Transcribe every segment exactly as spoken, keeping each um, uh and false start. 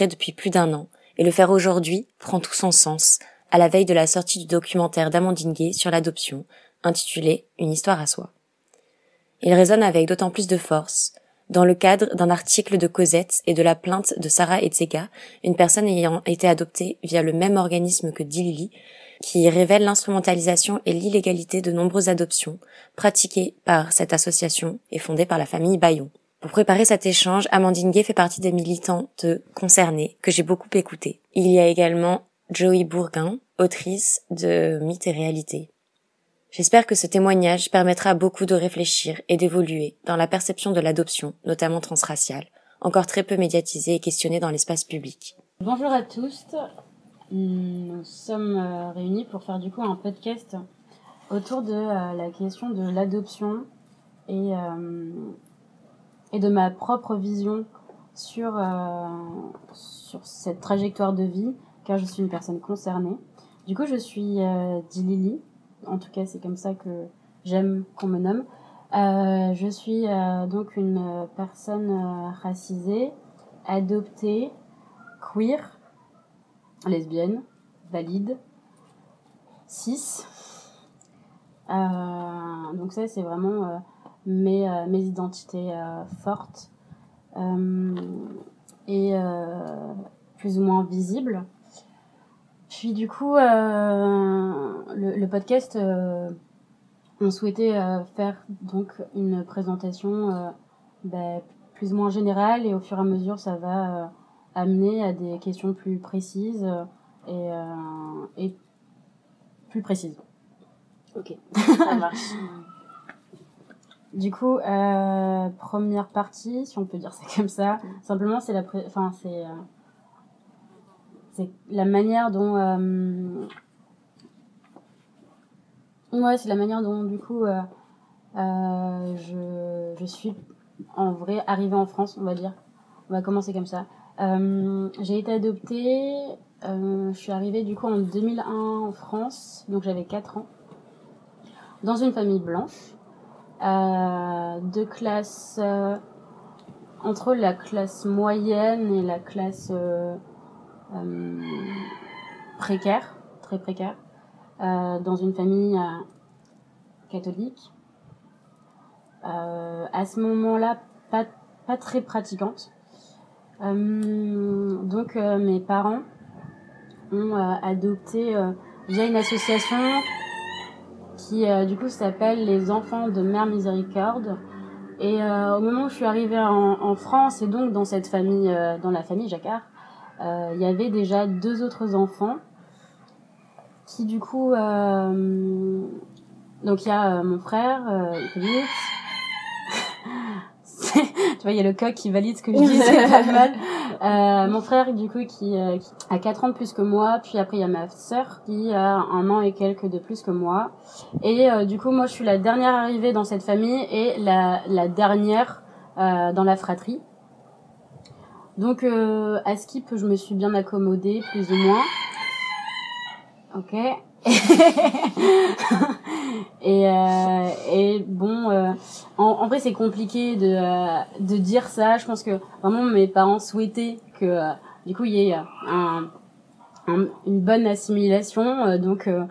secret depuis plus d'un an, et le faire aujourd'hui prend tout son sens, à la veille de la sortie du documentaire d'Amandine Gay sur l'adoption, intitulé « Une histoire à soi ». Il résonne avec d'autant plus de force, dans le cadre d'un article de Cosette et de la plainte de Sarah Etzega, une personne ayant été adoptée via le même organisme que Dilili, qui révèle l'instrumentalisation et l'illégalité de nombreuses adoptions pratiquées par cette association et fondée par la famille Bayon. Pour préparer cet échange, Amandine Gay fait partie des militantes concernées que j'ai beaucoup écoutées. Il y a également Joey Bourguin, autrice de Mythes et réalités. J'espère que ce témoignage permettra à beaucoup de réfléchir et d'évoluer dans la perception de l'adoption, notamment transraciale, encore très peu médiatisée et questionnée dans l'espace public. Bonjour à tous, nous sommes réunis pour faire du coup un podcast autour de la question de l'adoption et, euh, et de ma propre vision sur, euh, sur cette trajectoire de vie, car je suis une personne concernée. Du coup, je suis euh, Dilili. En tout cas, c'est comme ça que j'aime qu'on me nomme. Euh, je suis euh, donc une personne euh, racisée, adoptée, queer, lesbienne, valide, cis. Euh, donc ça, c'est vraiment euh, mes, euh, mes identités euh, fortes euh, et euh, plus ou moins visibles. Puis du coup, euh, le, le podcast, euh, on souhaitait euh, faire donc une présentation euh, bah, plus ou moins générale, et au fur et à mesure, ça va euh, amener à des questions plus précises euh, et, euh, et plus précises. Ok, ça marche. Du coup, euh, première partie, si on peut dire ça comme ça, simplement c'est la, pré- enfin c'est euh, c'est la manière dont euh, ouais c'est la manière dont du coup euh, euh, je je suis en vrai arrivée en France, on va dire. On va commencer comme ça. Euh, j'ai été adoptée, euh, je suis arrivée du coup en deux mille un en France, donc j'avais quatre ans, dans une famille blanche, euh, de classe euh, entre la classe moyenne et la classe euh, euh, précaire, très précaire, euh, dans une famille euh, catholique. Euh, à ce moment-là, pas, pas très pratiquante. Euh, donc euh, mes parents ont euh, adopté euh, via une association qui euh, du coup s'appelle les Enfants de Mère Miséricorde. Et euh, au moment où je suis arrivée en, en France, et donc dans cette famille, euh, dans la famille Jacquard, euh, il y avait déjà deux autres enfants qui du coup, euh, donc il y a euh, mon frère, euh, Hippolyte. Tu vois, il y a le coq qui valide ce que je dis, c'est pas mal. Euh, mon frère, du coup, qui, euh, qui a quatre ans de plus que moi. Puis après, il y a ma sœur qui a un an et quelques de plus que moi. Et euh, du coup, moi, je suis la dernière arrivée dans cette famille et la, la dernière euh, dans la fratrie. Donc, euh, à Skip, je me suis bien accommodée, plus ou moins. Ok. et euh, et bon euh, en, en vrai c'est compliqué de euh, de dire ça. Je pense que vraiment mes parents souhaitaient que euh, du coup il y ait un, un une bonne assimilation, euh, donc euh,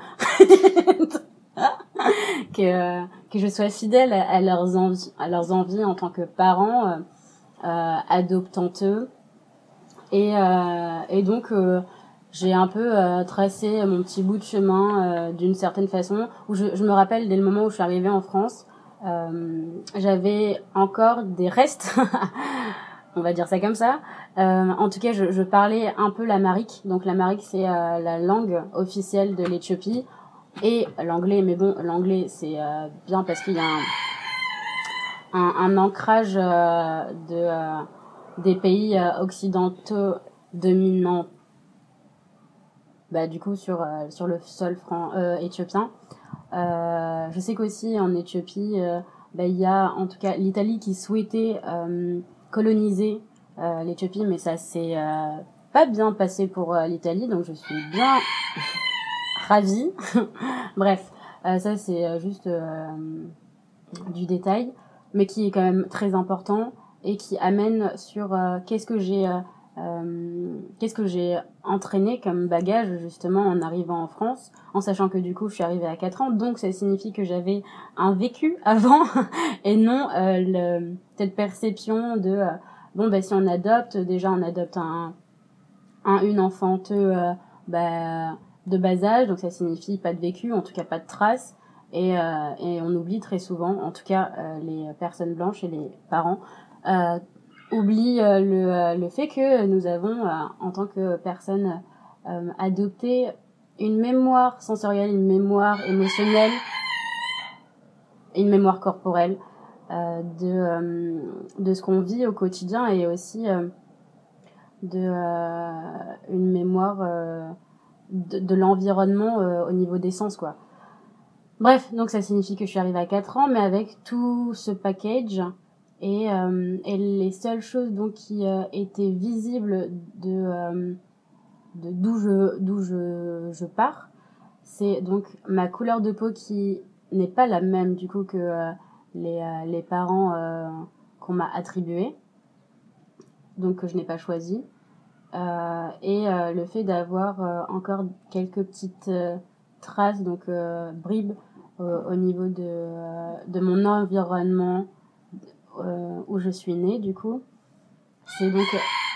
que euh, que je sois fidèle à, à leurs envies à leurs envies en tant que parents euh, euh, adoptantes. Et euh, et donc euh, j'ai un peu euh, tracé mon petit bout de chemin euh, d'une certaine façon, où je, je me rappelle dès le moment où je suis arrivée en France, euh, j'avais encore des restes, on va dire ça comme ça. Euh, en tout cas, je, je parlais un peu l'amharique. Donc l'amharique, c'est euh, la langue officielle de l'Éthiopie, et l'anglais. Mais bon, l'anglais, c'est euh, bien parce qu'il y a un, un, un ancrage euh, de euh, des pays euh, occidentaux dominants. Bah du coup sur euh, sur le sol fran- euh, éthiopien. Euh, je sais qu'aussi en Éthiopie, euh, bah il y a en tout cas l'Italie qui souhaitait euh, coloniser euh, l'Éthiopie, mais ça s'est euh, pas bien passé pour euh, l'Italie, donc je suis bien ravie. Bref, euh, ça c'est euh, juste euh, du détail, mais qui est quand même très important et qui amène sur euh, qu'est-ce que j'ai euh, euh, qu'est-ce que j'ai entraîné comme bagage justement en arrivant en France, en sachant que du coup je suis arrivée à quatre ans, donc ça signifie que j'avais un vécu avant et non euh, le, cette perception de euh, bon bah si on adopte, déjà on adopte un, un une enfante euh, bah, de bas âge, donc ça signifie pas de vécu, en tout cas pas de traces, et, euh, et on oublie très souvent, en tout cas euh, les personnes blanches et les parents euh, oublie euh, le, euh, le fait que nous avons, euh, en tant que personnes euh, adoptées, une mémoire sensorielle, une mémoire émotionnelle, une mémoire corporelle euh, de, euh, de ce qu'on vit au quotidien et aussi euh, de euh, une mémoire euh, de, de l'environnement euh, au niveau des sens, quoi. Bref, donc ça signifie que je suis arrivée à quatre ans, mais avec tout ce package. Et, euh, et les seules choses donc qui euh, étaient visibles de euh, de d'où je d'où je je pars, c'est donc ma couleur de peau qui n'est pas la même du coup que euh, les euh, les parents euh, qu'on m'a attribués, donc que je n'ai pas choisi, euh, et euh, le fait d'avoir euh, encore quelques petites euh, traces, donc euh, bribes euh, au niveau de euh, de mon environnement. Euh, où je suis née du coup, c'est donc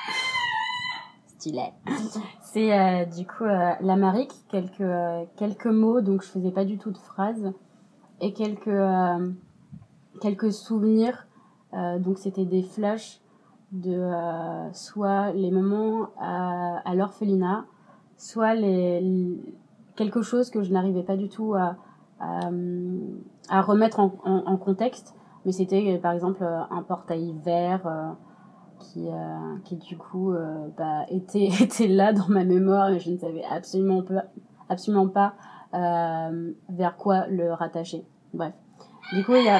stylé, c'est euh, du coup euh, l'amérique, quelques euh, quelques mots, donc je faisais pas du tout de phrases, et quelques euh, quelques souvenirs, euh, donc c'était des flashs de euh, soit les moments à, à l'orphelinat, soit les, les quelque chose que je n'arrivais pas du tout à à, à remettre en, en, en contexte. Mais c'était par exemple un portail vert euh, qui, euh, qui du coup euh, bah, était, était là dans ma mémoire et je ne savais absolument pas, absolument pas euh, vers quoi le rattacher. Bref. Du coup, il y a,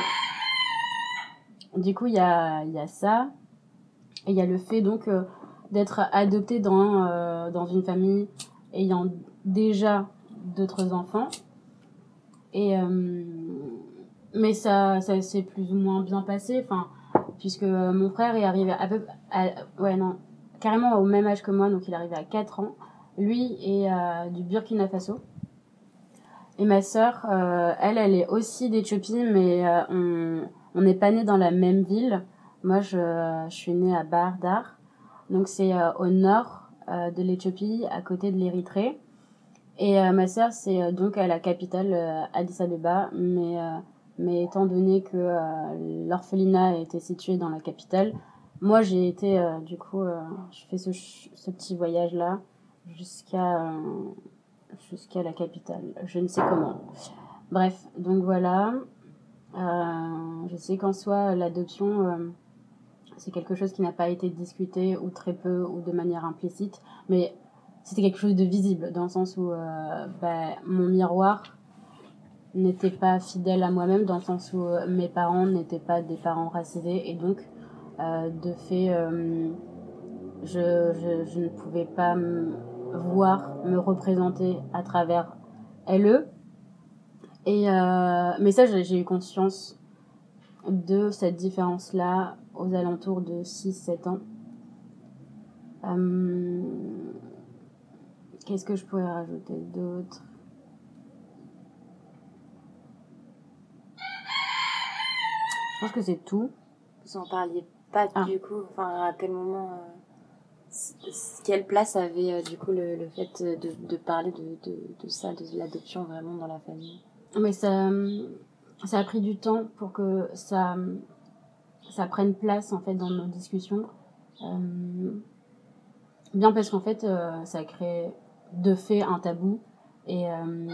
du coup, il y a, il y a ça. Et il y a le fait donc euh, d'être adopté dans, euh, dans une famille ayant déjà d'autres enfants. Et, euh, mais ça, ça s'est plus ou moins bien passé, enfin, puisque mon frère est arrivé à peu, à, ouais, non, carrément au même âge que moi, donc il est arrivé à quatre ans. Lui est euh, du Burkina Faso. Et ma sœur, euh, elle, elle est aussi d'Éthiopie, mais euh, on on n'est pas nés dans la même ville. Moi, je, je suis née à Bahir Dar, donc c'est euh, au nord euh, de l'Éthiopie, à côté de l'Érythrée. Et euh, ma sœur, c'est euh, donc à la capitale, euh, Addis Abeba, mais euh, mais étant donné que euh, l'orphelinat était situé dans la capitale, moi j'ai été euh, du coup, euh, je fais ce ce petit voyage là jusqu'à euh, jusqu'à la capitale. Je ne sais comment. Bref, donc voilà. Euh, je sais qu'en soi, l'adoption, euh, c'est quelque chose qui n'a pas été discuté, ou très peu, ou de manière implicite, mais c'était quelque chose de visible, dans le sens où euh, bah, mon miroir n'était pas fidèle à moi-même, dans le sens où euh, mes parents n'étaient pas des parents racisés, et donc, euh, de fait, euh, je, je, je ne pouvais pas me voir, me représenter à travers elle. Et euh, mais ça, j'ai, j'ai eu conscience de cette différence-là aux alentours de six sept ans. Euh, qu'est-ce que je pourrais rajouter d'autre? Je pense que c'est tout. Vous en parliez pas ah. du coup, enfin à quel moment, euh, quelle place avait euh, du coup le, le fait de, de parler de, de, de ça, de l'adoption vraiment dans la famille? Mais ça, ça a pris du temps pour que ça, ça prenne place en fait dans nos discussions. Euh, bien parce qu'en fait, euh, ça crée de fait un tabou et euh,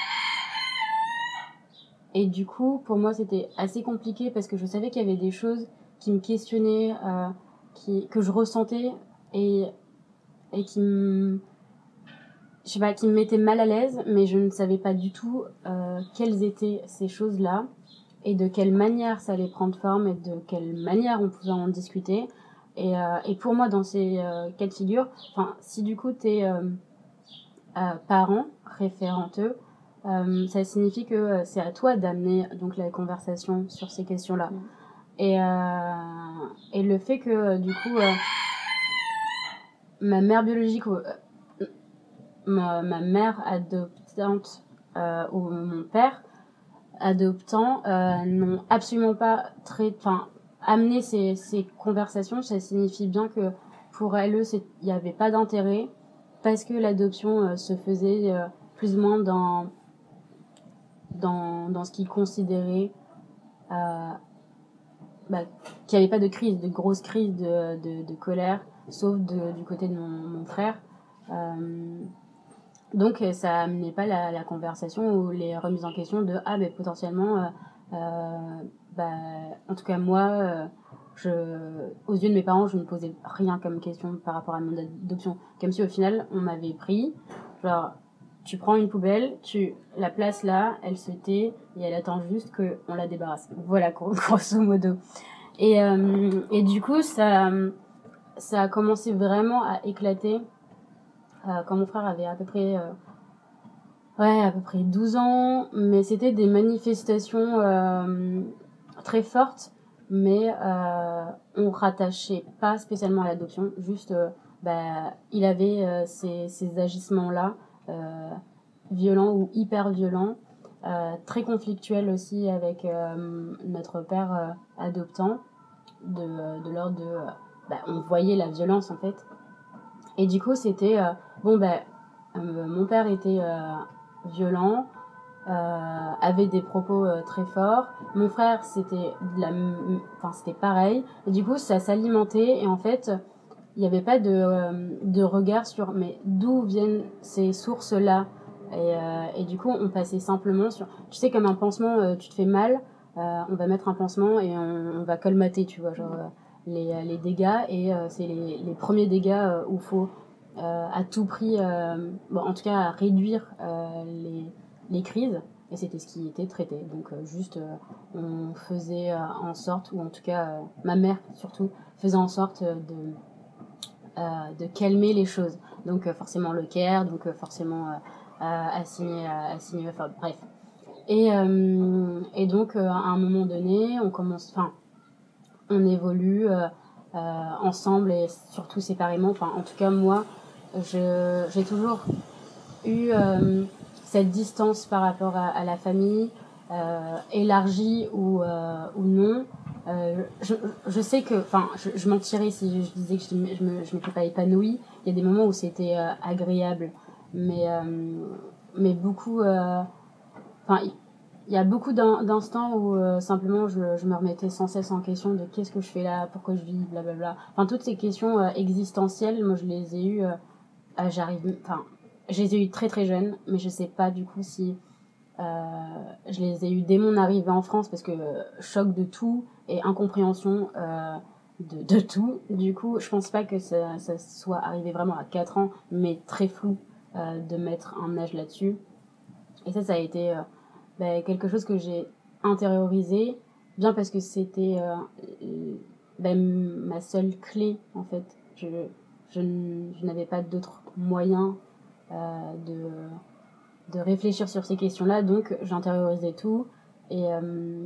et du coup, pour moi, c'était assez compliqué parce que je savais qu'il y avait des choses qui me questionnaient, euh, qui que je ressentais et et qui me je sais pas, qui me mettaient mal à l'aise, mais je ne savais pas du tout euh, quelles étaient ces choses-là et de quelle manière ça allait prendre forme et de quelle manière on pouvait en discuter. Et, euh, et pour moi, dans ces euh, cas de figure, enfin, si du coup t'es euh, euh, parent, référenteux, euh, ça signifie que euh, c'est à toi d'amener donc la conversation sur ces questions-là. Mmh. Et, euh, et le fait que euh, du coup... Euh, ma mère biologique ou euh, ma, ma mère adoptante euh, ou mon père adoptant euh, n'ont absolument pas très, enfin, amené ces, ces conversations. Ça signifie bien que pour elles, il n'y avait pas d'intérêt parce que l'adoption euh, se faisait euh, plus ou moins dans dans dans ce qu'ils considéraient euh, bah, qu'il n'y avait pas de crise, de grosse crise de de, de colère, sauf de, du côté de mon, mon frère. Euh, Donc ça amenait pas la, la conversation ou les remises en question de ah ben potentiellement euh, euh, bah en tout cas moi euh, je aux yeux de mes parents je ne posais rien comme question par rapport à mon adoption, comme si au final on m'avait pris genre tu prends une poubelle, tu la places là, elle se tait et elle attend juste que on la débarrasse, voilà grosso modo. Et euh, et du coup ça ça a commencé vraiment à éclater euh, quand mon frère avait à peu près euh, ouais à peu près douze ans, mais c'était des manifestations euh, très fortes, mais euh, on rattachait pas spécialement à l'adoption, juste euh, bah il avait euh, ces ces agissements là euh, violents ou hyper violents, euh, très conflictuels aussi avec euh, notre père euh, adoptant, de de l'ordre de euh, bah on voyait la violence en fait. Et du coup, c'était euh, bon ben euh, mon père était euh, violent, euh, avait des propos euh, très forts. Mon frère, c'était de la enfin c'était pareil. Et du coup, ça s'alimentait et en fait, il n'y avait pas de euh, de regard sur mais d'où viennent ces sources-là. Et euh, et du coup, on passait simplement sur tu sais comme un pansement, euh, tu te fais mal, euh, on va mettre un pansement et on, on va colmater, tu vois, genre euh, les les dégâts et euh, c'est les les premiers dégâts euh, où faut euh, à tout prix euh, bon, en tout cas à réduire euh, les les crises, et c'était ce qui était traité. Donc euh, juste euh, on faisait euh, en sorte, ou en tout cas euh, ma mère surtout faisait en sorte euh, de euh, de calmer les choses. Donc euh, forcément le care, donc euh, forcément euh, euh, assigner assigner enfin bref. Et euh, et donc euh, à un moment donné, on commence enfin on évolue euh, euh, ensemble et surtout séparément. Enfin en tout cas moi je j'ai toujours eu euh, cette distance par rapport à, à la famille, euh, élargie ou, euh, ou non. Euh, je, je sais que, enfin, je, je mentirais si je disais que je, je me, je m'étais pas épanouie. Il y a des moments où c'était euh, agréable, mais, euh, mais beaucoup, enfin, euh, il y a beaucoup d'instants où euh, simplement je, je me remettais sans cesse en question de qu'est-ce que je fais là, pourquoi je vis, blablabla. Enfin, toutes ces questions euh, existentielles, moi je les ai eues, euh, euh, j'arrive, enfin, je les ai eues très très jeunes, mais je sais pas du coup si euh, je les ai eues dès mon arrivée en France, parce que euh, choc de tout et incompréhension euh, de, de tout. Du coup, je pense pas que ça, ça soit arrivé vraiment à quatre ans, mais très flou euh, de mettre un âge là-dessus. Et ça, ça a été euh, bah, quelque chose que j'ai intériorisé, bien parce que c'était euh, bah, ma seule clé en fait. Je, je, je n'avais pas d'autres moyens euh, de, de réfléchir sur ces questions-là, donc j'intériorisais tout. Et, euh,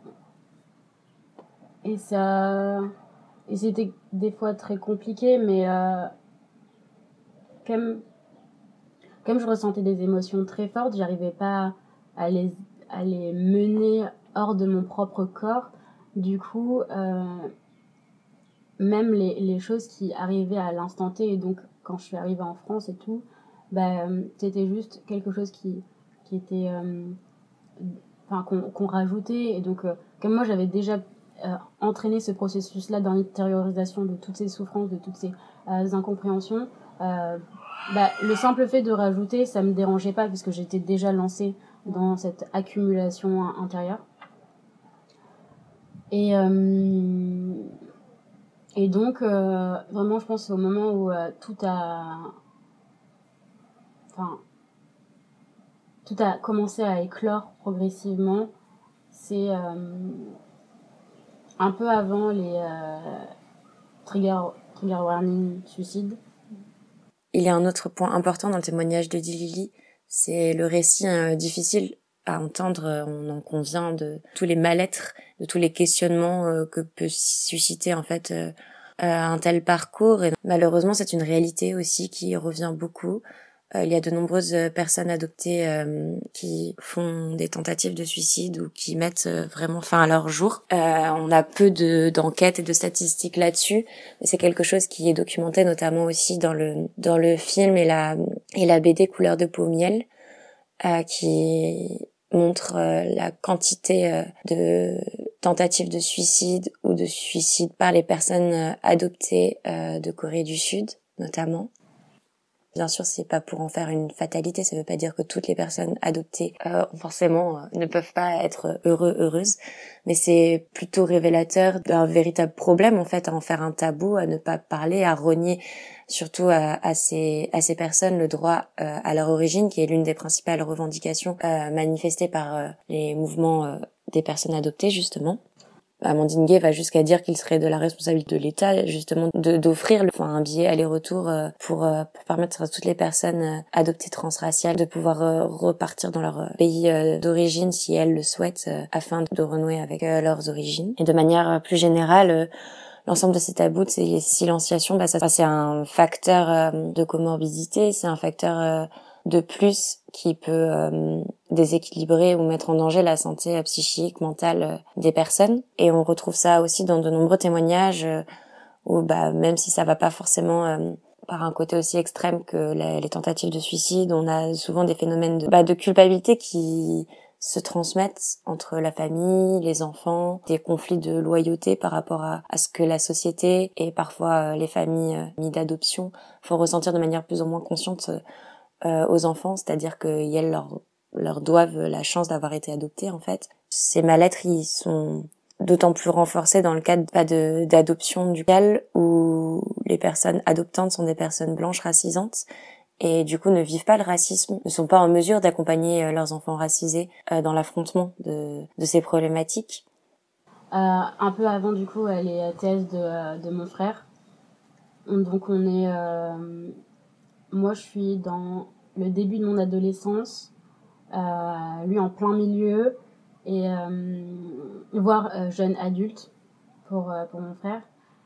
et ça. Et c'était des fois très compliqué, mais euh, comme, comme je ressentais des émotions très fortes, j'arrivais pas à les, à les mener hors de mon propre corps. Du coup, euh, même les, les choses qui arrivaient à l'instant T, et donc quand je suis arrivée en France et tout, bah, c'était juste quelque chose qui, qui était, euh, enfin, qu'on, qu'on rajoutait. Et donc, euh, comme moi, j'avais déjà euh, entraîné ce processus-là d'intériorisation de toutes ces souffrances, de toutes ces euh, incompréhensions, euh, bah, le simple fait de rajouter, ça me dérangeait pas, parce que j'étais déjà lancée dans cette accumulation intérieure. Et, euh, et donc, euh, vraiment, je pense au moment où euh, tout a... Enfin, tout a commencé à éclore progressivement. C'est euh, un peu avant les euh, trigger, trigger warning suicide. Il y a un autre point important dans le témoignage de Dilili, c'est le récit euh, difficile à entendre, on en convient, de tous les mal-être, de tous les questionnements euh, que peut susciter en fait euh, un tel parcours. Et malheureusement, c'est une réalité aussi qui revient beaucoup. Euh, il y a de nombreuses personnes adoptées euh, qui font des tentatives de suicide ou qui mettent euh, vraiment fin à leur jour. Euh, on a peu de d'enquêtes et de statistiques là-dessus, mais c'est quelque chose qui est documenté notamment aussi dans le dans le film et la et la B D Couleur de peau miel, euh, qui montre euh, la quantité euh, de tentatives de suicide ou de suicide par les personnes euh, adoptées euh, de Corée du Sud notamment. Bien sûr, c'est pas pour en faire une fatalité, ça veut pas dire que toutes les personnes adoptées euh, forcément euh, ne peuvent pas être heureux, heureuses, mais c'est plutôt révélateur d'un véritable problème en fait, à en faire un tabou, à ne pas parler, à rogner surtout à, à ces à ces personnes le droit euh, à leur origine, qui est l'une des principales revendications euh, manifestées par euh, les mouvements euh, des personnes adoptées justement. Amandine Gay va jusqu'à dire qu'il serait de la responsabilité de l'État justement de d'offrir le, enfin, un billet aller-retour euh, pour, euh, pour permettre à toutes les personnes euh, adoptées transraciales de pouvoir euh, repartir dans leur euh, pays euh, d'origine si elles le souhaitent euh, afin de renouer avec euh, leurs origines. Et de manière euh, plus générale, euh, l'ensemble de ces tabous, de ces silenciations, bah, ça, ça c'est un facteur euh, de comorbidité, c'est un facteur euh, de plus qui peut euh, déséquilibrer ou mettre en danger la santé euh, psychique, mentale euh, des personnes. Et on retrouve ça aussi dans de nombreux témoignages euh, où bah même si ça va pas forcément euh, par un côté aussi extrême que la, les tentatives de suicide, on a souvent des phénomènes de, bah, de culpabilité qui se transmettent entre la famille, les enfants, des conflits de loyauté par rapport à, à ce que la société et parfois euh, les familles euh, mises d'adoption font ressentir de manière plus ou moins consciente euh, Euh, aux enfants, c'est-à-dire qu'elles leur, leur doivent la chance d'avoir été adoptées, en fait. Ces mal-être, ils sont d'autant plus renforcés dans le cadre pas de, d'adoption du cal, où les personnes adoptantes sont des personnes blanches racisantes, et du coup ne vivent pas le racisme, ne sont pas en mesure d'accompagner leurs enfants racisés euh, dans l'affrontement de, de ces problématiques. Euh, un peu avant, du coup, les thèses de, de mon frère. Donc on est... Euh Moi, je suis dans le début de mon adolescence, euh, lui en plein milieu, et euh, voire euh, jeune adulte pour, euh, pour mon frère.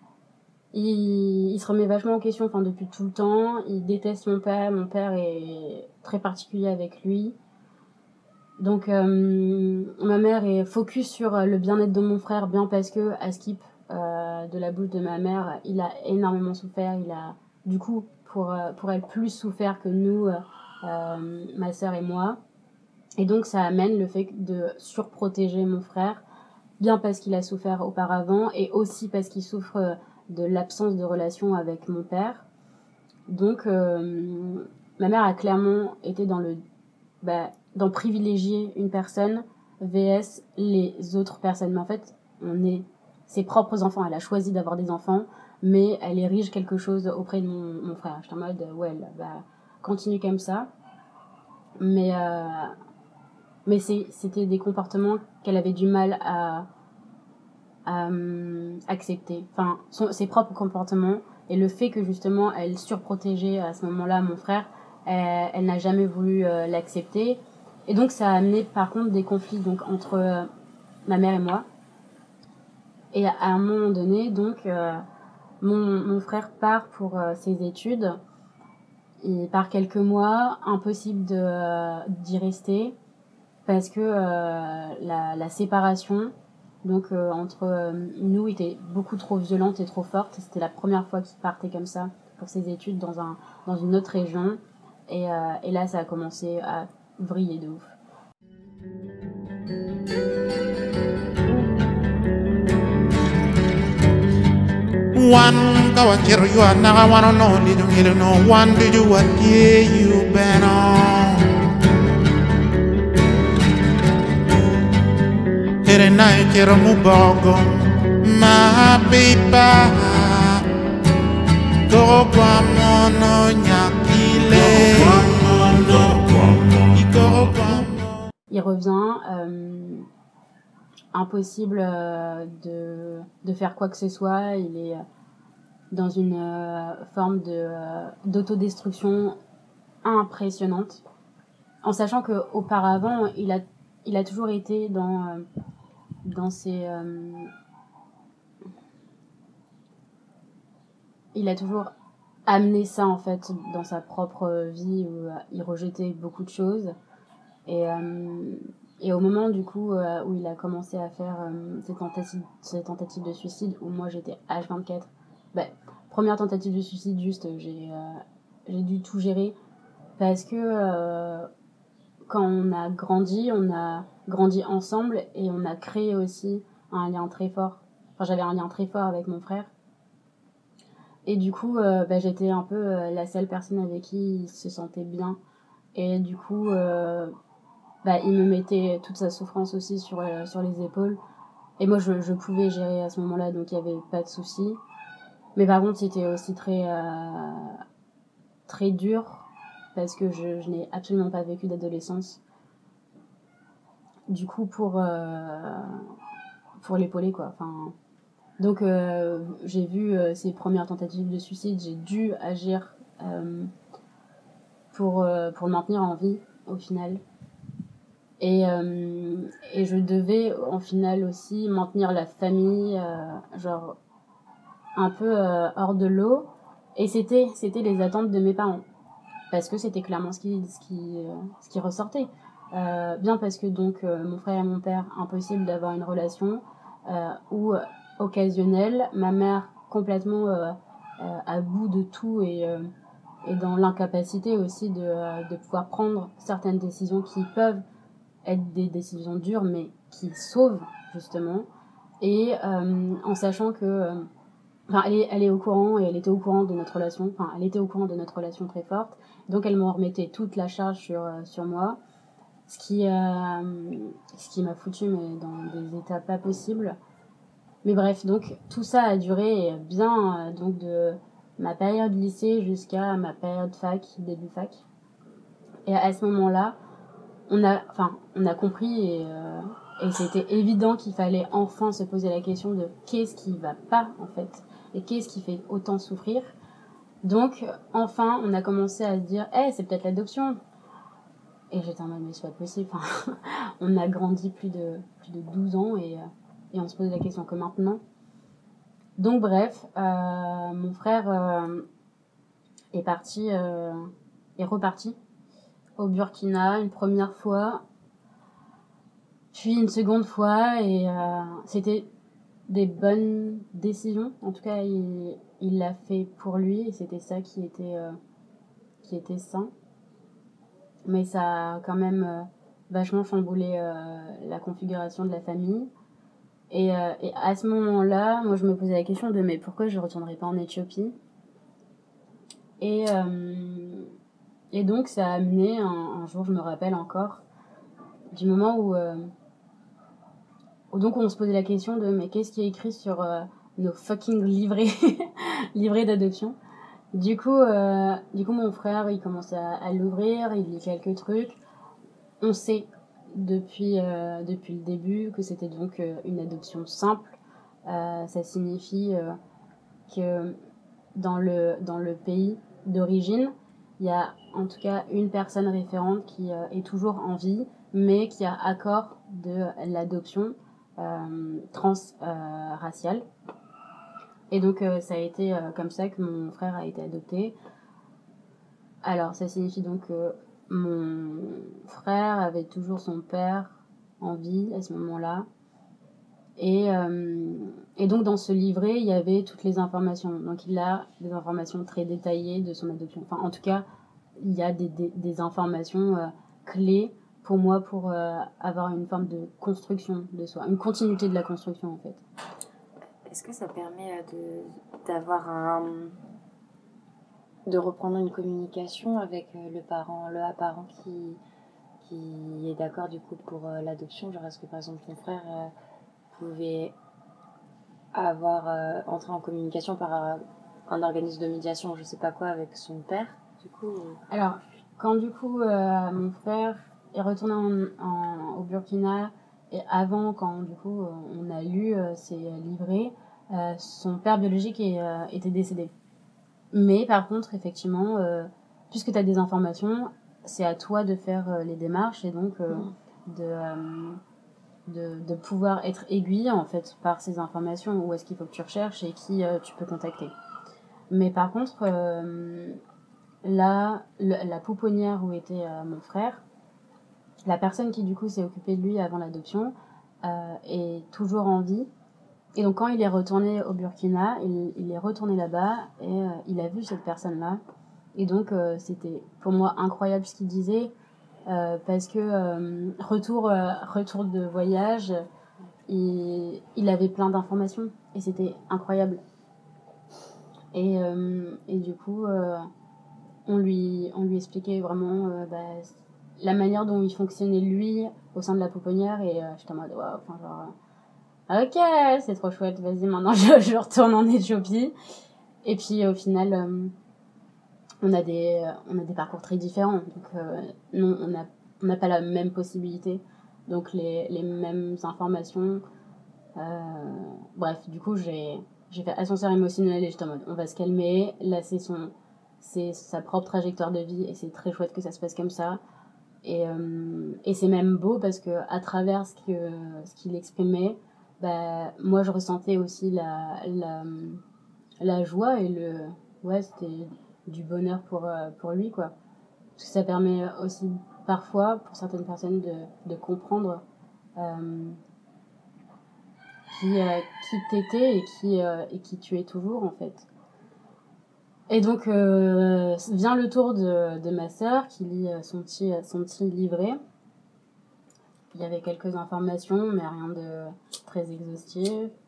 Il, il se remet vachement en question, enfin depuis tout le temps. Il déteste mon père. Mon père est très particulier avec lui. Donc euh, ma mère est focus sur le bien-être de mon frère, bien parce que à Skip, euh, de la bouche de ma mère, il a énormément souffert. Il a du coup pour pour elle plus souffert que nous, euh, ma sœur et moi. Et donc ça amène le fait de surprotéger mon frère, bien parce qu'il a souffert auparavant et aussi parce qu'il souffre de l'absence de relation avec mon père. Donc euh, ma mère a clairement été dans le bah, dans privilégier une personne vs les autres personnes. Mais en fait, on est ses propres enfants. Elle a choisi d'avoir des enfants, mais elle érige quelque chose auprès de mon, mon frère. J'étais en mode, ouais, bah, continue comme ça. Mais, euh, mais c'est, c'était des comportements qu'elle avait du mal à, à euh, accepter. Enfin, son, ses propres comportements. Et le fait que justement, elle surprotégeait à ce moment-là mon frère, elle, elle n'a jamais voulu euh, l'accepter. Et donc, ça a amené par contre des conflits donc, entre euh, ma mère et moi. Et à un moment donné, donc, euh, mon, mon frère part pour euh, ses études. Il part quelques mois, impossible de, euh, d'y rester, parce que euh, la, la séparation donc, euh, entre euh, nous était beaucoup trop violente et trop forte. C'était la première fois qu'il partait comme ça pour ses études dans, un, dans une autre région. Et, euh, et là, ça a commencé à vriller de ouf. One kawakiro you are naga wano no lidu ngilu no one do you what you been on Here na kiro mubogo ma pipa go kwa mono nyakile Il revient euh, impossible euh, de, de faire quoi que ce soit. Il est dans une euh, forme de, euh, d'autodestruction impressionnante. En sachant qu'auparavant, il a, il a toujours été dans, euh, dans ses... Euh, il a toujours amené ça en fait dans sa propre vie où euh, il rejetait beaucoup de choses et euh, et au moment du coup euh, où il a commencé à faire euh, ses tentatives ses tentatives de suicide où moi j'étais H vingt-quatre, ben première tentative de suicide juste j'ai euh, j'ai dû tout gérer parce que euh, quand on a grandi, on a grandi ensemble et on a créé aussi un lien très fort. Enfin, j'avais un lien très fort avec mon frère. Et du coup, euh, bah, j'étais un peu euh, la seule personne avec qui il se sentait bien. Et du coup, euh, bah, il me mettait toute sa souffrance aussi sur, euh, sur les épaules. Et moi, je, je pouvais gérer à ce moment-là, donc il n'y avait pas de souci. Mais par contre, c'était aussi très, euh, très dur parce que je, je n'ai absolument pas vécu d'adolescence. Du coup, pour, euh, pour l'épauler, quoi. Enfin, donc, euh, j'ai vu euh, ses premières tentatives de suicide, j'ai dû agir euh, pour, euh, pour le maintenir en vie, au final. Et, euh, et je devais, en final aussi, maintenir la famille, euh, genre, un peu euh, hors de l'eau. Et c'était, c'était les attentes de mes parents. Parce que c'était clairement ce qui, ce qui, euh, ce qui ressortait. Euh, bien parce que donc euh, mon frère et mon père, impossible d'avoir une relation, euh, ou euh, occasionnelle, ma mère complètement euh, euh, à bout de tout et, euh, et dans l'incapacité aussi de, euh, de pouvoir prendre certaines décisions qui peuvent être des décisions dures mais qui sauvent justement. Et euh, en sachant que euh, Enfin, elle est, elle est au courant et elle était au courant de notre relation. Enfin, elle était au courant de notre relation très forte. Donc, elle m'en remettait toute la charge sur euh, sur moi, ce qui euh, ce qui m'a foutu mais dans des états pas possibles. Mais bref, donc tout ça a duré bien euh, donc de ma période lycée jusqu'à ma période fac, début fac. Et à ce moment-là, on a enfin on a compris et euh, et c'était évident qu'il fallait enfin se poser la question de qu'est-ce qui va pas en fait. Et qu'est-ce qui fait autant souffrir? Donc, enfin, on a commencé à se dire, eh, hey, c'est peut-être l'adoption. Et j'étais en mode, mais c'est pas possible. Enfin, on a grandi plus de, plus de douze ans et, et on se pose la question que maintenant. Donc, bref, euh, mon frère euh, est parti, euh, est reparti au Burkina une première fois, puis une seconde fois, et euh, c'était des bonnes décisions. En tout cas, il, il l'a fait pour lui et c'était ça qui était, euh, qui était sain. Mais ça a quand même euh, vachement chamboulé euh, la configuration de la famille. Et, euh, et à ce moment-là, moi je me posais la question de mais pourquoi je ne retournerais pas en Éthiopie? Et, euh, et donc ça a amené, un, un jour je me rappelle encore, du moment où, euh, où donc on se posait la question de mais qu'est-ce qui est écrit sur euh, nos fucking livrets, livrets d'adoption. Du coup, euh, du coup, mon frère, il commence à, à l'ouvrir, il lit quelques trucs. On sait depuis, euh, depuis le début que c'était donc euh, une adoption simple. Euh, ça signifie euh, que dans le, dans le pays d'origine, il y a en tout cas une personne référente qui euh, est toujours en vie, mais qui a accord de l'adoption euh, transraciale. Euh, Et donc, euh, ça a été euh, comme ça que mon frère a été adopté. Alors, ça signifie donc que mon frère avait toujours son père en vie à ce moment-là. Et, euh, et donc, dans ce livret, il y avait toutes les informations. Donc, il a des informations très détaillées de son adoption. Enfin, en tout cas, il y a des, des, des informations euh, clés pour moi pour euh, avoir une forme de construction de soi, une continuité de la construction, en fait. Est-ce que ça permet de, d'avoir un... de reprendre une communication avec le parent, le parent qui, qui est d'accord du coup pour euh, l'adoption? Genre, est-ce que par exemple ton frère euh, pouvait avoir euh, entré en communication par euh, un organisme de médiation, je sais pas quoi, avec son père du coup ou... Alors, quand du coup euh, mon frère est retourné en, en, au Burkina et avant, quand du coup on a lu euh, ses livrets, euh, son père biologique est, euh, était décédé. Mais par contre, effectivement, euh, puisque tu as des informations, c'est à toi de faire euh, les démarches et donc euh, mmh. de, euh, de, de pouvoir être aiguillé en fait par ces informations, où est-ce qu'il faut que tu recherches et qui euh, tu peux contacter. Mais par contre, euh, là, le, la pouponnière où était euh, mon frère, la personne qui du coup s'est occupée de lui avant l'adoption euh, est toujours en vie. Et donc quand il est retourné au Burkina, il, il est retourné là-bas et euh, il a vu cette personne-là. Et donc euh, c'était pour moi incroyable ce qu'il disait euh, parce que euh, retour euh, retour de voyage, il, il avait plein d'informations et c'était incroyable. Et, euh, et du coup, euh, on, lui, on lui expliquait vraiment euh, bah, la manière dont il fonctionnait lui au sein de la pouponnière et euh, j'étais en mode waouh, enfin genre ok, c'est trop chouette, vas-y, maintenant je, je retourne en Éthiopie. Et puis au final, euh, on, a des, on a des parcours très différents. Donc euh, non, on n'a on n'a pas la même possibilité. Donc les, les mêmes informations. Euh, bref, du coup, j'ai, j'ai fait ascenseur émotionnel et j'étais en mode on va se calmer. Là, c'est, son, c'est sa propre trajectoire de vie et c'est très chouette que ça se passe comme ça. Et, euh, et c'est même beau parce que à travers ce, que, ce qu'il exprimait, bah, moi je ressentais aussi la, la, la joie et le. Ouais, c'était du bonheur pour, euh, pour lui, quoi. Parce que ça permet aussi parfois, pour certaines personnes, de, de comprendre euh, qui, euh, qui t'étais et qui, euh, et qui tu es toujours, en fait. Et donc, euh, vient le tour de, de ma sœur qui lit son petit, son petit livret. Il y avait quelques informations, mais rien de très exhaustif.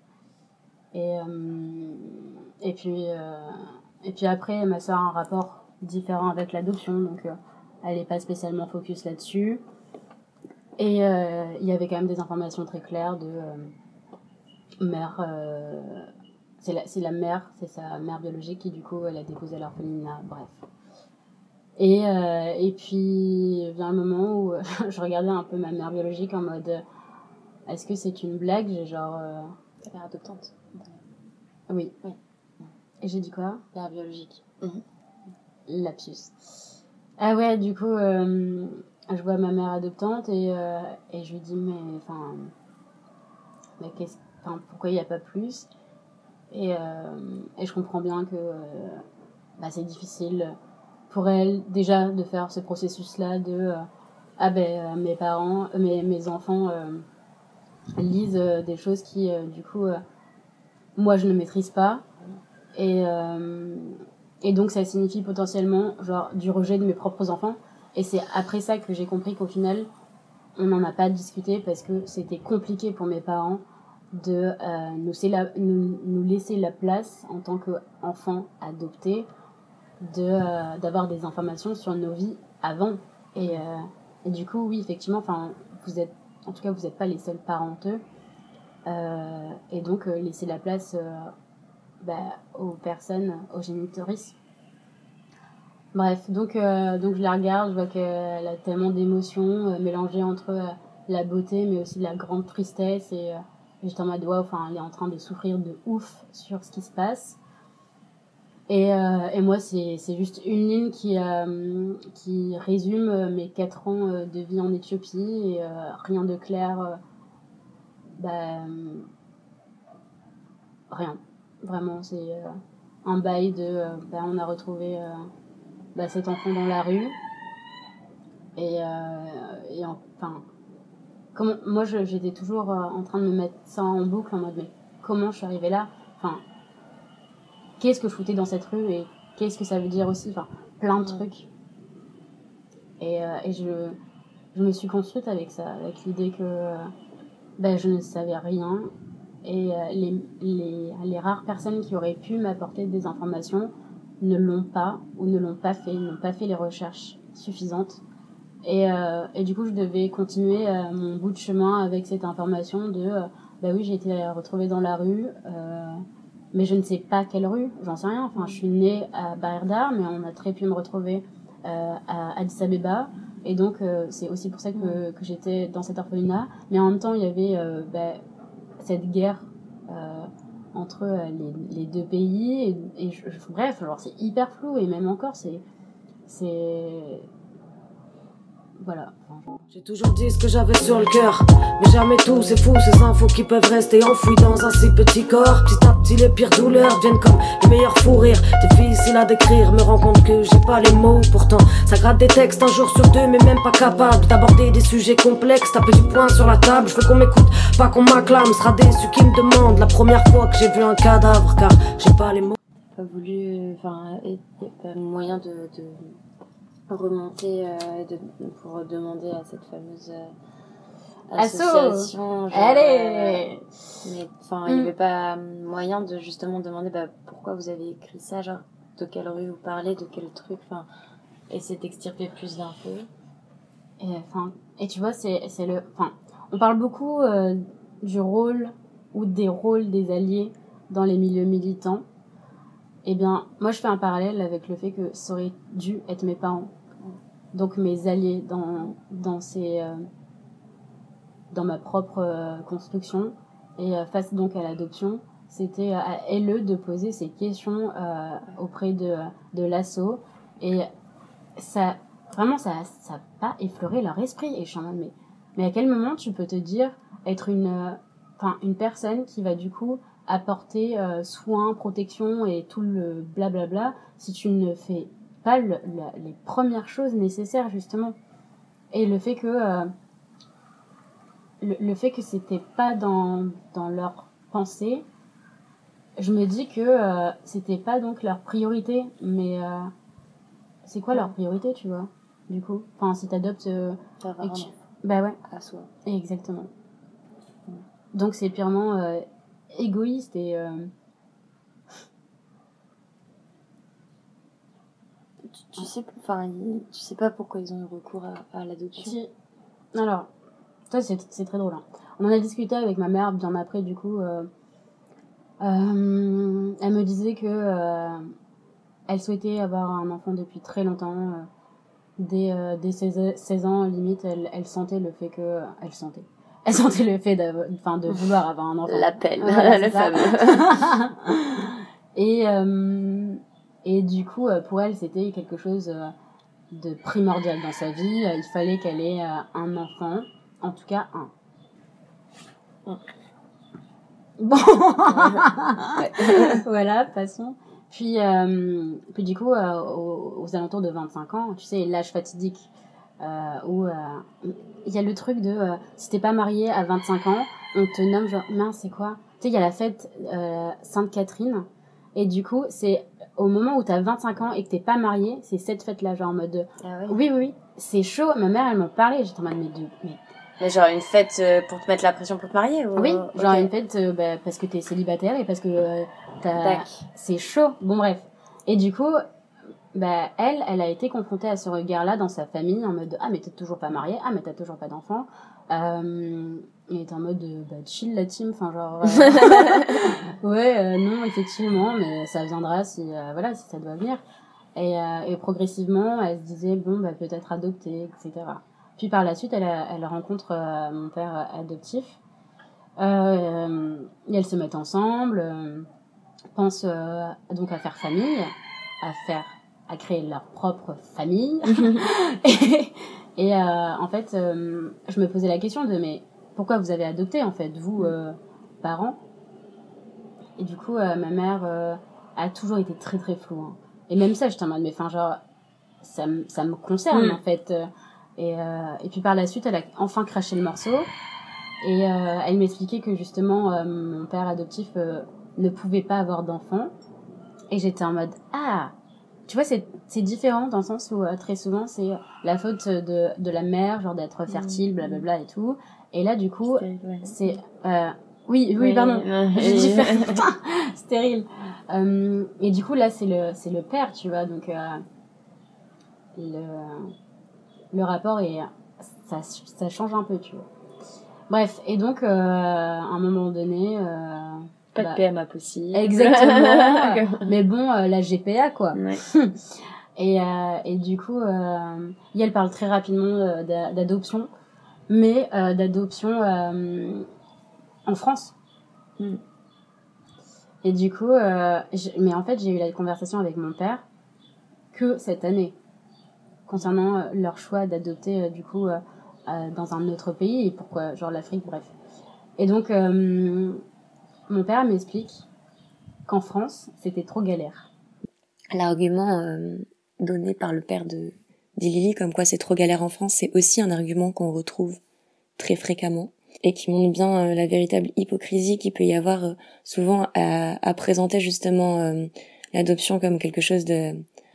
Et, euh, et, puis, euh, et puis après, ma sœur a un rapport différent avec l'adoption, donc euh, elle n'est pas spécialement focus là-dessus. Et euh, il y avait quand même des informations très claires de euh, mère. Euh, c'est, la, c'est la mère, c'est sa mère biologique qui, du coup, elle a déposé à l'orphelinat, bref. Et, euh, et puis vient un moment où je regardais un peu ma mère biologique en mode est-ce que c'est une blague? J'ai genre. Euh... Ta mère adoptante. Oui. Oui. Et j'ai dit quoi? Mère biologique. Mmh. Lapsus. Ah ouais, du coup, euh, je vois ma mère adoptante et, euh, et je lui dis mais enfin. Mais qu'est-ce. Enfin, pourquoi il n'y a pas plus? Et, euh, et je comprends bien que euh, bah, c'est difficile pour elle déjà de faire ce processus-là de euh, ah ben euh, mes parents, euh, mes, mes enfants euh, lisent euh, des choses qui euh, du coup euh, moi je ne maîtrise pas et, euh, et donc ça signifie potentiellement genre du rejet de mes propres enfants et c'est après ça que j'ai compris qu'au final on n'en a pas discuté parce que c'était compliqué pour mes parents de euh, nous, la, nous, nous laisser la place en tant qu'enfants adoptés de, euh, d'avoir des informations sur nos vies avant et, euh, et du coup oui effectivement enfin vous êtes en tout cas vous n'êtes pas les seuls parenteux euh, et donc euh, laisser la place euh, bah, aux personnes aux génitorices. Bref donc, euh, donc je la regarde, je vois qu'elle a tellement d'émotions euh, mélangées entre euh, la beauté mais aussi la grande tristesse et euh, j'étais en mode ouais, enfin elle est en train de souffrir de ouf sur ce qui se passe. Et, euh, et moi, c'est, c'est juste une ligne qui, euh, qui résume mes quatre ans de vie en Éthiopie et euh, rien de clair. Euh, bah, rien. Vraiment, c'est euh, un bail de. Euh, bah, on a retrouvé euh, bah, cet enfant dans la rue. Et, euh, et enfin. Comment, moi, je, j'étais toujours euh, en train de me mettre ça en boucle en mode mais comment je suis arrivée là? Enfin, qu'est-ce que je foutais dans cette rue et qu'est-ce que ça veut dire aussi? Enfin, plein de trucs. Et, euh, et je, je me suis construite avec ça, avec l'idée que euh, ben, je ne savais rien. Et euh, les, les, les rares personnes qui auraient pu m'apporter des informations ne l'ont pas ou ne l'ont pas fait, n'ont pas fait les recherches suffisantes. Et, euh, et du coup, je devais continuer euh, mon bout de chemin avec cette information de euh, bah oui, j'ai été retrouvée dans la rue, euh, mais je ne sais pas quelle rue, j'en sais rien. Enfin, je suis née à Bahir-Dar, mais on a très pu me retrouver euh, à Addis Abeba. Et donc, euh, c'est aussi pour ça que, que j'étais dans cet orphelinat. Mais en même temps, il y avait euh, bah, cette guerre euh, entre euh, les, les deux pays. Et, et je, je, bref, alors c'est hyper flou. Et même encore, c'est... c'est voilà. Enfin, j'ai toujours dit ce que j'avais sur le cœur, mais jamais tout, c'est fou, ces infos qui peuvent rester enfouies dans un si petit corps. Petit à petit, les pires douleurs viennent comme les meilleurs fous rires. Difficile à décrire, me rends compte que j'ai pas les mots. Pourtant, ça gratte des textes un jour sur deux, mais même pas capable d'aborder des sujets complexes. Taper du poing sur la table, je veux qu'on m'écoute, pas qu'on m'acclame. Sera déçu qui me demande la première fois que j'ai vu un cadavre, car j'ai pas les mots. Pas voulu, enfin, il n'y a pas moyen de, de remonter euh, de, pour demander à cette fameuse euh, association. Genre, allez. Euh, mais enfin, il n'y avait pas moyen de justement demander bah, pourquoi vous avez écrit ça, genre de quelle rue vous parlez, de quel truc, enfin, essayer d'extirper plus d'infos. Et enfin, et tu vois, c'est c'est le, enfin, on parle beaucoup euh, du rôle ou des rôles des alliés dans les milieux militants. Eh bien, moi, je fais un parallèle avec le fait que ça aurait dû être mes parents, donc mes alliés dans dans ces euh, dans ma propre euh, construction. Et euh, face donc à l'adoption, c'était à eux de poser ces questions euh, auprès de de l'asso, et ça vraiment ça ça a pas effleuré leur esprit. Et je suis en mode mais mais à quel moment tu peux te dire être une enfin une personne qui va du coup apporter euh, soins, protection et tout le blablabla si tu ne fais pas le, le, les premières choses nécessaires justement. Et le fait que euh, le, le fait que c'était pas dans dans leur pensée, je me dis que euh, c'était pas donc leur priorité, mais euh, c'est quoi leur priorité, tu vois, du coup, enfin si t'adoptes euh, et tu... bah ouais, à soi, exactement. Donc c'est purement euh, égoïste et euh... tu, tu sais enfin tu sais pas pourquoi ils ont eu recours à, à l'adoption. Si. Alors ça c'est c'est très drôle, hein. On en a discuté avec ma mère bien après, du coup euh, euh, elle me disait que euh, elle souhaitait avoir un enfant depuis très longtemps, euh, dès euh, dès seize ans limite. Elle elle sentait le fait que elle sentait elle sentait le fait de, enfin, de vouloir avoir un enfant. L'appel, voilà, le fameux. et, euh, et du coup, pour elle, c'était quelque chose de primordial dans sa vie. Il fallait qu'elle ait un enfant, en tout cas un. Mm. Bon, voilà, passons. Puis, euh, puis du coup, euh, aux, aux alentours de vingt-cinq ans, tu sais, l'âge fatidique, euh, où il euh, y a le truc de euh, si t'es pas marié à vingt-cinq ans, on te nomme genre mince, c'est quoi, tu sais, il y a la fête euh, Sainte-Catherine, et du coup c'est au moment où t'as vingt-cinq ans et que t'es pas marié, c'est cette fête là, genre en mode de... ah ouais. oui oui oui c'est chaud. Ma mère elle m'en parlait, j'étais en mode mais, de... mais... mais genre une fête euh, pour te mettre la pression pour te marier ou... oui, genre okay. Une fête euh, bah, parce que t'es célibataire et parce que euh, t'as... c'est chaud, bon bref. Et du coup bah, elle, elle a été confrontée à ce regard-là dans sa famille, en mode ah mais t'es toujours pas mariée, ah mais t'as toujours pas d'enfant. Euh, elle était en mode bah chill la team, enfin genre euh, ouais euh, non effectivement, mais ça viendra si euh, voilà si ça doit venir. Et, euh, et progressivement elle se disait bon bah peut-être adopter, et cetera. Puis par la suite elle a, elle rencontre euh, mon père adoptif, euh, et elles se mettent ensemble, euh, pensent euh, donc à faire famille, à faire à créer leur propre famille. et et euh, en fait, euh, je me posais la question de mais pourquoi vous avez adopté en fait, vous, euh, parents? Et du coup, euh, ma mère euh, a toujours été très très floue. Hein. Et même ça, j'étais en mode mais enfin genre, ça, ça me concerne mm. en fait. Et, euh, et puis par la suite, elle a enfin craché le morceau. Et euh, elle m'expliquait que justement, euh, mon père adoptif euh, ne pouvait pas avoir d'enfant. Et j'étais en mode ah, tu vois, c'est c'est différent dans le sens où euh, très souvent c'est la faute de de la mère, genre d'être fertile, blablabla et tout. Et là du coup c'est euh, oui oui, oui pardon j'ai dit stérile. Euh, et du coup là c'est le c'est le père, tu vois, donc euh, le le rapport est ça ça change un peu, tu vois. Bref, et donc euh, à un moment donné euh, pas bah, de P M A possible. Exactement. Mais bon, euh, la G P A, quoi. Ouais. et, euh, et du coup, euh, elle parle très rapidement euh, d'adoption, mais euh, d'adoption euh, en France. Mm. Et du coup, euh, mais en fait, j'ai eu la conversation avec mon père que cette année. concernant euh, leur choix d'adopter euh, du coup euh, euh, dans un autre pays et pourquoi genre l'Afrique, bref. Et donc euh, mon père m'explique qu'en France c'était trop galère. L'argument euh, donné par le père de d'Ilili comme quoi c'est trop galère en France, c'est aussi un argument qu'on retrouve très fréquemment et qui montre bien euh, la véritable hypocrisie qu'il peut y avoir euh, souvent à, à présenter justement euh, l'adoption comme quelque chose de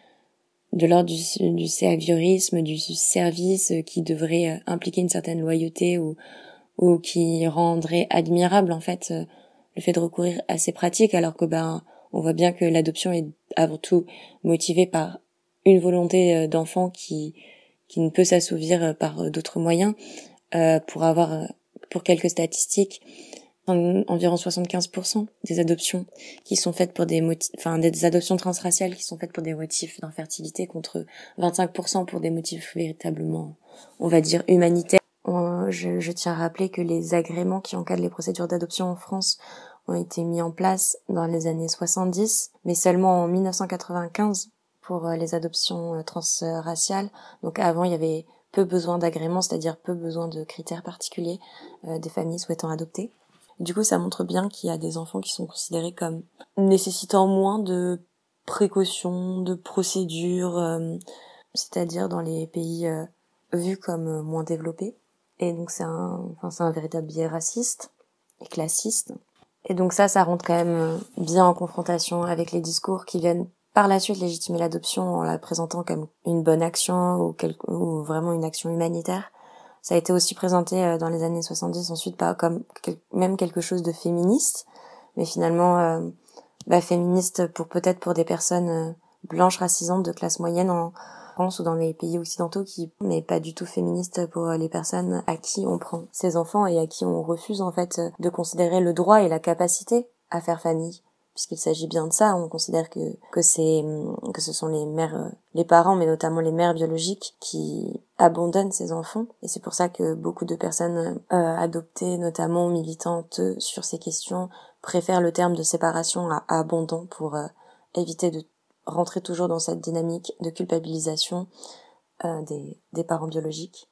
de l'ordre du, du serviorisme, du service euh, qui devrait euh, impliquer une certaine loyauté ou ou qui rendrait admirable en fait euh, le fait de recourir à ces pratiques, alors que ben on voit bien que l'adoption est avant tout motivée par une volonté euh, d'enfant qui qui ne peut s'assouvir par euh, d'autres moyens. Euh, pour avoir euh, pour quelques statistiques, en, environ soixante-quinze pour cent des adoptions qui sont faites pour des motifs, enfin des adoptions transraciales qui sont faites pour des motifs d'infertilité contre vingt-cinq pour cent pour des motifs véritablement, on va dire, humanitaires. On, je, je tiens à rappeler que les agréments qui encadrent les procédures d'adoption en France ont été mis en place dans les années soixante-dix, mais seulement en mille neuf cent quatre-vingt-quinze pour euh, les adoptions euh, transraciales. Donc avant, il y avait peu besoin d'agrément, c'est-à-dire peu besoin de critères particuliers euh, des familles souhaitant adopter. Du coup, ça montre bien qu'il y a des enfants qui sont considérés comme nécessitant moins de précautions, de procédures, euh, c'est-à-dire dans les pays euh, vus comme euh, moins développés. Et donc c'est un, enfin c'est un véritable biais raciste et classiste. Et donc ça, ça rentre quand même bien en confrontation avec les discours qui viennent par la suite légitimer l'adoption en la présentant comme une bonne action ou, quelque, ou vraiment une action humanitaire. Ça a été aussi présenté dans les années soixante-dix ensuite pas comme quel, même quelque chose de féministe, mais finalement euh, bah, féministe pour peut-être pour des personnes euh, blanches racisantes de classe moyenne en France ou dans les pays occidentaux, qui mais pas du tout féministe pour les personnes à qui on prend ses enfants et à qui on refuse en fait de considérer le droit et la capacité à faire famille. Puisqu'il s'agit bien de ça, on considère que que c'est que ce sont les mères, les parents, mais notamment les mères biologiques qui abandonnent ces enfants. Et c'est pour ça que beaucoup de personnes euh, adoptées, notamment militantes sur ces questions, préfèrent le terme de séparation à abandon pour euh, éviter de rentrer toujours dans cette dynamique de culpabilisation euh, des des parents biologiques.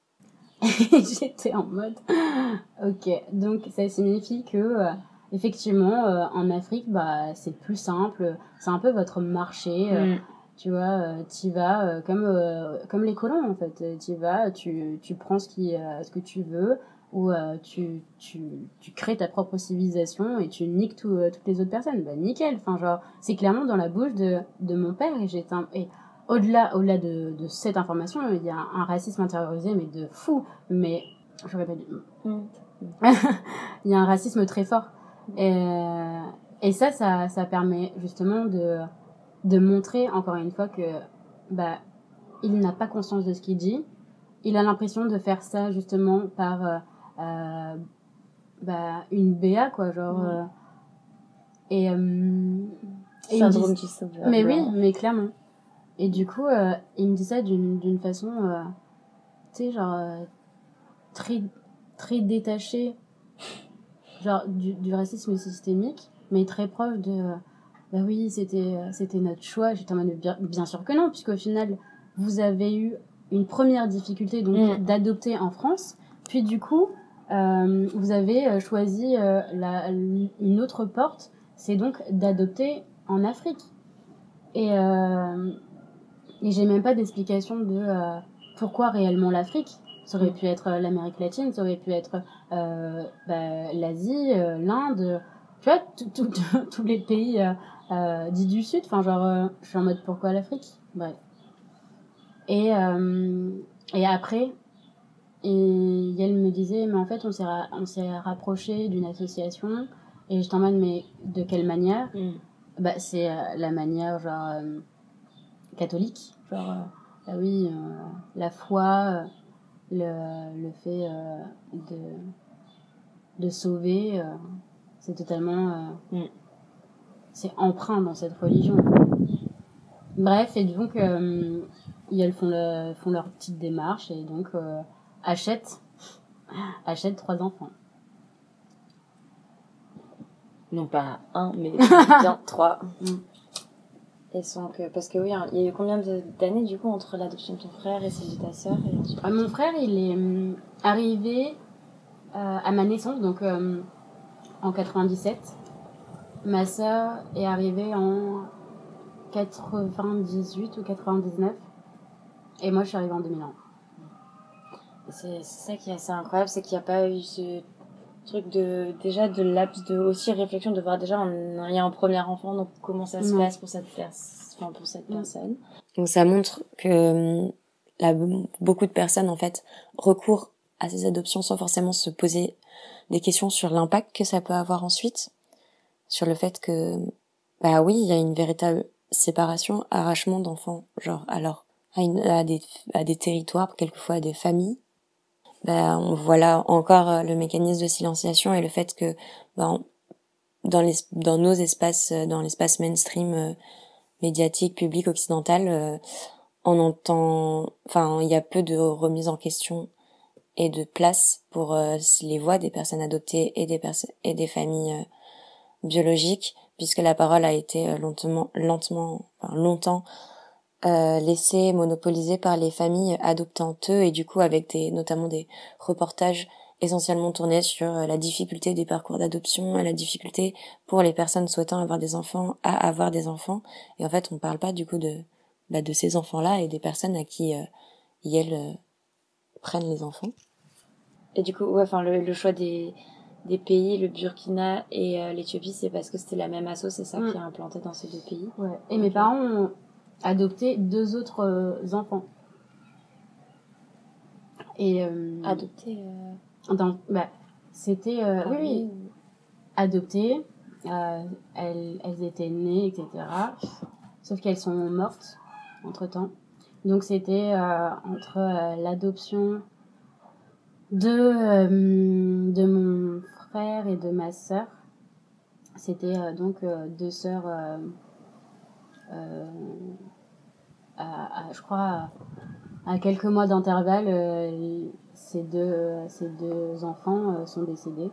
J'étais en mode ok, donc ça signifie que euh... effectivement, euh, en Afrique, bah, c'est plus simple. C'est un peu votre marché. Euh, mm. Tu vois, euh, t'y vas euh, comme euh, comme les colons en fait. T'y vas, tu tu prends ce qui euh, ce que tu veux, ou euh, tu tu tu crées ta propre civilisation et tu niques tout, euh, toutes les autres personnes. Bah nickel. Enfin genre, c'est clairement dans la bouche de de mon père et j'étais un, et au-delà au-delà de de cette information, il y a un, un racisme intériorisé mais de fou. Mais j'aurais pas dû. Mm. Il y a un racisme très fort. Et, et ça, ça, ça permet justement de, de montrer encore une fois que, bah, il n'a pas conscience de ce qu'il dit. Il a l'impression de faire ça justement par, euh, euh, bah, une B A, quoi, genre, mmh. euh, et, euh, et syndrome du sauveur. Mais oui, mais clairement. Et du coup, euh, il me dit ça d'une, d'une façon, euh, tu sais, genre, euh, très, très détachée. Genre du, du racisme systémique, mais très proche de euh, bah oui, c'était c'était notre choix. J'étais en mode bien, bien sûr que non, puisqu'au final vous avez eu une première difficulté donc mmh. d'adopter en France, puis du coup euh, vous avez choisi euh, la, une autre porte, c'est donc d'adopter en Afrique. Et euh, et j'ai même pas d'explication de euh, pourquoi réellement l'Afrique. Ça aurait pu être l'Amérique latine, ça aurait pu être euh, bah, l'Asie, euh, l'Inde, tu vois, tous les pays euh, euh, dits du Sud. Enfin, genre, euh, je suis en mode pourquoi l'Afrique ? Bref. Et, euh, et après, et elle me disait, mais en fait, on s'est, ra- on s'est rapproché d'une association. Et je t'en mode, mais de quelle manière ? mm. Bah, c'est euh, la manière, genre, euh, catholique. Genre, euh, bah oui, euh, la foi. Euh, le le fait euh, de de sauver euh, c'est totalement euh, mm. c'est empreint dans cette religion. Bref, et donc euh, elles font le, font leur petite démarche et donc euh, achètent achètent trois enfants. Non pas un mais bien trois. Mm. Et donc, euh, parce que oui, hein, il y a eu combien de, d'années du coup entre l'adoption de ton frère et celle de ta sœur et ensuite... euh, Mon frère, il est euh, arrivé euh, à ma naissance, donc euh, en quatre-vingt-dix-sept. Ma sœur est arrivée en quatre-vingt-dix-huit ou quatre-vingt-dix-neuf. Et moi, je suis arrivée en deux mille un. C'est, c'est ça qui est assez incroyable, c'est qu'il n'y a pas eu ce truc de, déjà de laps de, aussi réflexion de voir déjà, on, il y a un premier enfant, donc comment ça se Non. passe pour cette personne, enfin, pour cette personne. Donc ça montre que, là, beaucoup de personnes, en fait, recourent à ces adoptions sans forcément se poser des questions sur l'impact que ça peut avoir ensuite, sur le fait que, bah oui, il y a une véritable séparation, arrachement d'enfants, genre, alors, à, une, à des, à des territoires, quelquefois à des familles. Ben, on voit là encore le mécanisme de silenciation et le fait que ben, dans, les, dans nos espaces, dans l'espace mainstream euh, médiatique, public, occidental, euh, on entend, enfin, il y a peu de remise en question et de place pour euh, les voix des personnes adoptées et des personnes et des familles euh, biologiques, puisque la parole a été euh, lentement, lentement, enfin, longtemps Euh, laissé monopolisé par les familles adoptantes et du coup avec des notamment des reportages essentiellement tournés sur euh, la difficulté des parcours d'adoption et la difficulté pour les personnes souhaitant avoir des enfants à avoir des enfants, et en fait on parle pas du coup de bah, de ces enfants-là et des personnes à qui euh, elles euh, prennent les enfants. Et du coup ouais, enfin le, le choix des des pays, le Burkina et euh, l'Éthiopie, c'est parce que c'était la même asso, c'est ça, mmh. qui a implanté dans ces deux pays. Ouais. Et okay. Mes parents ont adopté deux autres euh, enfants. Et euh, adopté euh... dans bah c'était euh, oui oui ou... adopté, euh, elles elles étaient nées, et cetera. Sauf qu'elles sont mortes entre temps. Donc c'était euh, entre euh, l'adoption de euh, de mon frère et de ma sœur. C'était euh, donc euh, deux sœurs. Euh, euh, à, à, je crois à, à quelques mois d'intervalle, euh, ces deux euh, ces deux enfants euh, sont décédés.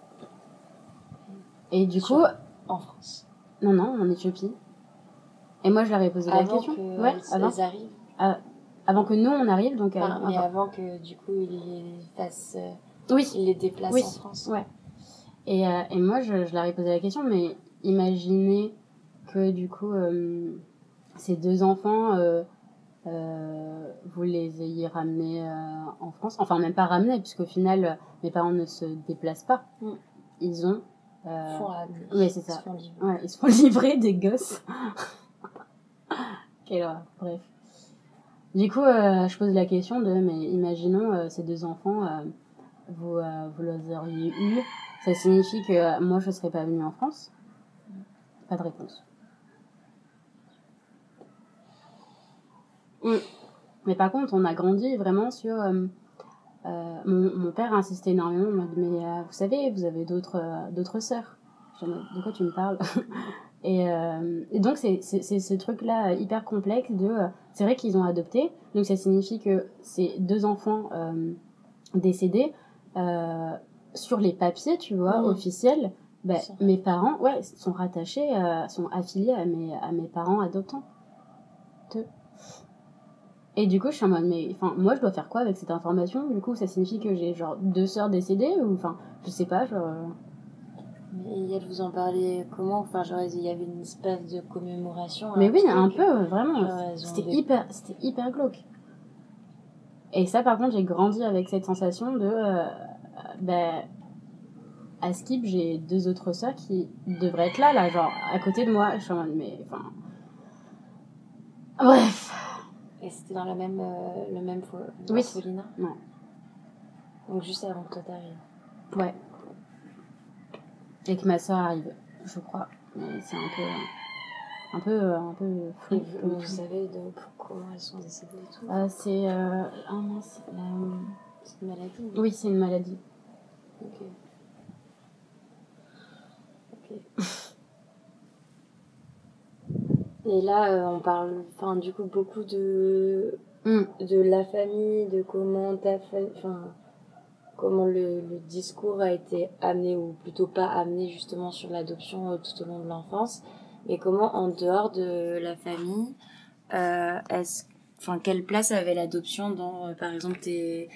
Et du Sur, coup en France. Non non, en Éthiopie. Et moi je leur ai posé avant la question. Que ouais, elles, avant. Elles arrivent. Euh, avant que nous on arrive donc. Ah, euh, mais avant. avant que du coup ils les fassent. Euh, oui. Ils les déplacent oui. en France. Ouais. Et euh, et moi je je leur ai posé la question, mais imaginez que du coup euh, ces deux enfants euh, euh, vous les ayez ramenés euh, en France, enfin même pas ramenés puisqu'au final euh, mes parents ne se déplacent pas. Mm. Ils ont euh... font ramener. Oui, c'est ça. Ils se font livrer. Ouais, ils se font livrer des gosses. Quelle horreur. Bref. Du coup, euh, je pose la question de mais imaginons euh, ces deux enfants euh, vous euh, vous les auriez eus, ça signifie que euh, moi je serais pas venue en France? Pas de réponse. Mm. Mais par contre, on a grandi vraiment sur. Euh, euh, mon, mon père insistait énormément. Il m'a dit mais euh, vous savez, vous avez d'autres euh, d'autres sœurs. Je dis, de quoi tu me parles? et, euh, et donc c'est c'est c'est ce truc-là hyper complexe de. Euh, c'est vrai qu'ils ont adopté, donc ça signifie que ces deux enfants euh, décédés euh, sur les papiers, tu vois, mmh. officiels. Ben, mes parents, ouais, sont rattachés, euh, sont affiliés à mes à mes parents adoptants. Deux. Et du coup, je suis en mode, mais enfin, moi, je dois faire quoi avec cette information? Du coup, ça signifie que j'ai genre deux sœurs décédées ou enfin, je sais pas, genre. Mais elles vous en parlaient comment? Enfin, genre, il y avait une espèce de commémoration. Mais oui, un peu, vraiment. C'était des... hyper, c'était hyper glauque. Et ça, par contre, j'ai grandi avec cette sensation de, euh, ben, à Skip, j'ai deux autres sœurs qui devraient être là, là, genre, à côté de moi. Je suis en mode, mais enfin. Bref. Et c'était dans la même, euh, le même oui. orphelinat? Non. Donc juste avant que toi t'arrives. Ouais. Et que ma soeur arrive, je crois. Mais c'est un peu, un peu, un peu flou. Et vous, vous savez de pourquoi elles sont décédées et tout? euh, C'est, euh, ah non, c'est, euh... c'est une maladie. Oui, oui, c'est une maladie. Ok. Ok. Et là, euh, on parle, enfin, du coup, beaucoup de, mm. de la famille, de comment ta famille, enfin, comment le, le discours a été amené, ou plutôt pas amené, justement, sur l'adoption euh, tout au long de l'enfance. Mais comment, en dehors de la famille, euh, est-ce, enfin, quelle place avait l'adoption dans, euh, par exemple, tes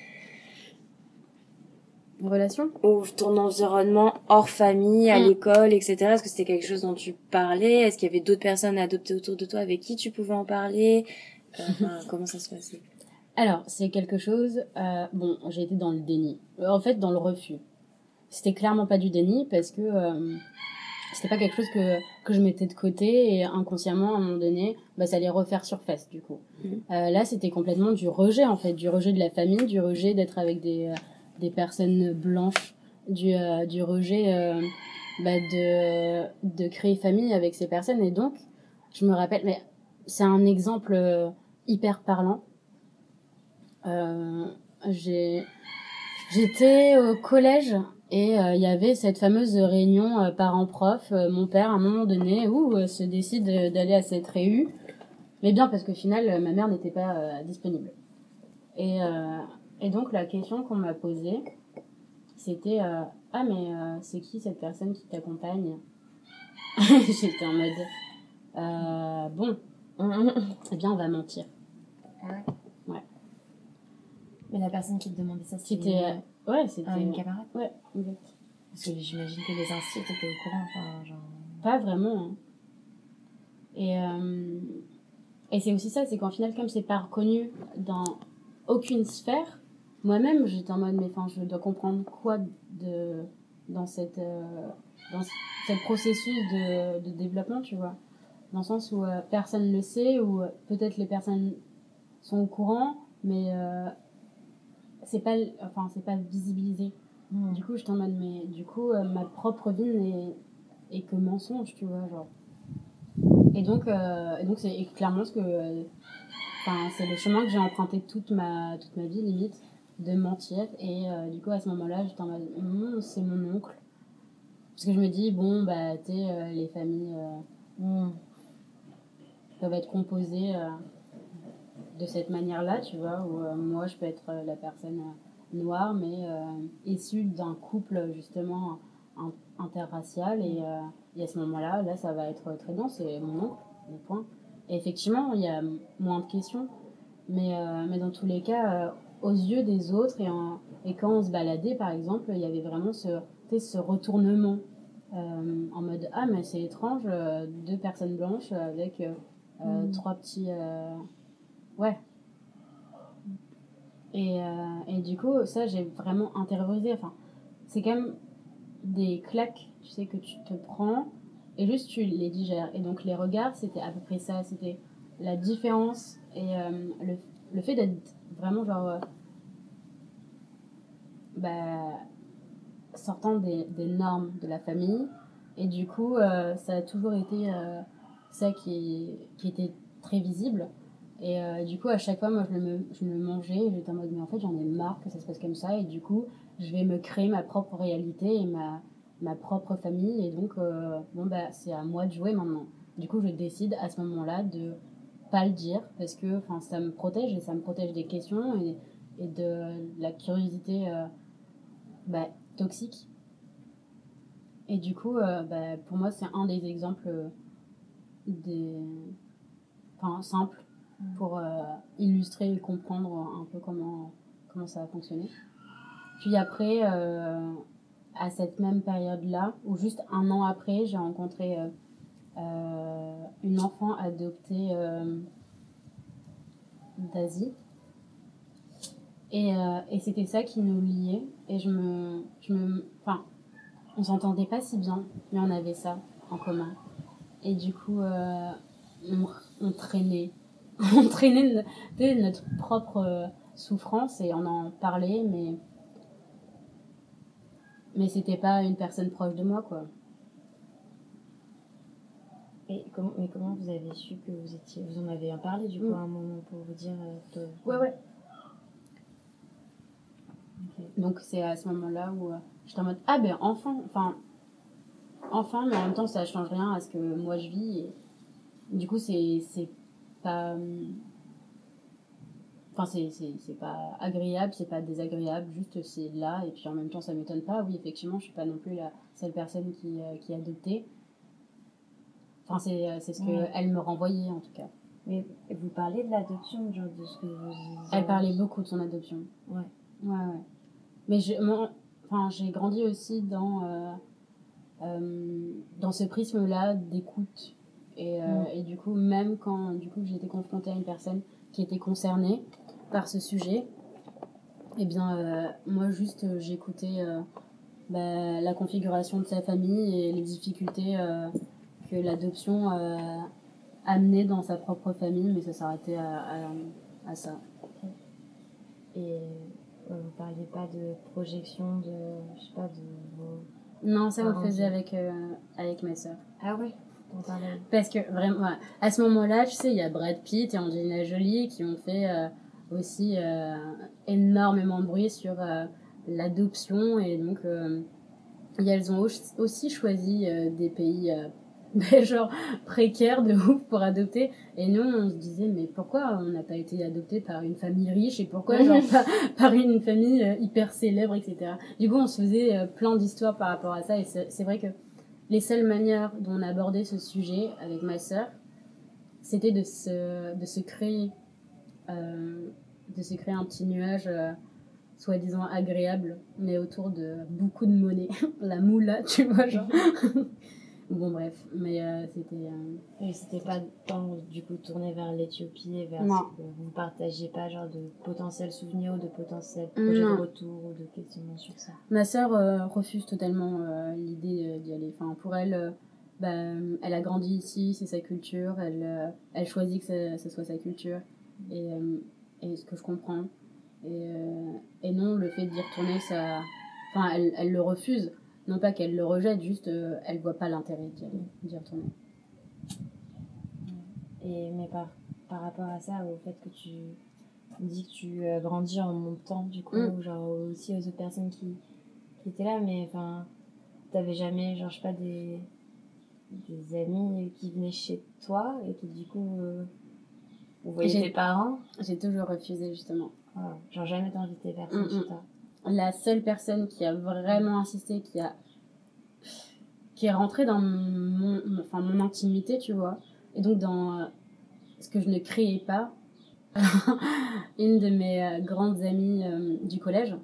Relation ou ton environnement hors famille, à Mm. l'école, et cetera. Est-ce que c'était quelque chose dont tu parlais? Est-ce qu'il y avait d'autres personnes adoptées autour de toi avec qui tu pouvais en parler? euh, enfin, comment ça se passait? Alors, c'est quelque chose... Euh, bon, j'ai été dans le déni. Euh, En fait, dans le refus. C'était clairement pas du déni parce que euh, c'était pas quelque chose que, que je mettais de côté et inconsciemment, à un moment donné, bah, ça allait refaire surface, du coup. Mhm. Euh, là, c'était complètement du rejet, en fait. Du rejet de la famille, du rejet d'être avec des, euh, des personnes blanches, du, euh, du rejet euh, bah, de, de créer famille avec ces personnes. Et donc, je me rappelle... mais c'est un exemple euh, hyper parlant. Euh, j'ai, j'étais au collège et il euh, y avait cette fameuse réunion euh, parents-prof. Euh, mon père, à un moment donné, où euh, se décide euh, d'aller à cette réu, mais bien parce qu'au final, euh, ma mère n'était pas euh, disponible. Et, euh, et donc la question qu'on m'a posée, c'était euh, ah mais euh, c'est qui cette personne qui t'accompagne? J'étais en mode euh, bon, eh bien on va mentir. Ah ouais. Ouais. Mais la personne qui te demandait ça, c'était, C'était euh, ouais, c'était ah, une camarade? ouais, exact. Parce que j'imagine que les instituts étaient au courant, enfin, genre... Pas vraiment. Hein. Et, euh, et c'est aussi ça, c'est qu'en final, comme c'est pas reconnu dans aucune sphère, moi-même, j'étais en mode, mais enfin, je dois comprendre quoi de, dans cette, euh, dans ce processus de, de développement, tu vois. Dans le sens où euh, personne ne le sait, ou euh, peut-être les personnes sont au courant, mais euh, c'est pas, enfin, c'est pas visibilisé. Mmh. Du coup, j'étais en mode, mais du coup, euh, ma propre vie n'est et que mensonge, tu vois, genre. Et donc, euh, et donc c'est clairement ce que, enfin, euh, c'est le chemin que j'ai emprunté toute ma, toute ma vie, limite, de mentir. Et euh, du coup, à ce moment-là, j'étais en mode, mmm, c'est mon oncle. Parce que je me dis, bon, bah, tu sais, euh, les familles euh, mmh. peuvent être composées euh, de cette manière-là, tu vois, où euh, moi, je peux être euh, la personne euh, noire, mais euh, issue d'un couple, justement, interracial et, euh, et à ce moment-là, là, ça va être très bien, c'est mon oncle, mon point. Et effectivement, il y a moins de questions, mais, euh, mais dans tous les cas, euh, aux yeux des autres et, en, et quand on se baladait, par exemple, il y avait vraiment ce, ce retournement euh, en mode « Ah, mais c'est étrange, euh, deux personnes blanches avec euh, mmh. trois petits... Euh... Ouais. » Et, euh, et du coup, ça, j'ai vraiment intériorisé. Enfin, c'est quand même des claques, tu sais, que tu te prends et juste tu les digères. Et donc les regards, c'était à peu près ça, c'était la différence et euh, le, le fait d'être vraiment genre euh, bah, sortant des, des normes de la famille. Et du coup, euh, ça a toujours été euh, ça qui, qui était très visible. Et euh, du coup, à chaque fois, moi, je me, je me mangeais et j'étais en mode, mais en fait, j'en ai marre que ça se passe comme ça. Et du coup, je vais me créer ma propre réalité et ma, ma propre famille. Et donc, euh, bon, bah, c'est à moi de jouer maintenant. Du coup, je décide à ce moment-là de pas le dire parce que ça me protège et ça me protège des questions et, et de la curiosité euh, bah, toxique. Et du coup, euh, bah, pour moi, c'est un des exemples des... enfin, simples pour euh, illustrer et comprendre un peu comment, comment ça a fonctionné. Puis après, euh, à cette même période-là, ou juste un an après, j'ai rencontré euh, euh, une enfant adoptée euh, d'Asie. Et, euh, et c'était ça qui nous liait. Et je me... Je me enfin, on s'entendait pas si bien, mais on avait ça en commun. Et du coup, euh, on, on traînait. on traînait notre, notre propre souffrance et on en parlait, mais mais c'était pas une personne proche de moi, quoi. Et comment, mais comment vous avez su que vous étiez, vous en avez parlé du coup mmh. à un moment pour vous dire que... Ouais, ouais. Okay. Donc c'est à ce moment-là où euh, j'étais en mode ah ben enfin, enfin, enfin, mais en même temps ça change rien à ce que moi je vis. Et du coup c'est c'est pas Enfin, c'est, c'est, c'est pas agréable, c'est pas désagréable, juste c'est là, et puis en même temps ça m'étonne pas. Oui, effectivement, je suis pas non plus la seule personne qui, euh, qui a adopté. Enfin, c'est, euh, c'est ce Ouais. qu'elle me renvoyait, en tout cas. Mais vous parlez de l'adoption, genre de ce que vous... Elle parlait beaucoup de son adoption. Ouais. Ouais, ouais. Mais je, mon, enfin, j'ai grandi aussi dans, euh, euh, dans ce prisme-là d'écoute. Et, euh, Mm. et du coup, même quand du coup, j'ai été confrontée à une personne qui était concernée par ce sujet, eh bien, euh, moi, juste, euh, j'écoutais euh, bah, la configuration de sa famille et les difficultés euh, que l'adoption euh, amenait dans sa propre famille, mais ça s'arrêtait à, à, à ça. Et euh, vous parliez pas de projection, de... Je sais pas, de vos... Non, ça, on le Pardon, faisait je- avec, euh, avec ma sœur. Ah ouais, on parlait... Parce que vraiment, ouais, à ce moment-là, tu sais, il y a Brad Pitt et Angelina Jolie qui ont fait euh, aussi euh, énormément de bruit sur euh, l'adoption. Et donc, euh, et elles ont au- aussi choisi euh, des pays euh, ben, genre précaires de ouf pour adopter. Et nous, on se disait, mais pourquoi on n'a pas été adopté par une famille riche et pourquoi genre pas par une famille euh, hyper célèbre, et cetera. Du coup, on se faisait euh, plein d'histoires par rapport à ça. Et c'est, c'est vrai que les seules manières dont on abordait ce sujet avec ma sœur, c'était de se, de se créer, euh, de se créer un petit nuage, euh, soi-disant agréable, mais autour de beaucoup de monnaie. La moula, tu vois, genre. Bon, bref, mais euh, c'était... euh, Et c'était pas tant, du coup, tourné vers l'Éthiopie et vers Non. ce que vous partagiez pas, genre de potentiels souvenirs ou de potentiels projets Non. de retour ou de questionnement sur ça. Ma sœur euh, refuse totalement euh, l'idée euh, d'y aller. Enfin, pour elle, euh, bah, elle a grandi ici, c'est sa culture, elle, euh, elle choisit que ça, ça soit sa culture, et, euh, et ce que je comprends. Et, euh, et non, le fait d'y retourner, ça... Enfin, elle, elle le refuse. Non pas qu'elle le rejette, juste euh, elle voit pas l'intérêt d'y aller, d'y retourner. Et, mais par, par rapport à ça, au fait que tu dis que tu euh, grandis en montant, du coup, Mm. genre aussi aux autres personnes qui, qui étaient là, mais enfin, t'avais jamais, genre, je sais pas, des, des amis qui venaient chez toi et qui, du coup, euh, vous voyez J'ai- tes parents, J'ai toujours refusé, justement. voilà. Genre jamais t'inviter personne Mm, chez mm. toi. La seule personne qui a vraiment insisté, qui a qui est rentrée dans mon, mon- enfin, mon intimité, tu vois, et donc dans euh, ce que je ne créais pas, une de mes euh, grandes amies euh, du collège.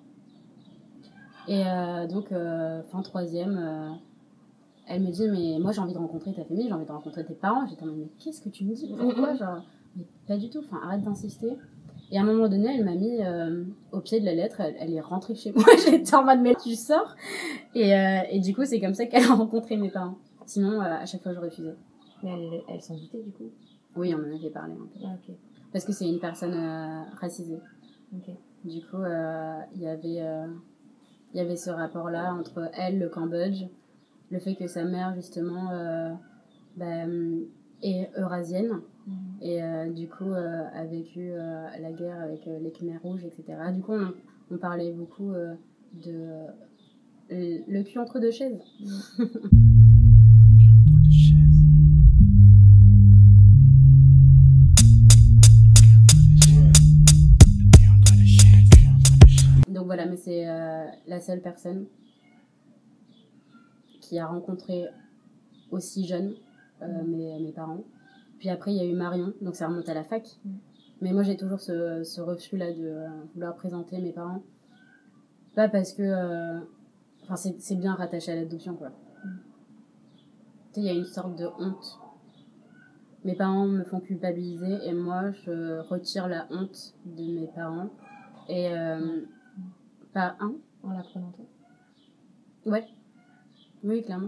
Et euh, donc, euh, fin troisième, euh, elle me dit, mais moi j'ai envie de rencontrer ta famille, j'ai envie de rencontrer tes parents. J'étais en mode, mais qu'est-ce que tu me dis? Pourquoi? Genre, mais pas du tout, enfin, arrête d'insister. Et à un moment donné, elle m'a mis euh, au pied de la lettre, elle, elle est rentrée chez moi, j'étais en mode, mais tu sors? Et, euh, et du coup, c'est comme ça qu'elle a rencontré mes parents. Sinon, euh, à chaque fois, je refusais. Mais elle, elle s'en doutait, du coup. Oui, on en avait parlé un peu. Ah, ok. Parce que c'est une personne euh, racisée. Ok. Du coup, euh, il y avait, euh, il y avait ce rapport-là entre elle, le Cambodge, le fait que sa mère, justement, euh, bah, est eurasienne. Mhm. Et euh, du coup, euh, a vécu euh, la guerre avec euh, les Khmers rouges, et cetera. Du coup, on, on parlait beaucoup euh, de euh, le le cul entre deux chaises. Donc voilà, mais c'est euh, la seule personne qui a rencontré aussi jeune euh, mes, mes parents. Puis après, il y a eu Marion, donc ça remonte à la fac. Mm. Mais moi, j'ai toujours ce, ce refus-là de euh, vouloir présenter mes parents. Pas parce que... euh, Enfin, c'est, c'est bien rattaché à l'adoption, quoi. Mm. Tu sais, il y a une sorte de honte. Mes parents me font culpabiliser et moi, je retire la honte de mes parents. Et... Euh, pas un. En la prenant toi. Ouais. Oui, clairement.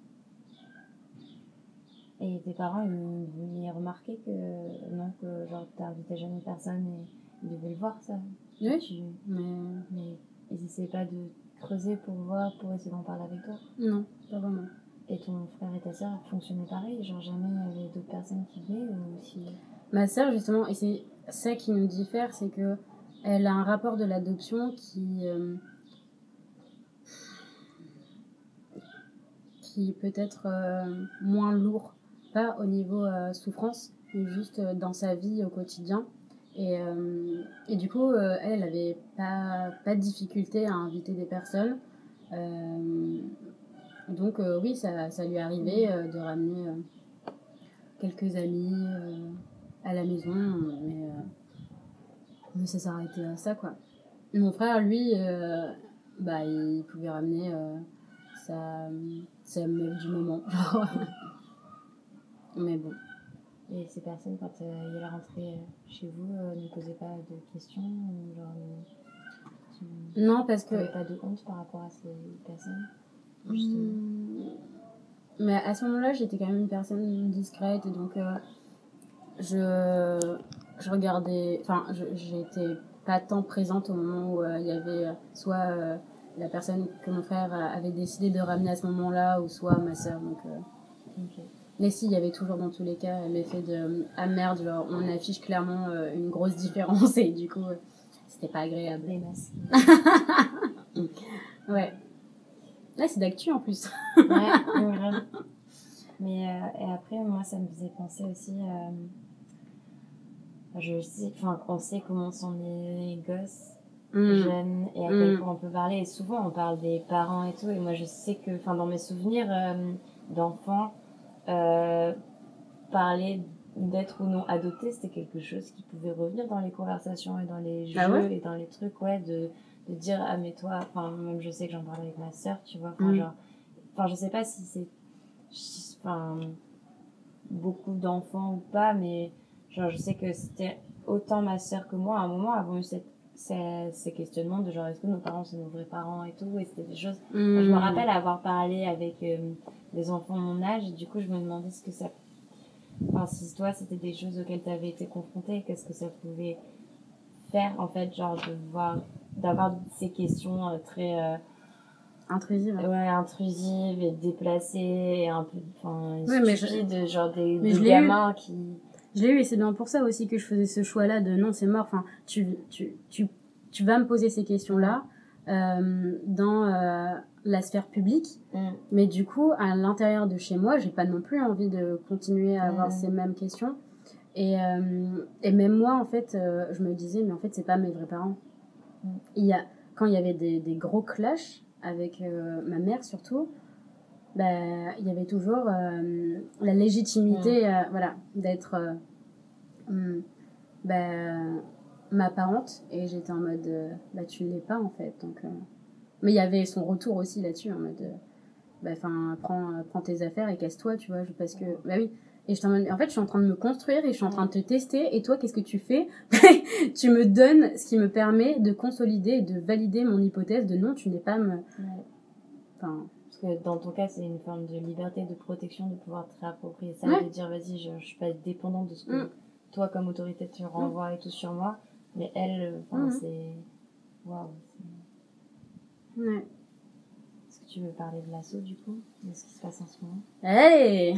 Et tes parents, ils, ils remarquaient que, non, que genre, t'invitais jamais personne et ils devaient le voir, ça. Oui. Tu- Mais mais ils essayaient pas de creuser pour voir, pour essayer d'en parler avec toi. non, pas vraiment. Et ton frère et ta sœur fonctionnaient pareil, genre jamais il y avait d'autres personnes qui venaient ou si... Ma sœur, justement, et c'est ça qui nous diffère, c'est que elle a un rapport de l'adoption qui... euh, qui peut être euh, moins lourd. Pas au niveau euh, souffrance, mais juste euh, dans sa vie au quotidien. Et, euh, et du coup, euh, elle, elle avait pas, pas de difficulté à inviter des personnes. Euh, donc euh, oui, ça, ça lui arrivait euh, de ramener euh, quelques amis euh, à la maison, mais, euh, mais ça s'arrêtait à ça, quoi. Mon frère, lui, euh, bah, il pouvait ramener euh, sa, sa meuf du moment. Mais bon. Et ces personnes, quand euh, il est rentré chez vous, euh, ne posaient pas de questions ou genre, tu... Non, parce que... Tu n'avais pas de honte par rapport à ces personnes Mmh. Mais à ce moment-là, j'étais quand même une personne discrète, et donc euh, je, je regardais... Enfin, je, j'étais pas tant présente au moment où il euh, y avait euh, soit euh, la personne que mon frère avait décidé de ramener à ce moment-là, ou soit ma sœur. Donc, euh... okay. Mais si, il y avait toujours dans tous les cas l'effet de « ah merde, genre, on affiche clairement euh, une grosse différence » et du coup, euh, c'était pas agréable. Les masses. Ouais. Là, c'est d'actu en plus. Ouais, vraiment. Mais euh, et après, moi, ça me faisait penser aussi... Euh, je sais, enfin, on sait comment sont les gosses mmh. jeunes et à quel point mmh. on peut parler. Et souvent, on parle des parents et tout. Et moi, je sais que, enfin, dans mes souvenirs euh, d'enfants, euh, parler d'être ou non adopté, c'était quelque chose qui pouvait revenir dans les conversations et dans les jeux ah ouais et dans les trucs, ouais, de, de dire, ah, mais toi, enfin, même je sais que j'en parlais avec ma sœur, tu vois, enfin, mmh. genre, enfin, je sais pas si c'est, enfin, beaucoup d'enfants ou pas, mais, genre, je sais que c'était autant ma sœur que moi, à un moment, avons eu cette, ces, ces questionnements de genre, est-ce que nos parents sont nos vrais parents et tout, et c'était des choses, mmh. enfin, je me rappelle avoir parlé avec euh, des enfants de mon âge, et du coup, je me demandais ce que ça, enfin, si toi, c'était des choses auxquelles tu avais été confrontée, qu'est-ce que ça pouvait faire, en fait, genre, de voir, d'avoir ces questions euh, très... Euh, intrusives. Ouais, intrusives et déplacées, et un peu, enfin, ouais, stupides, je... genre des, des gamins qui... Je l'ai eu, et c'est bien pour ça aussi que je faisais ce choix-là de non, c'est mort, enfin, tu, tu, tu, tu vas me poser ces questions-là euh, dans euh, la sphère publique, mm. mais du coup, à l'intérieur de chez moi, j'ai pas non plus envie de continuer à avoir mm. ces mêmes questions. Et, euh, et même moi, en fait, euh, je me disais, mais en fait, c'est pas mes vrais parents. Mm. Il y a, quand il y avait des, des gros clashs avec euh, ma mère, surtout, bah, il y avait toujours euh, la légitimité, mm. euh, voilà, d'être euh, hum, bah, ma parente, et j'étais en mode, euh, bah, tu l'es pas, en fait. Donc, euh... mais il y avait son retour aussi là-dessus, en mode, euh, bah, enfin, prends, euh, prends tes affaires et casse-toi, tu vois, parce que, bah oui. Et je en, en fait, je suis en train de me construire et je suis en train de te tester, et toi, qu'est-ce que tu fais? Tu me donnes ce qui me permet de consolider et de valider mon hypothèse de non, tu n'es pas me... Enfin... Parce que dans ton cas, c'est une forme de liberté, de protection, de pouvoir te réapproprier ça, ouais. de dire, vas-y, je, je suis pas dépendante de ce que mm. toi, comme autorité, tu renvoies mm. et tout sur moi. Mais elle, enfin, mm. c'est... Waouh. Ouais. Est-ce que tu veux parler de l'assaut, du coup, de ce qui se passe en ce moment? Hey!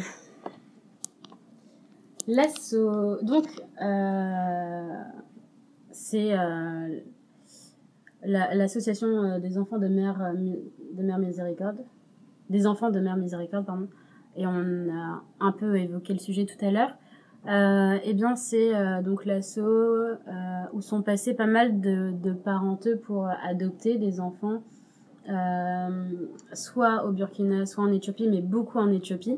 L'assaut, donc, euh, c'est euh, la, l'association des enfants de Mère, de Mère Miséricorde, des enfants de Mère Miséricorde, pardon, et on a un peu évoqué le sujet tout à l'heure. Euh, eh bien, c'est euh, donc l'assaut euh, où sont passés pas mal de, de parenteux pour adopter des enfants, euh, soit au Burkina, soit en Éthiopie, mais beaucoup en Éthiopie.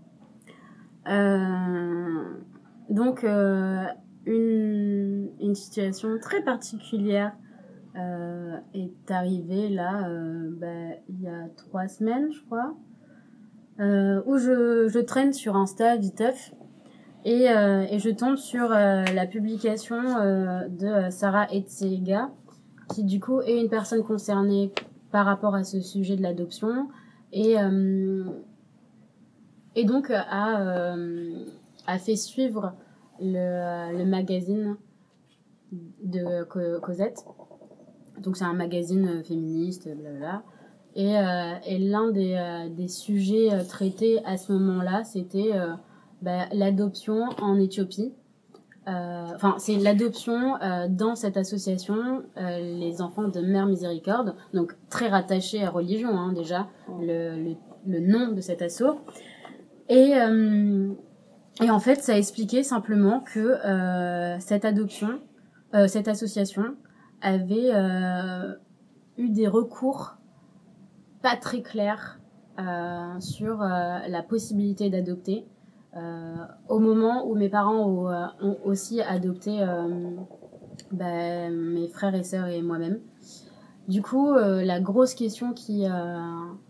Euh, donc euh, une, une situation très particulière euh, est arrivée là euh, bah, il y a trois semaines je crois euh, où je, je traîne sur Insta viteuf et, euh, et je tombe sur euh, la publication euh, de Sarah Etsega qui du coup est une personne concernée par rapport à ce sujet de l'adoption et euh, Et donc, a, euh, a fait suivre le, le magazine de Cosette. Donc, c'est un magazine féministe, blablabla. Et, euh, et l'un des, euh, des sujets traités à ce moment-là, c'était euh, bah, l'adoption en Éthiopie. Enfin, euh, c'est l'adoption euh, dans cette association, euh, les enfants de Mère Miséricorde, donc très rattaché à religion, hein, déjà, le, le, le nom de cet assaut. Et, euh, et en fait, ça expliquait simplement que euh, cette adoption, euh, cette association avait euh, eu des recours pas très clairs euh, sur euh, la possibilité d'adopter euh, au moment où mes parents ont, euh, ont aussi adopté euh, bah, mes frères et sœurs et moi-même. Du coup, euh, la grosse question qui... Euh,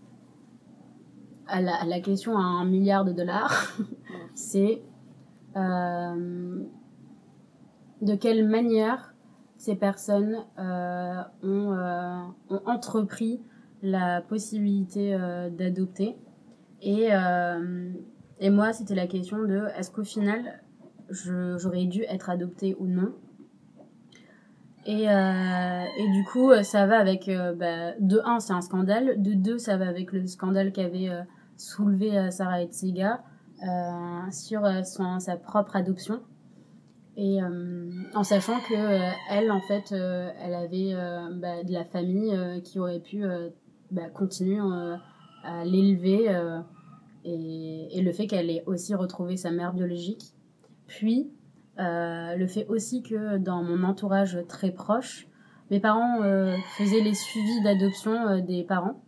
à la, à la question à un milliard de dollars, c'est euh, de quelle manière ces personnes euh, ont, euh, ont entrepris la possibilité euh, d'adopter. Et, euh, et moi, c'était la question de est-ce qu'au final, je, j'aurais dû être adoptée ou non. Et, euh, et du coup, ça va avec... Euh, bah, de un, c'est un scandale. De deux, ça va avec le scandale qu'avait euh, soulevé euh, Sarah Etziga euh, sur euh, son, sa propre adoption. Et euh, en sachant que euh, elle, en fait, euh, elle avait euh, bah, de la famille euh, qui aurait pu euh, bah, continuer euh, à l'élever euh, et, et le fait qu'elle ait aussi retrouvé sa mère biologique. Puis, euh, le fait aussi que dans mon entourage très proche, mes parents euh, faisaient les suivis d'adoption euh, des parents.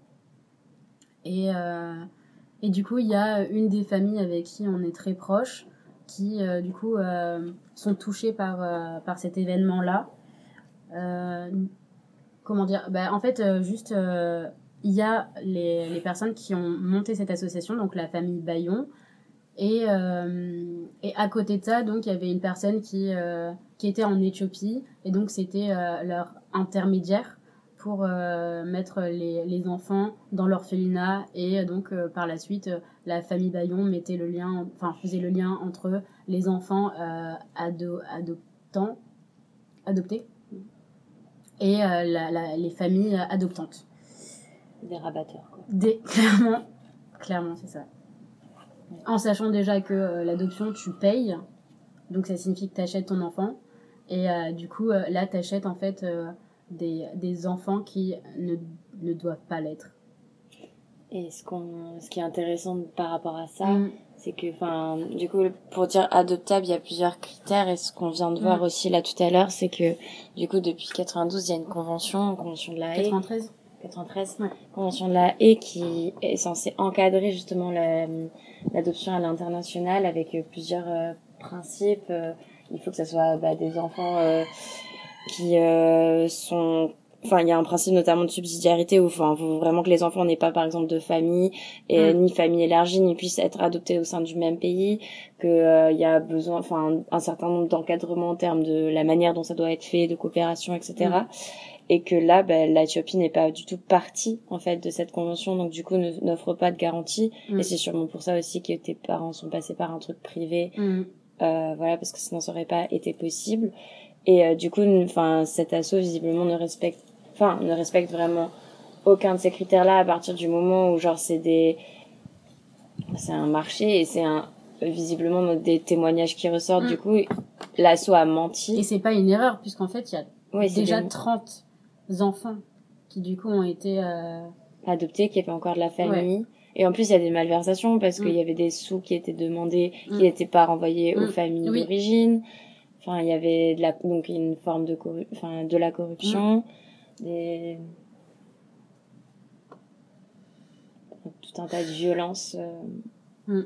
Et, euh, et du coup, il y a une des familles avec qui on est très proche qui, euh, du coup, euh, sont touchés par, euh, par cet événement-là. Euh, comment dire bah, en fait, euh, juste, euh, il y a les, les personnes qui ont monté cette association, donc la famille Bayon. Et, euh, et à côté de ça, donc, il y avait une personne qui, euh, qui était en Éthiopie. Et donc, c'était euh, leur intermédiaire pour euh, mettre les, les enfants dans l'orphelinat. Et donc, euh, par la suite, euh, la famille Bayon mettait le lien, enfin, faisait le lien entre les enfants euh, ado, adoptants, adoptés et euh, la, la, les familles adoptantes. Des rabatteurs, quoi. Des, clairement, clairement, c'est ça. En sachant déjà que euh, l'adoption, tu payes, donc ça signifie que tu achètes ton enfant. Et euh, du coup, euh, là, tu achètes en fait euh, des, des enfants qui ne, ne doivent pas l'être. Et ce, qu'on, ce qui est intéressant par rapport à ça, Mm. c'est que, enfin, du coup, pour dire adoptable, il y a plusieurs critères. Et ce qu'on vient de voir Mm. aussi là tout à l'heure, c'est que, du coup, depuis quatre-vingt-douze, il y a une convention, une convention de la Haye. quatre-vingt-treize quatre-vingt-treize, ouais. Convention de la Haye qui est censée encadrer justement la, l'adoption à l'international avec plusieurs euh, principes. Euh, il faut que ça soit bah, des enfants euh, qui euh, sont... Enfin, il y a un principe notamment de subsidiarité où enfin, faut vraiment que les enfants n'aient pas, par exemple, de famille, et, Mm. ni famille élargie, ni puissent être adoptés au sein du même pays, que euh, il y a besoin, enfin, un certain nombre d'encadrements en termes de la manière dont ça doit être fait, de coopération, et cetera. Mm. Et que là, ben, l'Éthiopie n'est pas du tout partie, en fait, de cette convention, donc du coup, ne, n'offre pas de garantie. Mm. Et c'est sûrement pour ça aussi que tes parents sont passés par un truc privé, mm. euh, voilà, parce que sinon ça aurait pas été possible. Et euh, du coup, enfin, cet asso, visiblement, ne respecte, enfin, ne respecte vraiment aucun de ces critères-là à partir du moment où, genre, c'est des, c'est un marché et c'est un, visiblement, des témoignages qui ressortent. Mm. Du coup, l'asso a menti. Et c'est pas une erreur, puisqu'en fait, il y a ouais, déjà des... trente enfants qui du coup ont été euh... adoptés, qui avaient encore de la famille. Ouais. Et en plus, il y a des malversations parce mmh. qu'il y avait des sous qui étaient demandés, mmh. qui n'étaient pas renvoyés mmh. aux familles oui. d'origine. Enfin, il y avait de la, donc une forme de corru... enfin, de la corruption, mmh. des... tout un tas de violences. Euh... Mmh.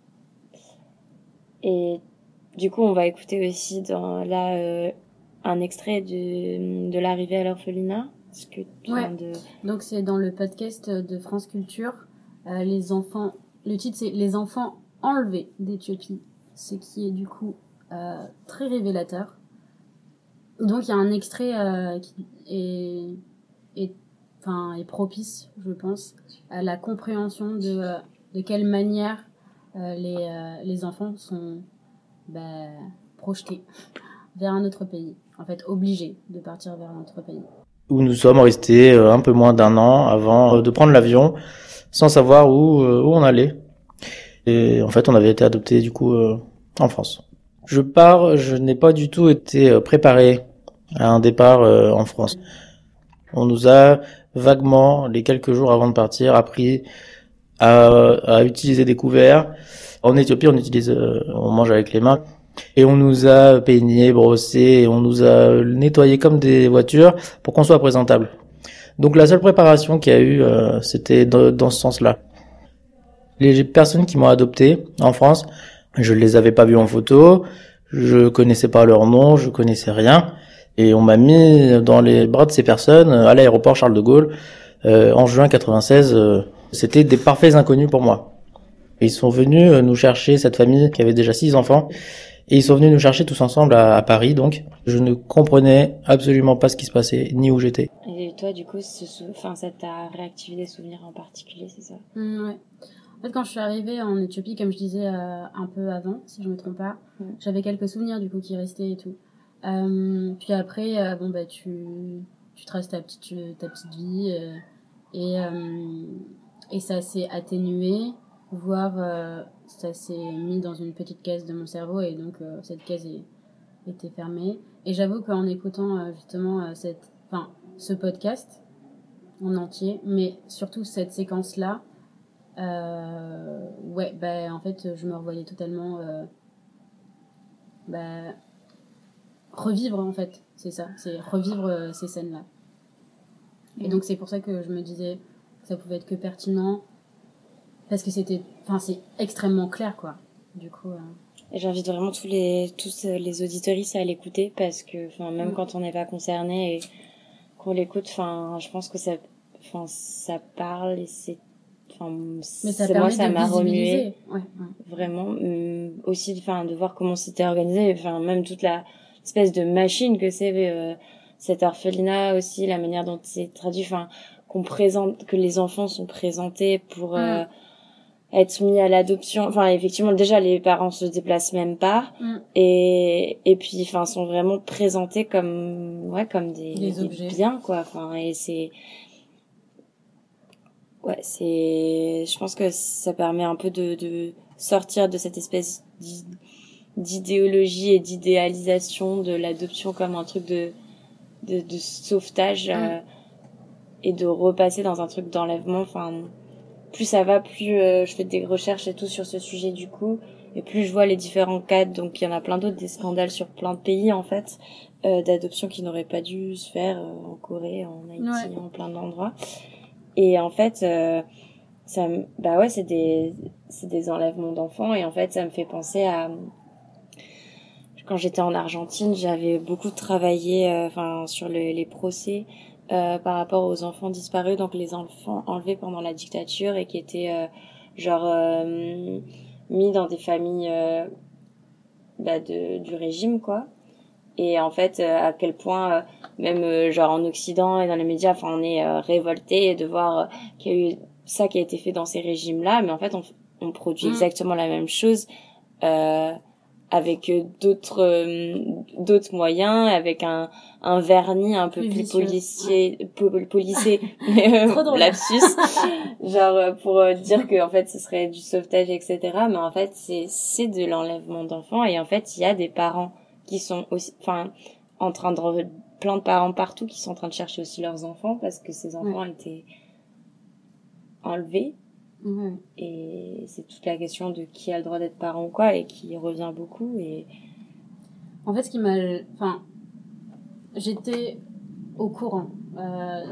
Et du coup, on va écouter aussi dans là, euh, un extrait de, de l'arrivée à l'orphelinat. Ce que tu ouais. viens de... Donc c'est dans le podcast de France Culture. Euh, les enfants, le titre c'est Les enfants enlevés d'Éthiopie, ce qui est du coup euh, très révélateur. Donc il y a un extrait euh, qui est, est, enfin, est propice, je pense, à la compréhension de, de quelle manière euh, les, euh, les enfants sont bah, projetés vers un autre pays. En fait, obligés de partir vers un autre pays. Où nous sommes restés un peu moins d'un an avant de prendre l'avion, sans savoir où, où on allait. Et en fait, on avait été adoptés du coup euh, en France. Je pars, je n'ai pas du tout été préparé à un départ euh, en France. On nous a vaguement, les quelques jours avant de partir, appris à, à utiliser des couverts. En Éthiopie, on utilise, euh, on mange avec les mains. Et on nous a peigné, brossé, et on nous a nettoyé comme des voitures pour qu'on soit présentable. Donc la seule préparation qu'il y a eu, euh, c'était dans, dans ce sens-là. Les personnes qui m'ont adopté en France Je les avais pas vus en photo, je connaissais pas leur nom, je connaissais rien. Et on m'a mis dans les bras de ces personnes à l'aéroport Charles de Gaulle euh, en juin quatre-vingt-seize. Euh, c'était des parfaits inconnus pour moi. Ils sont venus nous chercher, cette famille qui avait déjà six enfants, et ils sont venus nous chercher tous ensemble à, à Paris. Donc, je ne comprenais absolument pas ce qui se passait, ni où j'étais. Et toi, du coup, ce sou... enfin, ça t'a réactivé des souvenirs en particulier, c'est ça? Mmh, ouais. En fait, quand je suis arrivée en Éthiopie, comme je disais euh, un peu avant, si je me trompe pas, mmh. j'avais quelques souvenirs du coup qui restaient et tout. Euh, puis après, euh, bon bah tu tu traces ta petite ta petite vie euh, et euh, et ça s'est atténué, voire euh, ça s'est mis dans une petite caisse de mon cerveau et donc euh, cette caisse est, était fermée. Et j'avoue qu'en écoutant euh, justement euh, cette, enfin ce podcast en entier, mais surtout cette séquence là. Euh, ouais, bah en fait, je me revoyais totalement euh, bah, revivre en fait, c'est ça, c'est revivre euh, ces scènes-là. Et donc c'est pour ça que je me disais que ça pouvait être que pertinent, parce que c'était, enfin c'est extrêmement clair quoi. Du coup. Euh... Et j'invite vraiment tous les tous les auditeuristes à l'écouter parce que, enfin même mmh. quand on n'est pas concerné et qu'on l'écoute, enfin je pense que ça, enfin ça parle et c'est Enfin, mais ça c'est moi ça m'a remué ouais, ouais. vraiment euh, aussi enfin de voir comment c'était organisé, enfin même toute la espèce de machine que c'est euh, cet orphelinat aussi, la manière dont c'est traduit, enfin qu'on présente, que les enfants sont présentés pour euh, mm. être mis à l'adoption, enfin effectivement déjà les parents se déplacent même pas mm. et et puis enfin sont vraiment présentés comme ouais comme des, des, des objets biens quoi, enfin et c'est ouais, c'est, je pense que ça permet un peu de, de sortir de cette espèce d'idéologie et d'idéalisation de l'adoption comme un truc de, de, de sauvetage, mmh. euh, et de repasser dans un truc d'enlèvement. Enfin, plus ça va, plus euh, je fais des recherches et tout sur ce sujet du coup, et plus je vois les différents cas. Donc il y en a plein d'autres, des scandales sur plein de pays en fait, euh, d'adoption qui n'auraient pas dû se faire euh, en Corée, en Haïti, ouais. en plein d'endroits. Et en fait, euh, ça, bah ouais, c'est des, c'est des enlèvements d'enfants. Et en fait, ça me fait penser à, quand j'étais en Argentine, j'avais beaucoup travaillé, enfin, euh, sur le, les procès, euh, par rapport aux enfants disparus, donc les enfants enlevés pendant la dictature et qui étaient, euh, genre, euh, mis dans des familles, euh, bah, de, du régime, quoi. Et en fait, euh, à quel point, euh, même euh, genre en Occident et dans les médias, enfin, on est euh, révolté de voir euh, qu'il y a eu ça qui a été fait dans ces régimes-là, mais en fait, on, on produit mmh. exactement la même chose euh, avec d'autres euh, d'autres moyens, avec un un vernis un peu plus, plus policier, ouais. po policé, mais euh, lapsus, genre euh, pour euh, dire que en fait, ce serait du sauvetage, et cetera. Mais en fait, c'est c'est de l'enlèvement d'enfants et en fait, il y a des parents qui sont aussi, enfin, en train de, plein de parents partout qui sont en train de chercher aussi leurs enfants parce que ces enfants ouais. étaient enlevés. Ouais. Et c'est toute la question de qui a le droit d'être parent ou quoi et qui revient beaucoup. Et en fait, ce qui m'a, enfin, j'étais au courant euh,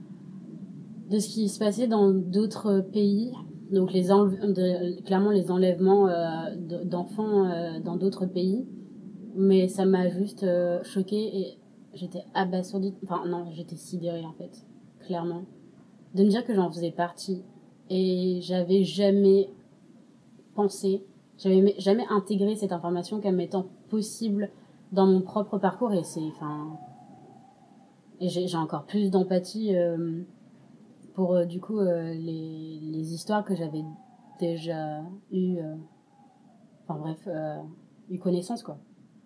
de ce qui se passait dans d'autres pays. Donc les enle- de, clairement les enlèvements euh, d'enfants euh, dans d'autres pays. Mais ça m'a juste euh, choquée et j'étais abasourdie. Enfin, non, j'étais sidérée, en fait. Clairement. De me dire que j'en faisais partie. Et j'avais jamais pensé, j'avais jamais intégré cette information comme étant possible dans mon propre parcours. Et c'est, enfin... Et j'ai encore plus d'empathie euh, pour, euh, du coup, euh, les, les histoires que j'avais déjà eues... Euh... Enfin, bref, euh, eu connaissance, quoi.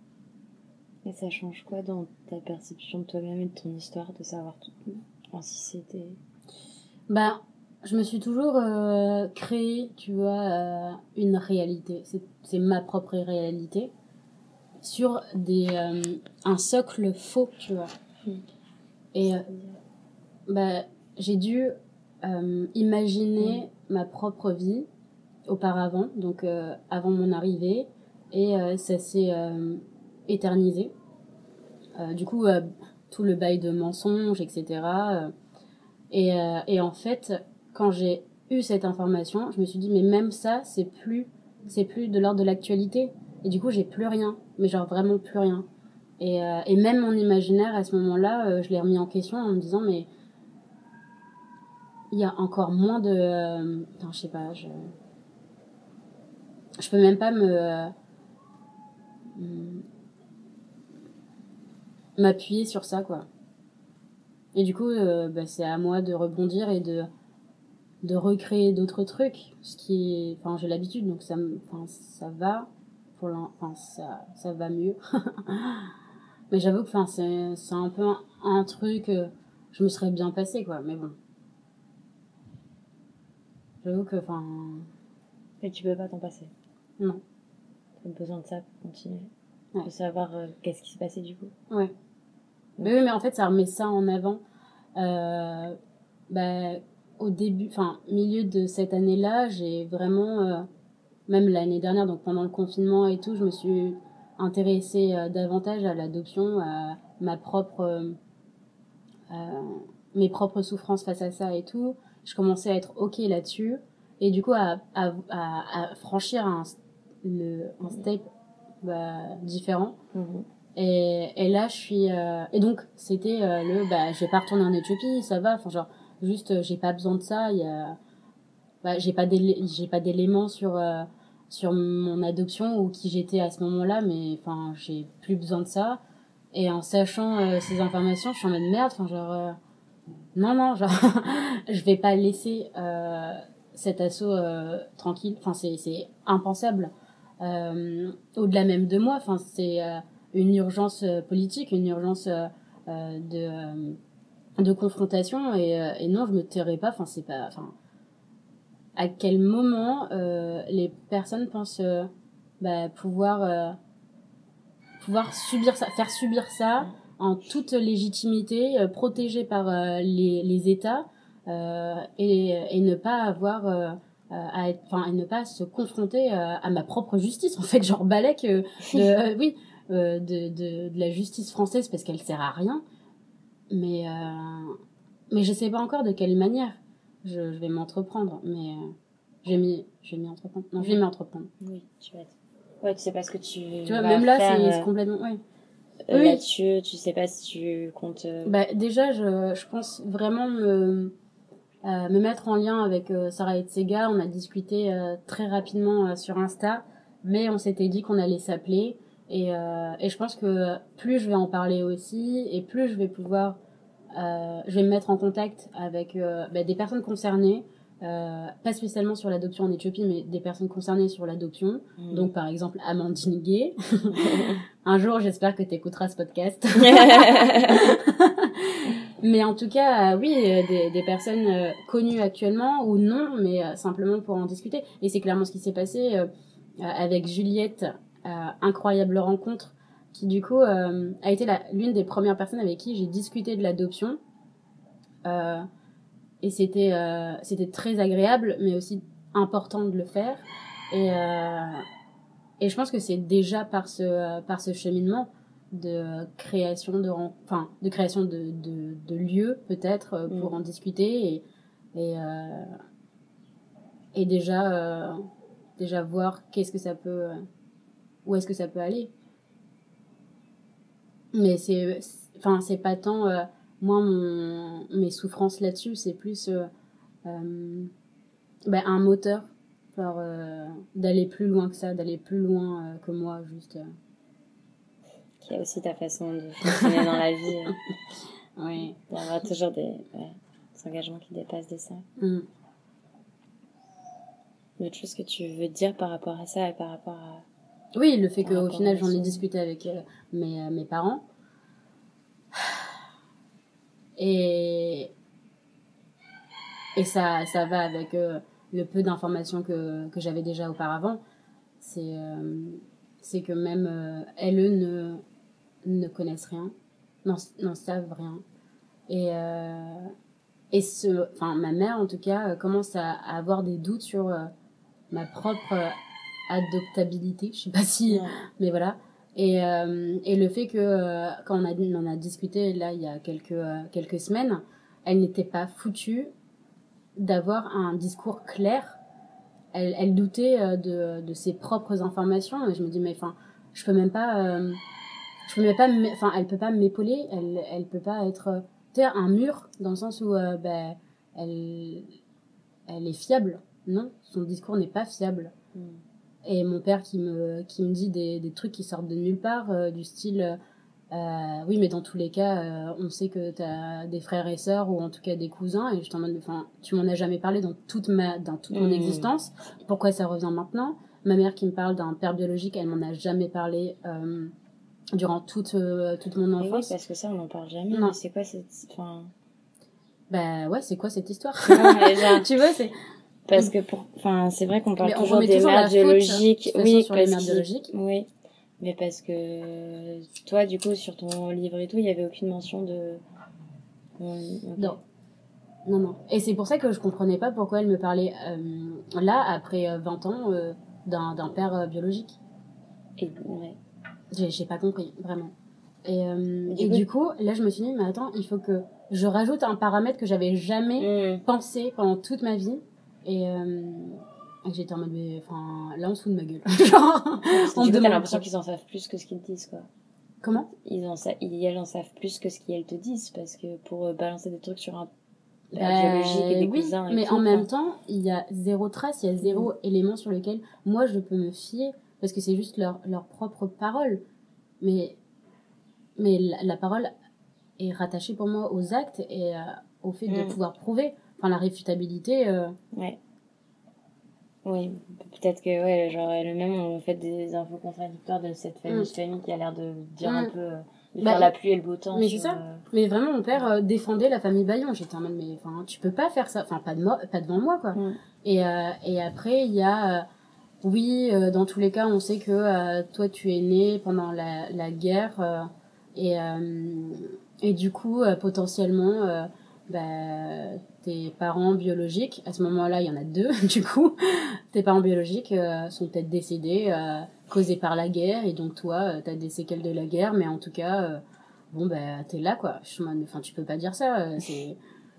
Et ça change quoi dans ta perception de toi-même et de ton histoire, de savoir tout, enfin, si c'était... Bah, je me suis toujours euh, créé, tu vois, euh, une réalité. C'est, c'est ma propre réalité. Sur des, euh, un socle faux, tu vois. Mmh. Et, euh, bah, j'ai dû euh, imaginer mmh. ma propre vie auparavant, donc euh, avant mon arrivée. Et euh, ça s'est... Euh, éternisé. Euh, du coup, euh, tout le bail de mensonges, et cetera. Euh, et, euh, et en fait, quand j'ai eu cette information, je me suis dit, mais même ça, c'est plus c'est plus de l'ordre de l'actualité. Et du coup, j'ai plus rien. Mais genre vraiment plus rien. Et, euh, et même mon imaginaire, à ce moment-là, euh, je l'ai remis en question en me disant, mais il y a encore moins de... Euh, enfin, je sais pas, je... Je peux même pas me... Euh, m'appuyer sur ça, quoi. Et du coup, euh, bah, c'est à moi de rebondir et de, de recréer d'autres trucs. Ce qui est... Enfin, j'ai l'habitude, donc ça, enfin, ça va. Pour l'en... Enfin, ça, ça va mieux. Mais j'avoue que enfin, c'est, c'est un peu un, un truc... Euh, je me serais bien passé, quoi. Mais bon. J'avoue que, enfin... Mais tu peux pas t'en passer. Non. T'as besoin de ça pour continuer. Ouais. De savoir euh, qu'est-ce qui s'est passé du coup. Ouais. Donc. Mais oui, mais en fait, ça remet ça en avant. Euh, bah, au début, enfin, milieu de cette année-là, j'ai vraiment... Euh, même l'année dernière, donc pendant le confinement et tout, je me suis intéressée euh, davantage à l'adoption, à ma propre... Euh, euh, mes propres souffrances face à ça et tout. Je commençais à être ok là-dessus. Et du coup, à, à, à, à franchir un, le, un step bah, différent. Mm-hmm. Et, et là, je suis... Euh, et donc, c'était euh, le... Bah, je vais pas retourner en Éthiopie, ça va. Enfin, genre, juste, euh, j'ai pas besoin de ça. Il y a... Bah, j'ai pas d'élé- j'ai pas d'éléments sur, euh, sur mon adoption ou qui j'étais à ce moment-là, mais enfin, j'ai plus besoin de ça. Et en sachant euh, ces informations, je suis en mode merde. Enfin, genre... Euh, non, non, genre... je vais pas laisser euh, cet assaut euh, tranquille. Enfin, c'est, c'est impensable. Euh, au-delà même de moi, enfin, c'est... Euh, une urgence politique, une urgence euh, de de confrontation et, euh, et non, je me tairai pas. Enfin, c'est pas. Enfin, à quel moment euh, les personnes pensent euh, bah, pouvoir euh, pouvoir subir ça, faire subir ça en toute légitimité, euh, protégée par euh, les les États euh, et et ne pas avoir euh, à être, enfin, et ne pas se confronter euh, à ma propre justice. En fait, genre balèque euh, de euh, oui. Euh, de, de, de la justice française parce qu'elle sert à rien, mais euh, mais je sais pas encore de quelle manière je, je vais m'entreprendre, mais euh, j'ai mis je vais m'y entreprendre non je vais m'y entreprendre oui tu vas être... ouais tu sais pas ce que tu tu vois vas même là faire, c'est, euh, c'est complètement ouais euh, oui. Là-dessus tu sais pas si tu comptes euh... bah déjà je je pense vraiment me euh, me mettre en lien avec euh, Sarah Etsega. On a discuté euh, très rapidement euh, sur Insta, mais on s'était dit qu'on allait s'appeler. Et, euh, et je pense que plus je vais en parler aussi, et plus je vais pouvoir, euh, je vais me mettre en contact avec euh, bah, des personnes concernées, euh, pas spécialement sur l'adoption en Éthiopie, mais des personnes concernées sur l'adoption. Mmh. Donc par exemple Amandine Gay. Un jour, j'espère que tu écouteras ce podcast. Mais en tout cas, euh, oui, euh, des, des personnes euh, connues actuellement ou non, mais euh, simplement pour en discuter. Et c'est clairement ce qui s'est passé euh, avec Juliette. Euh, incroyable rencontre qui du coup euh, a été la, l'une des premières personnes avec qui j'ai discuté de l'adoption euh, et c'était euh, c'était très agréable mais aussi important de le faire et euh, et je pense que c'est déjà par ce par ce cheminement de création de enfin de création de de, de lieux peut-être pour mmh. en discuter et et euh, et déjà euh, déjà voir qu'est-ce que ça peut où est-ce que ça peut aller. Mais c'est enfin c'est pas tant euh, moi mon mes souffrances là-dessus, c'est plus euh, euh, ben un moteur genre euh, d'aller plus loin que ça, d'aller plus loin euh, que moi juste euh. Qui a aussi ta façon de fonctionner dans la vie. Euh. Oui, il y aura toujours des, ouais, des engagements qui dépassent de ça. Mm. Autre chose que tu veux dire par rapport à ça et par rapport à oui, le fait qu'au final, j'en ai discuté avec euh, mes, euh, mes parents. Et, et ça, ça va avec euh, le peu d'informations que, que j'avais déjà auparavant. C'est, euh, c'est que même euh, elles, eux, ne, ne connaissent rien, n'en, n'en savent rien. Et, euh, et ce, enfin, ma mère, en tout cas, commence à, à avoir des doutes sur euh, ma propre... Euh, adoptabilité, je sais pas si, ouais. Mais voilà. Et, euh, et le fait que, euh, quand on, a, on en a discuté, là, il y a quelques, euh, quelques semaines, elle n'était pas foutue d'avoir un discours clair elle, elle doutait euh, de, de ses propres informations. Et je me dis, mais enfin, je peux même pas, euh, je peux même pas, enfin, elle peut pas m'épauler, elle, elle peut pas être, tu sais, un mur, dans le sens où, euh, ben, elle, elle est fiable. Non, son discours n'est pas fiable. Mm. Et mon père qui me, qui me dit des, des trucs qui sortent de nulle part, euh, du style, euh, oui, mais dans tous les cas, euh, on sait que t'as des frères et sœurs, ou en tout cas des cousins, et je t'en demande, enfin, tu m'en as jamais parlé dans toute ma, dans toute mon mmh. existence. Pourquoi ça revient maintenant? Ma mère qui me parle d'un père biologique, elle m'en a jamais parlé, euh, durant toute, euh, toute mon enfance. Oui, parce que ça, on n'en parle jamais. Non. Mais c'est quoi cette, enfin. Bah, ouais, c'est quoi cette histoire? Non, mais genre, tu vois, c'est, parce que pour, enfin, c'est vrai qu'on parle mais toujours des mères biologiques. Faute, oui, sur parce les mères biologiques. Oui. Mais parce que toi, du coup, sur ton livre et tout, il y avait aucune mention de. Okay. Non. Non, non. Et c'est pour ça que je comprenais pas pourquoi elle me parlait, euh, là, après vingt ans, euh, d'un, d'un père euh, biologique. Et, ouais. J'ai, j'ai pas compris, vraiment. Et, euh, du, et coup, du coup, là, je me suis dit, mais attends, il faut que je rajoute un paramètre que j'avais jamais mmh. pensé pendant toute ma vie. Et, euh, j'étais en mode, mais, enfin, là, on se fout de ma gueule. Genre, on me demande. T'as l'impression qu'ils en savent plus que ce qu'ils disent, quoi. Comment? Ils en savent, ils, elles en savent plus que ce qu'elles te disent, parce que pour euh, balancer des trucs sur un père bah, biologique et des oui, cousins et mais tout, en quoi. même temps, il y a zéro trace, il y a zéro mmh. élément sur lequel moi je peux me fier, parce que c'est juste leur, leur propre parole. Mais, mais la, la parole est rattachée pour moi aux actes et euh, au fait mmh. de pouvoir prouver. Enfin, la réfutabilité. Euh... Ouais. Oui, peut-être que, ouais, genre, elle-même, on fait des infos contradictoires de cette famille, mmh. famille qui a l'air de dire mmh. un peu, euh, de bah, faire la pluie et le beau temps. Mais sur, c'est ça. Euh... Mais vraiment, mon père euh, défendait la famille Bayon. J'étais en mode, mais, enfin, tu peux pas faire ça. Enfin, pas, de mo- pas devant moi, quoi. Mmh. Et, euh, et après, il y a, euh, oui, euh, dans tous les cas, on sait que, euh, toi, tu es né pendant la, la guerre, euh, et, euh, et du coup, euh, potentiellement, euh, bah, tes parents biologiques, à ce moment-là, il y en a deux, du coup, tes parents biologiques euh, sont peut-être décédés, euh, causés par la guerre, et donc toi, euh, t'as des séquelles de la guerre, mais en tout cas, euh, bon, bah, t'es là, quoi. Enfin, tu peux pas dire ça, euh, c'est...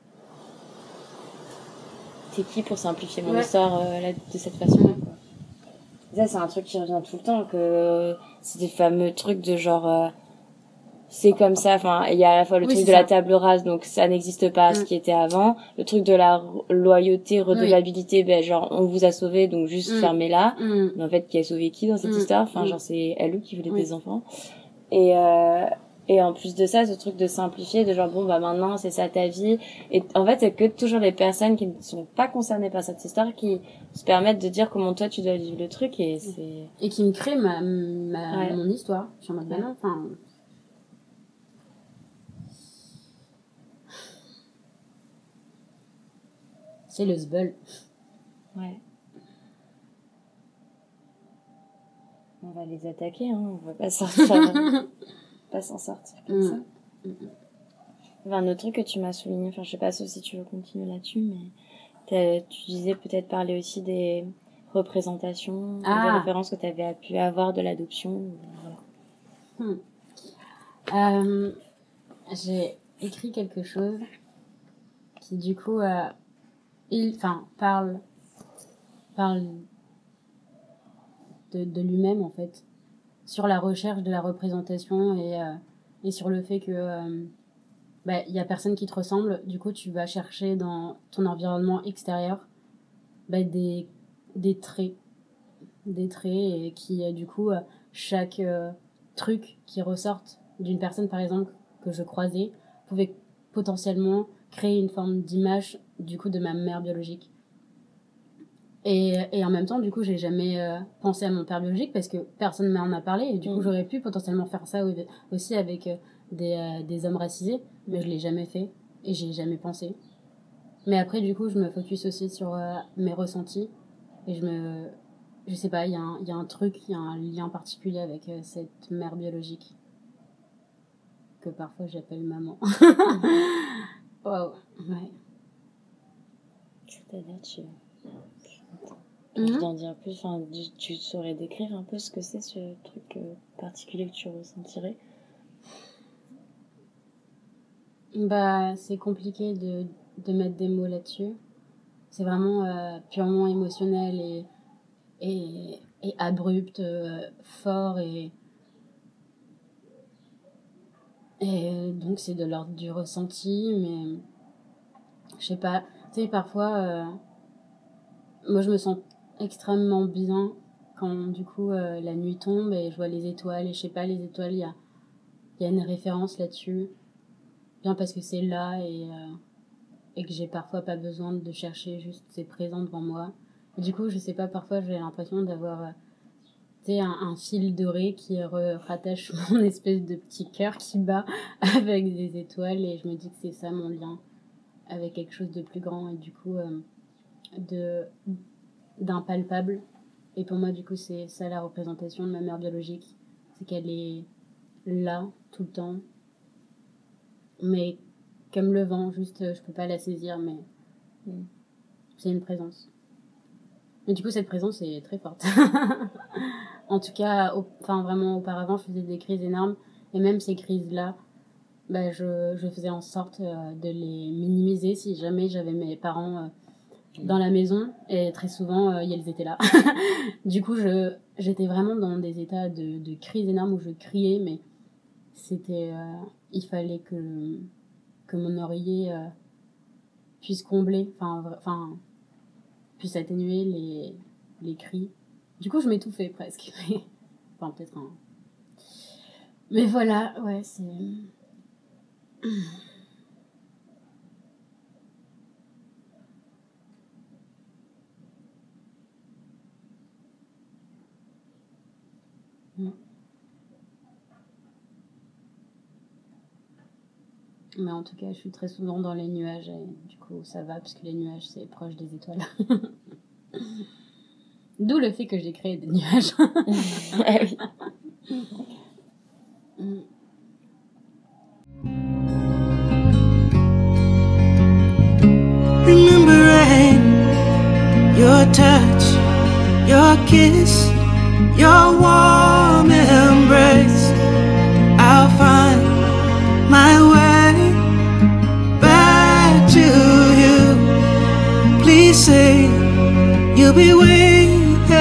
T'es qui pour simplifier mon ouais. histoire euh, là, de cette façon-là, quoi. Ça, c'est un truc qui revient tout le temps, que c'est des fameux trucs de genre... Euh, c'est comme ça, enfin, il y a à la fois le oui, truc de ça. La table rase, donc ça n'existe pas, mmh. ce qui était avant. Le truc de la loyauté, redevabilité, oui. ben, genre, on vous a sauvé, donc juste mmh. fermez-la. Mmh. Mais en fait, qui a sauvé qui dans cette mmh. histoire? Enfin, mmh. genre, c'est elle qui voulait oui. des enfants. Et, euh, et en plus de ça, ce truc de simplifier, de genre, bon, bah, maintenant, c'est ça ta vie. Et en fait, c'est que toujours les personnes qui ne sont pas concernées par cette histoire qui se permettent de dire comment toi tu dois vivre le truc, et c'est... Et qui me crée ma, ma, ouais. mon histoire. Je suis en mode, bah non, enfin... C'est le zbeul. Ouais. On va les attaquer, hein. On va pas sortir, pas s'en sortir comme mmh. ça. Mmh. Enfin, un autre truc que tu m'as souligné, enfin, je sais pas si tu veux continuer là-dessus, mais tu disais peut-être parler aussi des représentations, ah. des références que tu avais pu avoir de l'adoption. Voilà. Mmh. Euh, j'ai écrit quelque chose qui, du coup, euh, il, enfin, parle, parle de, de lui-même, en fait, sur la recherche de la représentation et, euh, et sur le fait que, euh, bah, y a personne qui te ressemble. Du coup, tu vas chercher dans ton environnement extérieur, bah, des, des traits, des traits et qui, euh, du coup, euh, chaque euh, truc qui ressorte d'une personne, par exemple, que je croisais, pouvait potentiellement créer une forme d'image, du coup, de ma mère biologique. Et, et en même temps, du coup, j'ai jamais euh, pensé à mon père biologique parce que personne m'en a parlé, et du coup, mmh. j'aurais pu potentiellement faire ça aussi avec euh, des, euh, des hommes racisés, mais je l'ai jamais fait et j'ai jamais pensé. Mais après, du coup, je me focus aussi sur euh, mes ressentis, et je me, je sais pas, il y a un, il y a un truc, il y a un lien particulier avec euh, cette mère biologique que parfois j'appelle maman. Wow, ouais. C'est-à-dire, tu... Tu mmh. t'en dire plus, enfin, tu saurais décrire un peu ce que c'est, ce truc euh, particulier que tu ressentirais? Bah, c'est compliqué de, de mettre des mots là-dessus. c'est vraiment euh, purement émotionnel et, et, et abrupt, euh, fort et, et donc c'est de l'ordre du ressenti, mais je sais pas, tu sais, parfois, euh, moi je me sens extrêmement bien quand du coup euh, la nuit tombe et je vois les étoiles, et je sais pas, les étoiles, il y a, y a une référence là-dessus, bien parce que c'est là et, euh, et que j'ai parfois pas besoin de chercher, juste c'est présent devant moi. Et du coup, je sais pas, parfois j'ai l'impression d'avoir euh, tu sais, un, un fil doré qui re- rattache mon espèce de petit cœur qui bat avec des étoiles, et je me dis que c'est ça mon lien avec quelque chose de plus grand et du coup euh, de d'impalpable. Et pour moi, du coup, c'est ça la représentation de ma mère biologique, c'est qu'elle est là tout le temps, mais comme le vent, juste je peux pas la saisir, mais Mm. c'est une présence. Mais du coup, cette présence est très forte. En tout cas, au, enfin vraiment, auparavant, je faisais des crises énormes, et même ces crises-là, bah, je, je faisais en sorte euh, de les minimiser si jamais j'avais mes parents euh, dans la maison, et très souvent, euh, ils étaient là. Du coup, je, j'étais vraiment dans des états de, de crise énorme où je criais, mais c'était, euh, il fallait que, que mon oreiller euh, puisse combler, enfin, enfin, puisse atténuer les, les cris. Du coup, je m'étouffais presque. Enfin, peut-être un... Mais voilà, ouais, c'est... Mais en tout cas, je suis très souvent dans les nuages, et du coup, ça va, parce que les nuages, c'est proche des étoiles. D'où le fait que j'ai créé des nuages. Ah oui. Remembering your touch, your kiss, your warm embrace, I'll find my way back to you. Please say you'll be waiting.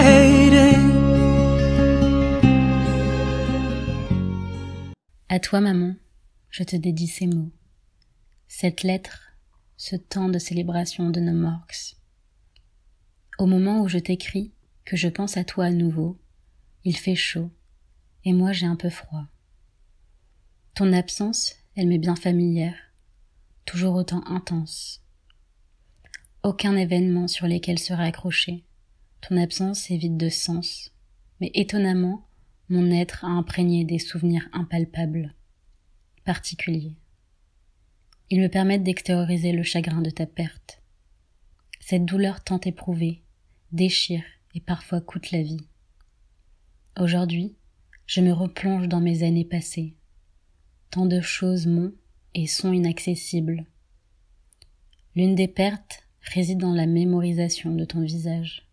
À toi, maman, je te dédie ces mots. Cette lettre, ce temps de célébration de nos morts. Au moment où je t'écris, que je pense à toi à nouveau, il fait chaud, et moi j'ai un peu froid. Ton absence, elle m'est bien familière, toujours autant intense. Aucun événement sur lesquels se raccrocher. Ton absence est vide de sens, mais étonnamment, mon être a imprégné des souvenirs impalpables, particuliers. Ils me permettent d'extérioriser le chagrin de ta perte. Cette douleur tant éprouvée déchire et parfois coûte la vie. Aujourd'hui, je me replonge dans mes années passées. Tant de choses m'ont et sont inaccessibles. L'une des pertes réside dans la mémorisation de ton visage.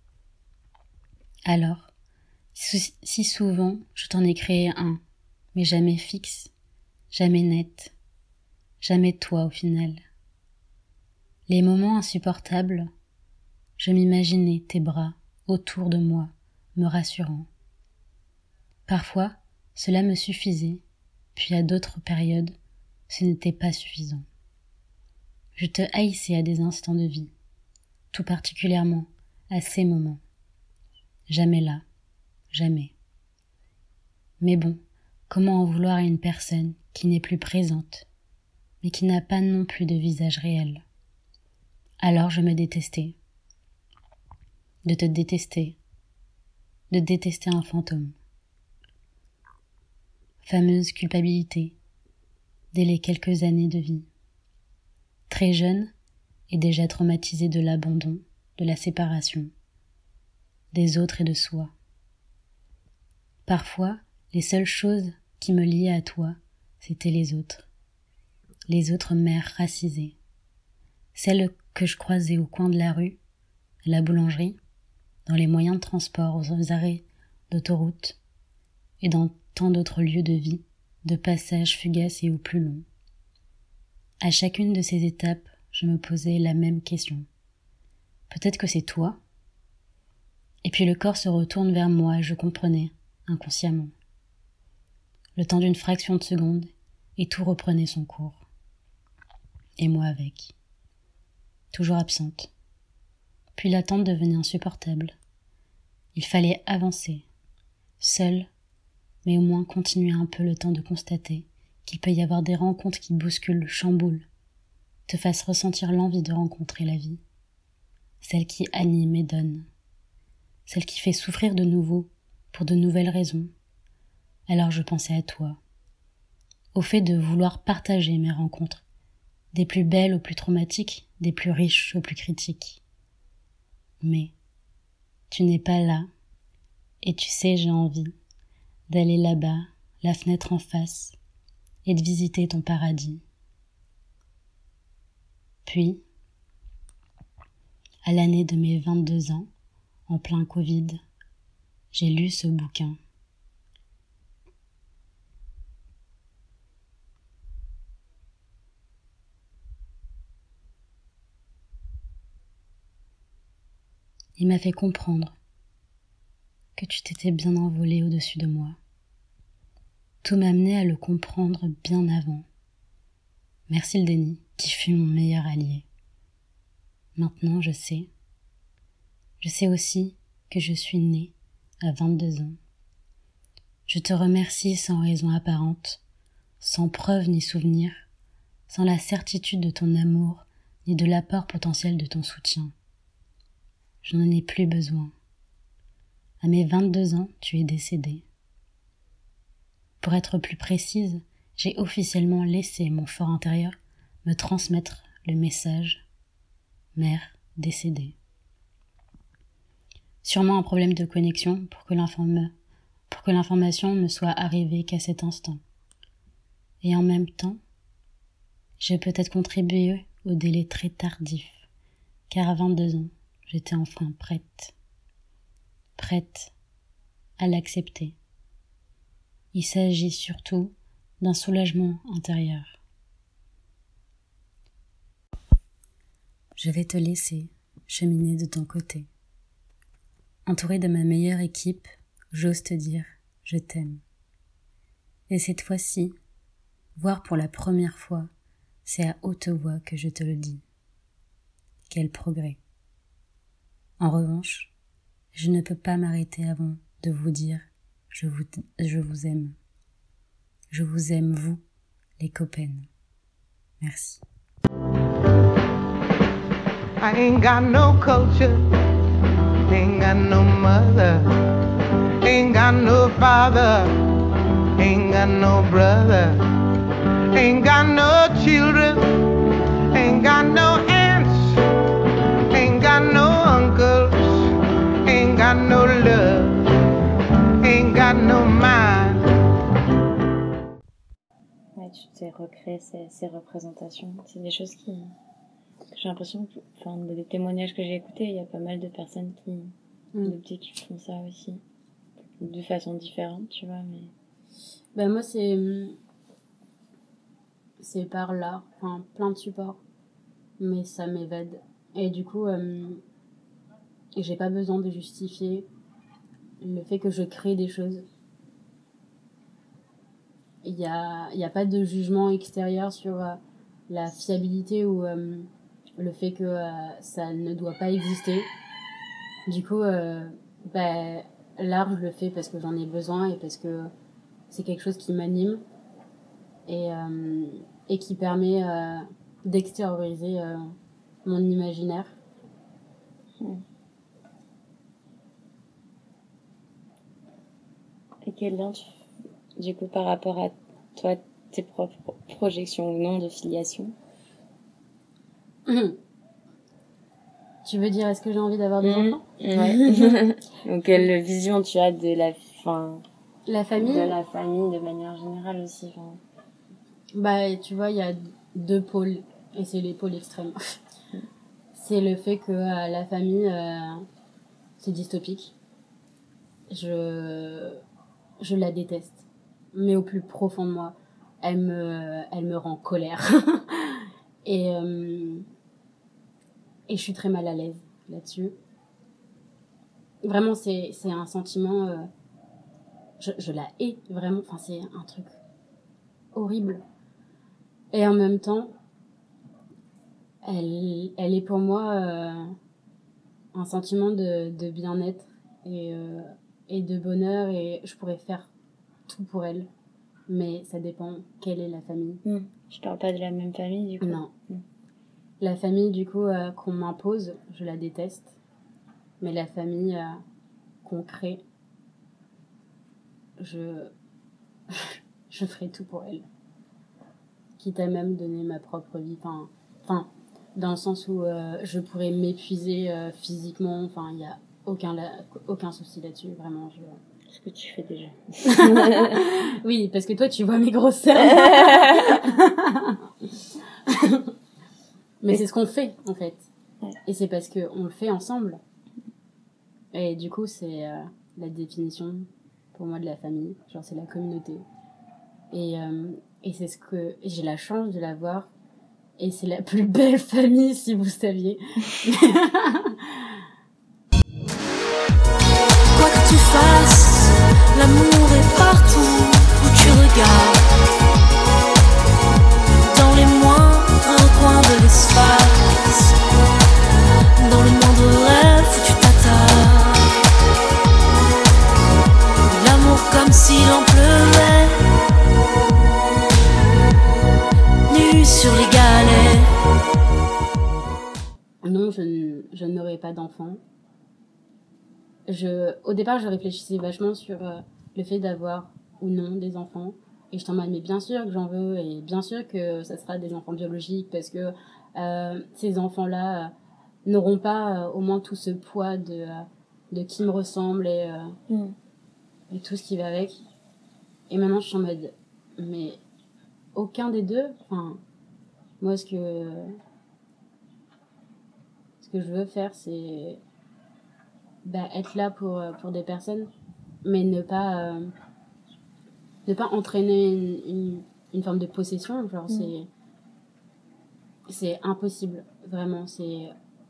Alors, si souvent je t'en ai créé un, mais jamais fixe, jamais net, jamais toi au final. Les moments insupportables, je m'imaginais tes bras autour de moi, me rassurant. Parfois, cela me suffisait, puis à d'autres périodes, ce n'était pas suffisant. Je te haïssais à des instants de vie, tout particulièrement à ces moments. Jamais là, jamais. Mais bon, comment en vouloir à une personne qui n'est plus présente, mais qui n'a pas non plus de visage réel? Alors je me détestais. De te détester. De détester un fantôme. Fameuse culpabilité, dès les quelques années de vie. Très jeune et déjà traumatisée de l'abandon, de la séparation, des autres et de soi. Parfois, les seules choses qui me liaient à toi, c'étaient les autres. Les autres mères racisées. Celles que je croisais au coin de la rue, à la boulangerie, dans les moyens de transport, aux arrêts d'autoroute, et dans tant d'autres lieux de vie, de passages fugaces et au plus long. À chacune de ces étapes, je me posais la même question. Peut-être que c'est toi. Et puis le corps se retourne vers moi et je comprenais, inconsciemment. Le temps d'une fraction de seconde, et tout reprenait son cours. Et moi avec. Toujours absente. Puis l'attente devenait insupportable. Il fallait avancer, seul, mais au moins continuer un peu le temps de constater qu'il peut y avoir des rencontres qui bousculent, chamboulent, te fassent ressentir l'envie de rencontrer la vie, celle qui anime et donne, celle qui fait souffrir de nouveau pour de nouvelles raisons. Alors je pensais à toi, au fait de vouloir partager mes rencontres, des plus belles aux plus traumatiques, des plus riches aux plus critiques. Mais tu n'es pas là, et tu sais, j'ai envie d'aller là-bas, la fenêtre en face, et de visiter ton paradis. Puis, à l'année de mes vingt-deux ans, en plein Covid, j'ai lu ce bouquin. Il m'a fait comprendre que tu t'étais bien envolé au-dessus de moi. Tout m'amenait à le comprendre bien avant. Merci le déni, qui fut mon meilleur allié. Maintenant, je sais. Je sais aussi que je suis née à vingt-deux ans. Je te remercie sans raison apparente, sans preuve ni souvenir, sans la certitude de ton amour, ni de l'apport potentiel de ton soutien. Je n'en ai plus besoin. À mes vingt-deux ans, tu es décédée. Pour être plus précise, j'ai officiellement laissé mon fort intérieur me transmettre le message « Mère décédée ». Sûrement un problème de connexion pour que l'informa- pour que l'information ne soit arrivée qu'à cet instant. Et en même temps, j'ai peut-être contribué au délai très tardif, car à vingt-deux ans, j'étais enfin prête. Prête à l'accepter. Il s'agit surtout d'un soulagement intérieur. Je vais te laisser cheminer de ton côté. Entourée de ma meilleure équipe, j'ose te dire « je t'aime ». Et cette fois-ci, voire pour la première fois, c'est à haute voix que je te le dis. Quel progrès! En revanche, je ne peux pas m'arrêter avant de vous dire je vous, je vous aime. Je vous aime, vous, les copaines. Merci. I ain't got no culture, ain't got no mother, ain't got no father, ain't got no brother, ain't got no children, ain't got no aunts, ain't got no uncles, ain't got no love, ain't got no mind. Ouais, tu t'es recréé ces, ces représentations. C'est des choses qui... J'ai l'impression que, enfin, des témoignages que j'ai écoutés, il y a pas mal de personnes qui, mm. de petits qui font ça aussi. De façon différente, tu vois, mais... Ben moi, c'est... C'est par l'art, enfin, plein de supports. Mais ça m'évade. Et du coup, euh, j'ai pas besoin de justifier le fait que je crée des choses. Il y a, il y a pas de jugement extérieur sur euh, la fiabilité ou euh, le fait que euh, ça ne doit pas exister. Du coup, euh, bah, l'art, je le fais parce que j'en ai besoin et parce que c'est quelque chose qui m'anime et, euh, et qui permet euh, d'extérioriser euh, mon imaginaire. Hmm. Et quel lien tu du coup par rapport à toi, tes propres projections ou non de filiation? Mmh. Tu veux dire, est-ce que j'ai envie d'avoir des mmh. enfants? Ouais. Donc, quelle vision tu as de la, fin, la famille? De la famille de manière générale aussi. Fin. Bah, tu vois, il y a deux pôles, et c'est les pôles extrêmes. Mmh. C'est le fait que euh, la famille, euh, c'est dystopique. Je, je la déteste. Mais au plus profond de moi, elle me, elle me rend colère. et, euh, et je suis très mal à l'aise là-dessus. Vraiment, c'est, c'est un sentiment... Euh, je, je la hais, vraiment. Enfin, c'est un truc horrible. Et en même temps, elle, elle est pour moi euh, un sentiment de, de bien-être et, euh, et de bonheur. Et je pourrais faire tout pour elle. Mais ça dépend quelle est la famille. Mmh. Je parle pas de la même famille, du coup. Non. Mmh. La famille, du coup, euh, qu'on m'impose, je la déteste. Mais la famille euh, qu'on crée, je... je ferai tout pour elle. Quitte à même donner ma propre vie. Enfin, enfin dans le sens où euh, je pourrais m'épuiser euh, physiquement. Enfin, il n'y a aucun, la... aucun souci là-dessus, vraiment. Je... Ce que tu fais déjà. Oui, parce que toi, tu vois mes grosses cernes. Mais c'est ce qu'on fait, en fait. Ouais. Et c'est parce qu'on le fait ensemble. Et du coup, c'est euh, la définition, pour moi, de la famille. Genre, c'est la communauté. Et, euh, et c'est ce que... J'ai la chance de l'avoir. Et c'est la plus belle famille, si vous saviez. Quoi que tu fasses, l'amour est partout où tu regardes. Dans les moindres coins de l'espace, dans le moindre rêve où tu t'attardes. L'amour comme s'il en pleuvait, nu sur les galets. Non, je, n- je n'aurai pas d'enfant. Je, au départ, je réfléchissais vachement sur euh, le fait d'avoir ou non des enfants. Et je t'en mets, mais bien sûr que j'en veux, et bien sûr que ça sera des enfants biologiques, parce que euh, ces enfants-là euh, n'auront pas euh, au moins tout ce poids de, euh, de qui me ressemble et, euh, Mm. et tout ce qui va avec. Et maintenant, je suis en mode, mais aucun des deux, enfin, moi, ce que, ce que je veux faire, c'est bah, être là pour, euh, pour des personnes, mais ne pas, euh, ne pas entraîner une, une, une forme de possession. Genre, Mm. c'est, c'est impossible, vraiment. C'est...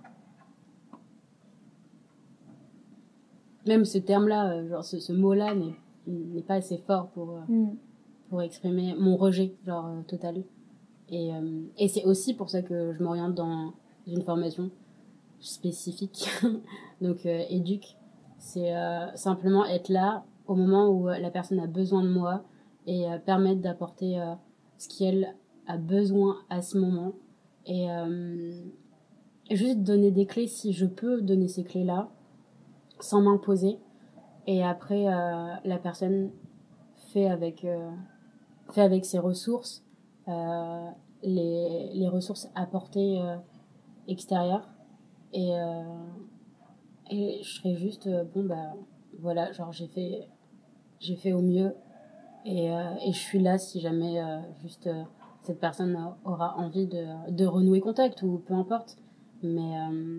Même ce terme-là, euh, genre ce, ce mot-là n'est, n'est pas assez fort pour, euh, Mm. pour exprimer mon rejet, genre euh, total. Et, euh, et c'est aussi pour ça que je m'oriente dans une formation spécifique, donc euh, éduque. C'est euh, simplement être là au moment où euh, la personne a besoin de moi et euh, permettre d'apporter euh, ce qu'elle a besoin à ce moment. Et, euh, et juste donner des clés si je peux donner ces clés-là, sans m'imposer. Et après, euh, la personne fait avec, euh, fait avec ses ressources, euh, les, les ressources apportées euh, extérieures. Et, euh, et je serais juste, euh, bon, bah, voilà, genre, j'ai fait, j'ai fait au mieux. Et, euh, et je suis là si jamais, euh, juste, euh, cette personne aura envie de, de renouer contact ou peu importe. Mais, euh,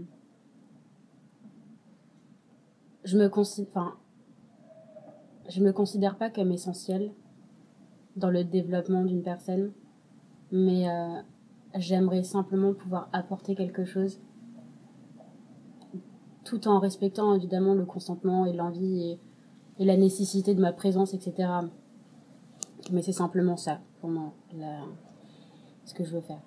je me considère, enfin, je me considère pas comme essentielle dans le développement d'une personne, mais euh, j'aimerais simplement pouvoir apporter quelque chose, tout en respectant évidemment le consentement et l'envie et, et la nécessité de ma présence, et cetera. Mais c'est simplement ça, pour moi, la, ce que je veux faire.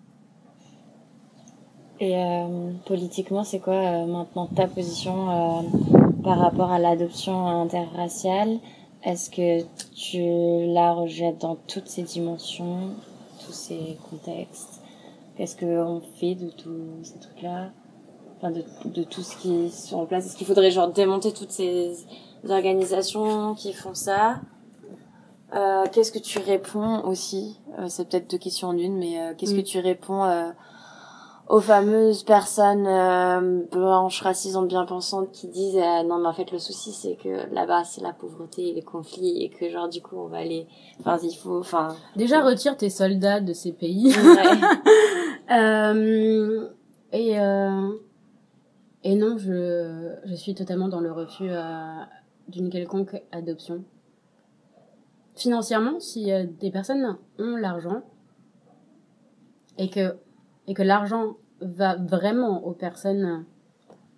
Et euh, politiquement, c'est quoi euh, maintenant ta position euh, par rapport à l'adoption interraciale? Est-ce que tu la rejettes dans toutes ces dimensions, tous ces contextes? Qu'est-ce qu'on fait de tous ces trucs-là? Enfin, de, de tout ce qui est en place? Est-ce qu'il faudrait genre démonter toutes ces organisations qui font ça? Euh, qu'est-ce que tu réponds aussi? euh, C'est peut-être deux questions en une, mais euh, qu'est-ce Mm. que tu réponds euh, aux fameuses personnes euh, blanches, racisantes, bien pensantes qui disent euh, non mais en fait le souci c'est que là-bas c'est la pauvreté et les conflits et que genre du coup on va aller, enfin il faut, enfin Déjà, retire tes soldats de ces pays. ouais. Euh, et, euh, et non, je, je suis totalement dans le refus euh, d'une quelconque adoption. Financièrement, si euh, des personnes ont l'argent et que, et que l'argent va vraiment aux personnes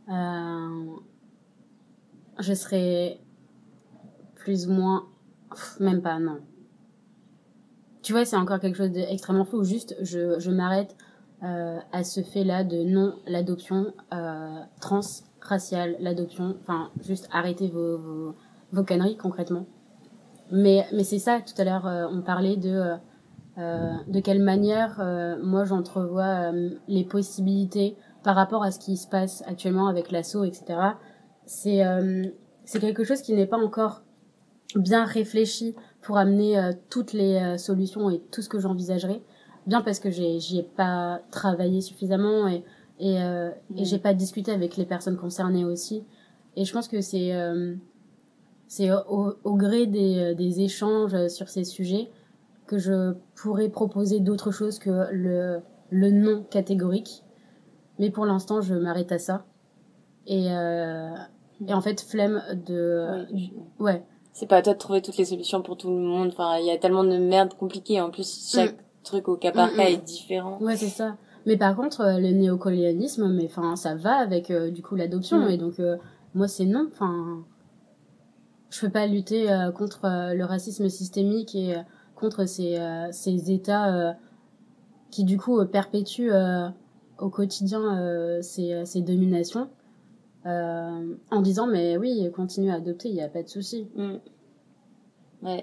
euh, je serais plus ou moins, pff, même pas, non. Tu vois, c'est encore quelque chose d'extrêmement flou. Juste, je, je m'arrête euh, à ce fait-là de non, l'adoption euh, transraciale, l'adoption, enfin, juste arrêtez vos, vos, vos conneries concrètement. Mais, mais c'est ça, tout à l'heure, euh, on parlait de euh, de quelle manière euh, moi j'entrevois euh, les possibilités par rapport à ce qui se passe actuellement avec l'assaut, et cetera. C'est, euh, c'est quelque chose qui n'est pas encore bien réfléchi pour amener euh, toutes les euh, solutions et tout ce que j'envisagerais. Bien parce que j'ai, j'y ai pas travaillé suffisamment et, et, euh, mmh. et j'ai pas discuté avec les personnes concernées aussi. Et je pense que c'est, euh, c'est au, au gré des, des échanges sur ces sujets que je pourrais proposer d'autres choses que le, le non catégorique. Mais pour l'instant, je m'arrête à ça. Et, euh, et en fait, flemme de... Oui. Ouais. C'est pas à toi de trouver toutes les solutions pour tout le monde. Enfin, il y a tellement de merde compliquée. En plus, chaque mm. truc au cas par cas mm, mm. est différent. Ouais, c'est ça. Mais par contre, euh, le néocolonialisme, mais enfin, ça va avec euh, du coup l'adoption. Mm. Et donc, euh, moi, c'est non. Enfin, je peux pas lutter euh, contre euh, le racisme systémique et euh, contre ces, euh, ces États euh, qui du coup euh, perpétuent euh, au quotidien euh, ces, ces dominations. Euh, en disant mais oui, continue à adopter, il y a pas de souci. Mm. Ouais.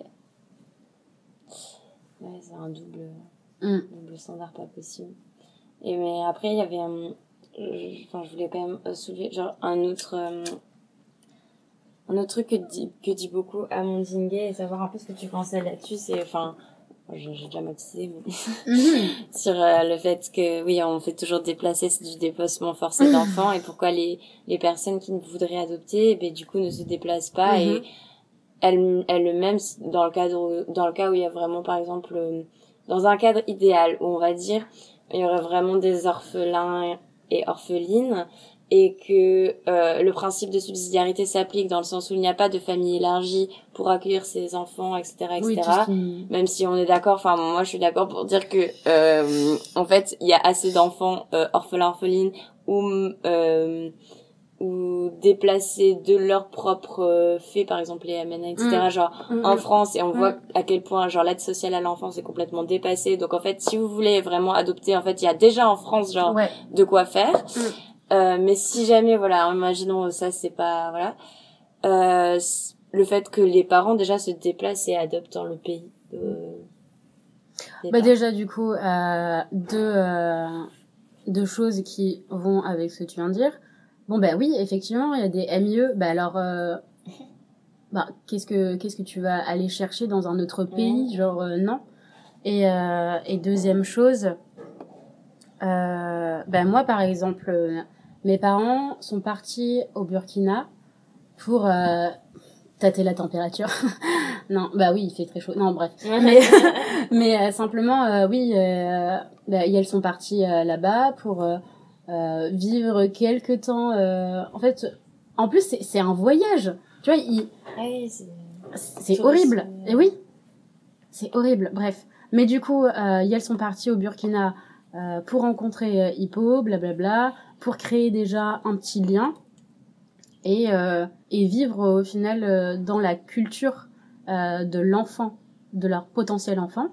Ouais, c'est un double, mm. double standard pas possible. Et mais après il y avait, euh, je, enfin je voulais quand même soulever genre un autre, euh, un autre truc que dit que dit beaucoup Amandine Gay et savoir un peu ce que tu pensais là-dessus, c'est enfin. J'ai, j'ai déjà motivé, mais mm-hmm. sur euh, le fait que, oui, on fait toujours déplacer, c'est du déplacement forcé d'enfants, et pourquoi les, les personnes qui voudraient adopter, ben, du coup, ne se déplacent pas, mm-hmm. et elles, elles-mêmes, dans le cadre, dans le cas où il y a vraiment, par exemple, euh, dans un cadre idéal, où on va dire, il y aurait vraiment des orphelins et orphelines, et que euh, le principe de subsidiarité s'applique dans le sens où il n'y a pas de famille élargie pour accueillir ces enfants, et cetera, et cetera. Oui, même si on est d'accord, enfin moi je suis d'accord pour dire que euh, en fait il y a assez d'enfants euh, orphelins, orphelines ou euh, ou déplacés de leur propre euh, fait, par exemple les M N A, et cetera. Mmh. Genre mmh. en France, et on mmh. voit à quel point genre l'aide sociale à l'enfance est complètement dépassée. Donc en fait, si vous voulez vraiment adopter, en fait il y a déjà en France genre ouais. de quoi faire. Mmh. Euh, mais si jamais, voilà, imaginons ça, c'est pas, voilà, euh, le fait que les parents déjà se déplacent et adoptent dans le pays. De, bah déjà, du coup, euh, deux, euh, deux choses qui vont avec ce que tu viens de dire. Bon, bah oui, effectivement, il y a des M I E. Bah alors, euh, bah qu'est-ce que qu'est-ce que tu vas aller chercher dans un autre pays, mmh. genre euh, non. Et euh, et deuxième chose, euh, bah moi par exemple. Euh, Mes parents sont partis au Burkina pour euh, tâter la température. Non, bah oui, il fait très chaud. Non, bref. mais mais euh, simplement, euh, oui, euh, bah, elles sont parties euh, là-bas pour euh, euh, vivre quelque temps. Euh, en fait, en plus, c'est, c'est un voyage. Tu vois, il... oui, c'est, c'est horrible. Et oui, c'est horrible. Bref. Mais du coup, euh, elles sont parties au Burkina euh, pour rencontrer euh, Hippo, blablabla, pour créer déjà un petit lien et euh, et vivre au final euh, dans la culture euh, de l'enfant, de leur potentiel enfant.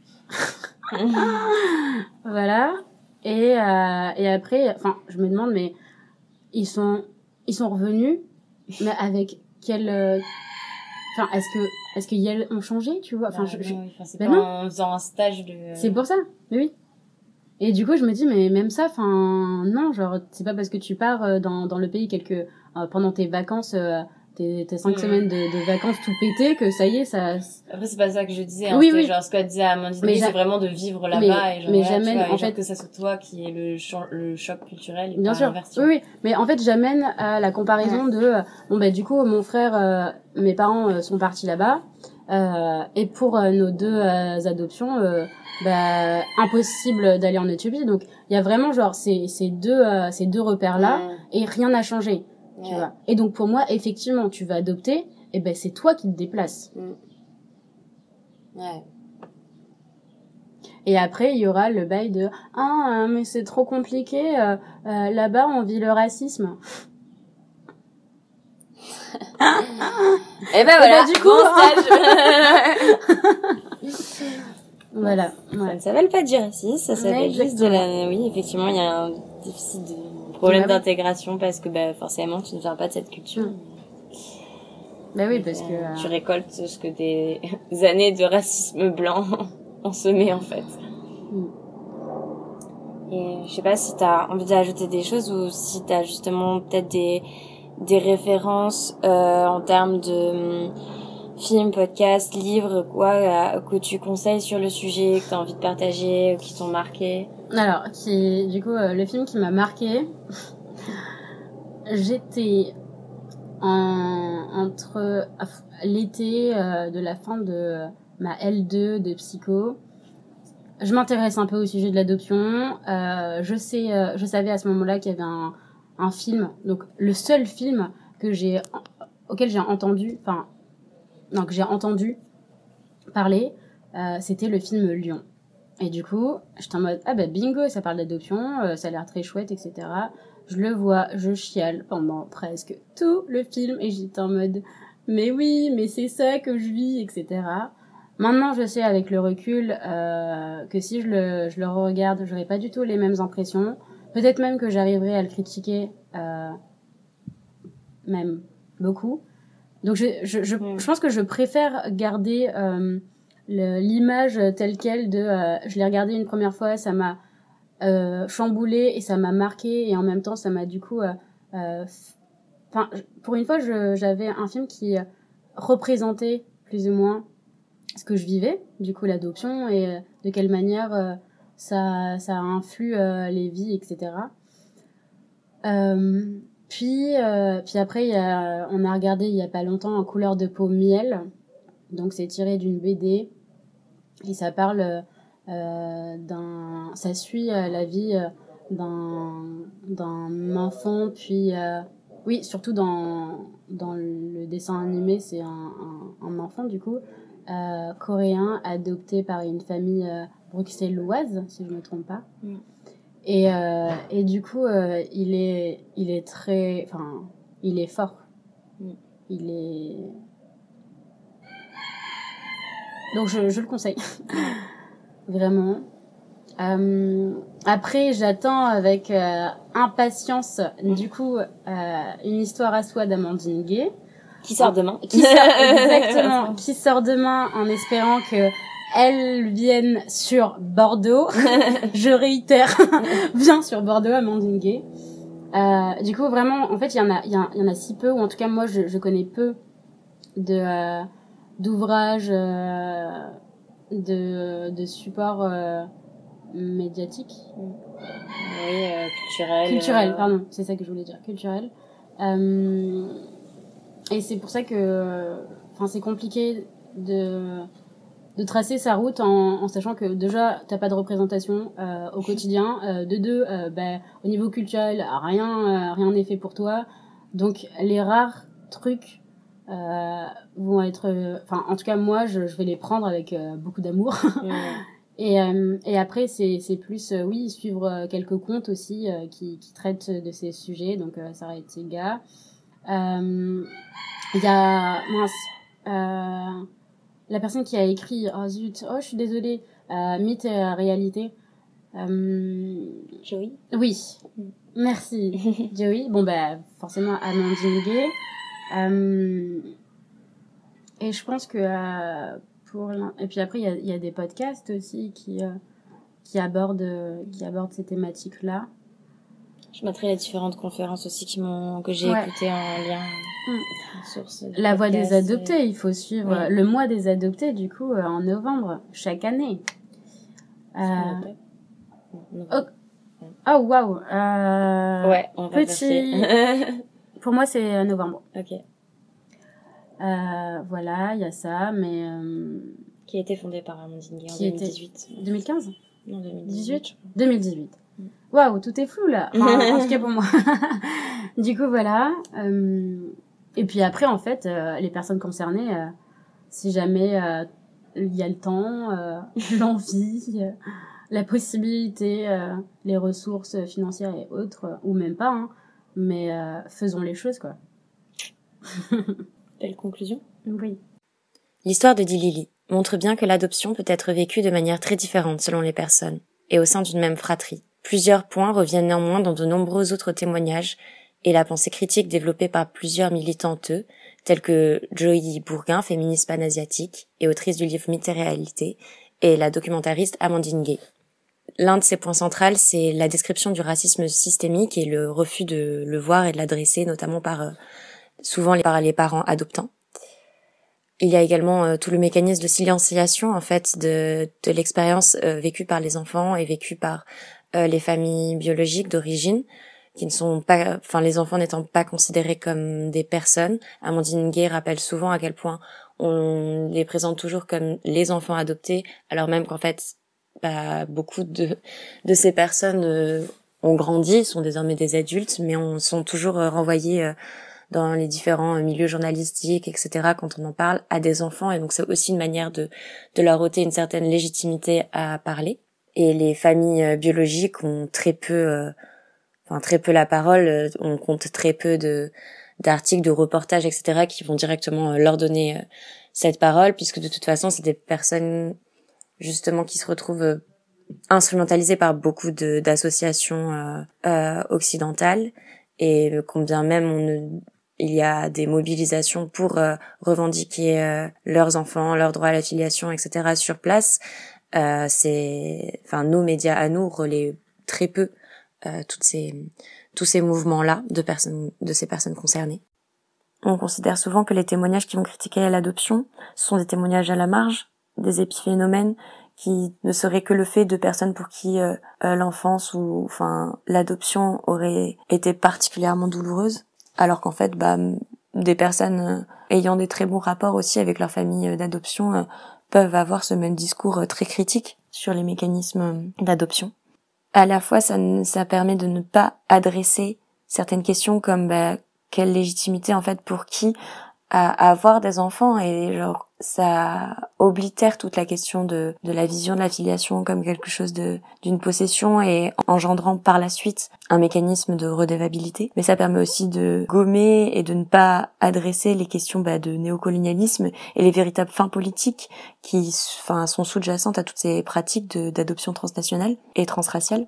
Voilà. Et euh, et après, enfin, je me demande, mais ils sont ils sont revenus, mais avec quel euh, enfin, est-ce que est-ce qu'ils ont changé, tu vois? Enfin, bah, je, je... non, enfin, c'est ben pas non. en faisant un stage de. C'est pour ça. Mais oui. Et du coup, je me dis, mais même ça, enfin, non, genre, c'est pas parce que tu pars dans dans le pays quelques euh, pendant tes vacances, euh, tes tes cinq mmh. semaines de, de vacances tout pété que ça y est, ça. Après, c'est pas ça que je disais. Hein, oui, oui. Genre ce qu'elle disait à Amandine, mais c'est vraiment de vivre là-bas mais, et genre, mais ouais, j'amène tu vois, en fait que ça soit toi qui est le cho- le choc culturel. Et bien sûr. l'inversion. Oui, oui. Mais en fait, j'amène à la comparaison ouais. de bon bah du coup, mon frère, euh, mes parents euh, sont partis là-bas. Euh, et pour euh, nos deux euh, adoptions, euh, bah impossible d'aller en Éthiopie. Donc il y a vraiment genre ces ces deux euh, ces deux repères là mmh. et rien n'a changé, tu ouais. vois. Et donc pour moi effectivement tu vas adopter, et ben c'est toi qui te déplaces. Mmh. Ouais. Et après il y aura le bail de ah mais c'est trop compliqué euh, euh, là-bas on vit le racisme. Et ben voilà, bah, du coup, bon stage. Voilà. Ça Ouais. ne s'appelle pas du racisme, ça s'appelle Ouais, juste de la... Oui, effectivement, il y a un déficit de problème Ouais, ouais. d'intégration parce que bah, forcément, tu ne viens pas de cette culture. Mm. Bah oui, Et, parce que... euh, euh, tu récoltes ce que des années de racisme blanc ont semé, en fait. Mm. Et je sais pas si t'as envie d'ajouter des choses ou si t'as justement peut-être des, des références euh, en termes de hum, films, podcasts, livres, quoi, euh, que tu conseilles sur le sujet, que t'as envie de partager, ou qui t'ont marqué. Alors, qui, du coup, euh, le film qui m'a marqué, j'étais en, entre l'été euh, de la fin de ma L deux de psycho. Je m'intéresse un peu au sujet de l'adoption. Euh, je sais, euh, je savais à ce moment-là qu'il y avait un, un film, donc le seul film que j'ai, auquel j'ai entendu, enfin, non, que j'ai entendu parler, euh, c'était le film Lion. Et du coup, j'étais en mode, ah bah bingo, ça parle d'adoption, euh, ça a l'air très chouette, et cetera. Je le vois, je chiale pendant presque tout le film et j'étais en mode, mais oui, mais c'est ça que je vis, et cetera. Maintenant, je sais avec le recul euh, que si je le, je le regarde, j'aurais pas du tout les mêmes impressions. Peut-être même que j'arriverai à le critiquer, euh, même beaucoup. Donc, je, je, je, Mm. je pense que je préfère garder euh, le, l'image telle quelle de... Euh, je l'ai regardé une première fois, ça m'a euh, chamboulé et ça m'a marqué et en même temps, ça m'a du coup... Enfin, euh, euh, pour une fois, je, j'avais un film qui représentait plus ou moins ce que je vivais, du coup l'adoption et euh, de quelle manière euh, ça, ça influe euh, les vies, et cetera. Euh, puis, euh, puis après, y a, on a regardé il y a pas longtemps En couleur de peau miel, donc c'est tiré d'une B D et ça parle euh, d'un, ça suit euh, la vie euh, d'un d'un enfant, puis euh, oui, surtout dans dans le dessin animé, c'est un, un, un enfant du coup. Euh, coréen adopté par une famille euh, bruxelloise, si je me trompe pas. Mm. Et euh, et du coup, euh, il est il est très, enfin, il est fort. Mm. Il est donc je je le conseille vraiment. Euh, après, j'attends avec euh, impatience mm. du coup euh, Une histoire à soi d'Amandine Gay. Qui sort demain. Qui sort, exactement. Qui sort demain en espérant que elle vienne sur Bordeaux. Je réitère. Viens sur Bordeaux, Amandine Gay. Euh, du coup, vraiment, en fait, il y en a, il y, y en a si peu, ou en tout cas, moi, je, je connais peu de, euh, d'ouvrages, euh, de, de supports, euh, médiatiques. Oui, euh, culturel. Culturel, euh... pardon. C'est ça que je voulais dire. Culturel. Euh, Et c'est pour ça que, enfin, c'est compliqué de de tracer sa route en, en sachant que déjà t'as pas de représentation euh, au quotidien. Euh, de deux, euh, bah, au niveau culturel, rien euh, rien n'est fait pour toi. Donc les rares trucs euh, vont être, enfin, en tout cas moi, je, je vais les prendre avec euh, beaucoup d'amour. Mmh. Et euh, et après c'est c'est plus euh, oui suivre quelques comptes aussi euh, qui qui traitent de ces sujets. Donc euh, Sarah Etiga. Euh, il y a mince, euh, la personne qui a écrit oh zut oh je suis désolée euh, Mythe et réalité euh, Joey oui merci Joey bon bah forcément Amandine Gay euh, et je pense que euh, pour et puis après il y a, y a des podcasts aussi qui euh, qui abordent qui abordent ces thématiques là. Je mettrai les différentes conférences aussi qui m'ont, que j'ai ouais. écoutées en lien. Mmh. Source La voix des adoptés, et... il faut suivre oui. le mois des adoptés, du coup, euh, en novembre, chaque année. Euh... Oh, oh waouh! Euh... Ouais, on va Petit. Pour moi, c'est euh, novembre. Ok. Euh, voilà, il y a ça, mais. Euh... Qui a été fondé par Amandine Gay en deux mille dix-huit. deux mille quinze Non, deux mille dix-huit. deux mille dix-huit. Waouh, tout est flou là. Enfin, en tout cas pour moi. Du coup voilà. Euh, et puis après en fait, euh, les personnes concernées, euh, si jamais euh, il y a le temps, euh, l'envie, euh, la possibilité, euh, les ressources financières et autres, euh, ou même pas, hein, mais euh, faisons les choses quoi. Belle conclusion. Oui. L'histoire de Dilili montre bien que l'adoption peut être vécue de manière très différente selon les personnes, et au sein d'une même fratrie. Plusieurs points reviennent néanmoins dans de nombreux autres témoignages, et la pensée critique développée par plusieurs militantes, tels que Joy Bourguin, féministe panasiatique et autrice du livre Mythes et réalité, et la documentariste Amandine Gay. L'un de ces points centraux, c'est la description du racisme systémique et le refus de le voir et de l'adresser, notamment par euh, souvent les, par les parents adoptants. Il y a également euh, tout le mécanisme de silenciation en fait de, de l'expérience euh, vécue par les enfants et vécue par euh, les familles biologiques d'origine, qui ne sont pas, enfin les enfants n'étant pas considérés comme des personnes. Amandine Gay rappelle souvent à quel point on les présente toujours comme les enfants adoptés, alors même qu'en fait bah, beaucoup de de ces personnes euh, ont grandi, sont désormais des adultes, mais on sont toujours euh, renvoyés euh, dans les différents milieux journalistiques, et cetera, quand on en parle, à des enfants. Et donc, c'est aussi une manière de, de leur ôter une certaine légitimité à parler. Et les familles biologiques ont très peu, euh, enfin, très peu la parole. On compte très peu de, d'articles, de reportages, et cetera, qui vont directement leur donner euh, cette parole, puisque de toute façon, c'est des personnes, justement, qui se retrouvent euh, instrumentalisées par beaucoup de, d'associations euh, euh, occidentales. Et combien même on ne, il y a des mobilisations pour euh, revendiquer euh, leurs enfants, leurs droits à la filiation, et cetera sur place. Euh, c'est, enfin, nos médias à nous relaient très peu euh, toutes ces, tous ces mouvements-là de personnes, de ces personnes concernées. On considère souvent que les témoignages qui vont critiquer l'adoption sont des témoignages à la marge, des épiphénomènes qui ne seraient que le fait de personnes pour qui euh, l'enfance ou enfin l'adoption aurait été particulièrement douloureuse, alors qu'en fait bah des personnes euh, ayant des très bons rapports aussi avec leur famille d'adoption euh, peuvent avoir ce même discours euh, très critique sur les mécanismes d'adoption. À la fois ça ça permet de ne pas adresser certaines questions comme bah, quelle légitimité en fait pour qui à, à avoir des enfants, et genre ça oblitère toute la question de de la vision de la filiation comme quelque chose de d'une possession et engendrant par la suite un mécanisme de redevabilité. Mais ça permet aussi de gommer et de ne pas adresser les questions bah, de néocolonialisme et les véritables fins politiques qui enfin sont sous-jacentes à toutes ces pratiques de d'adoption transnationale et transraciale.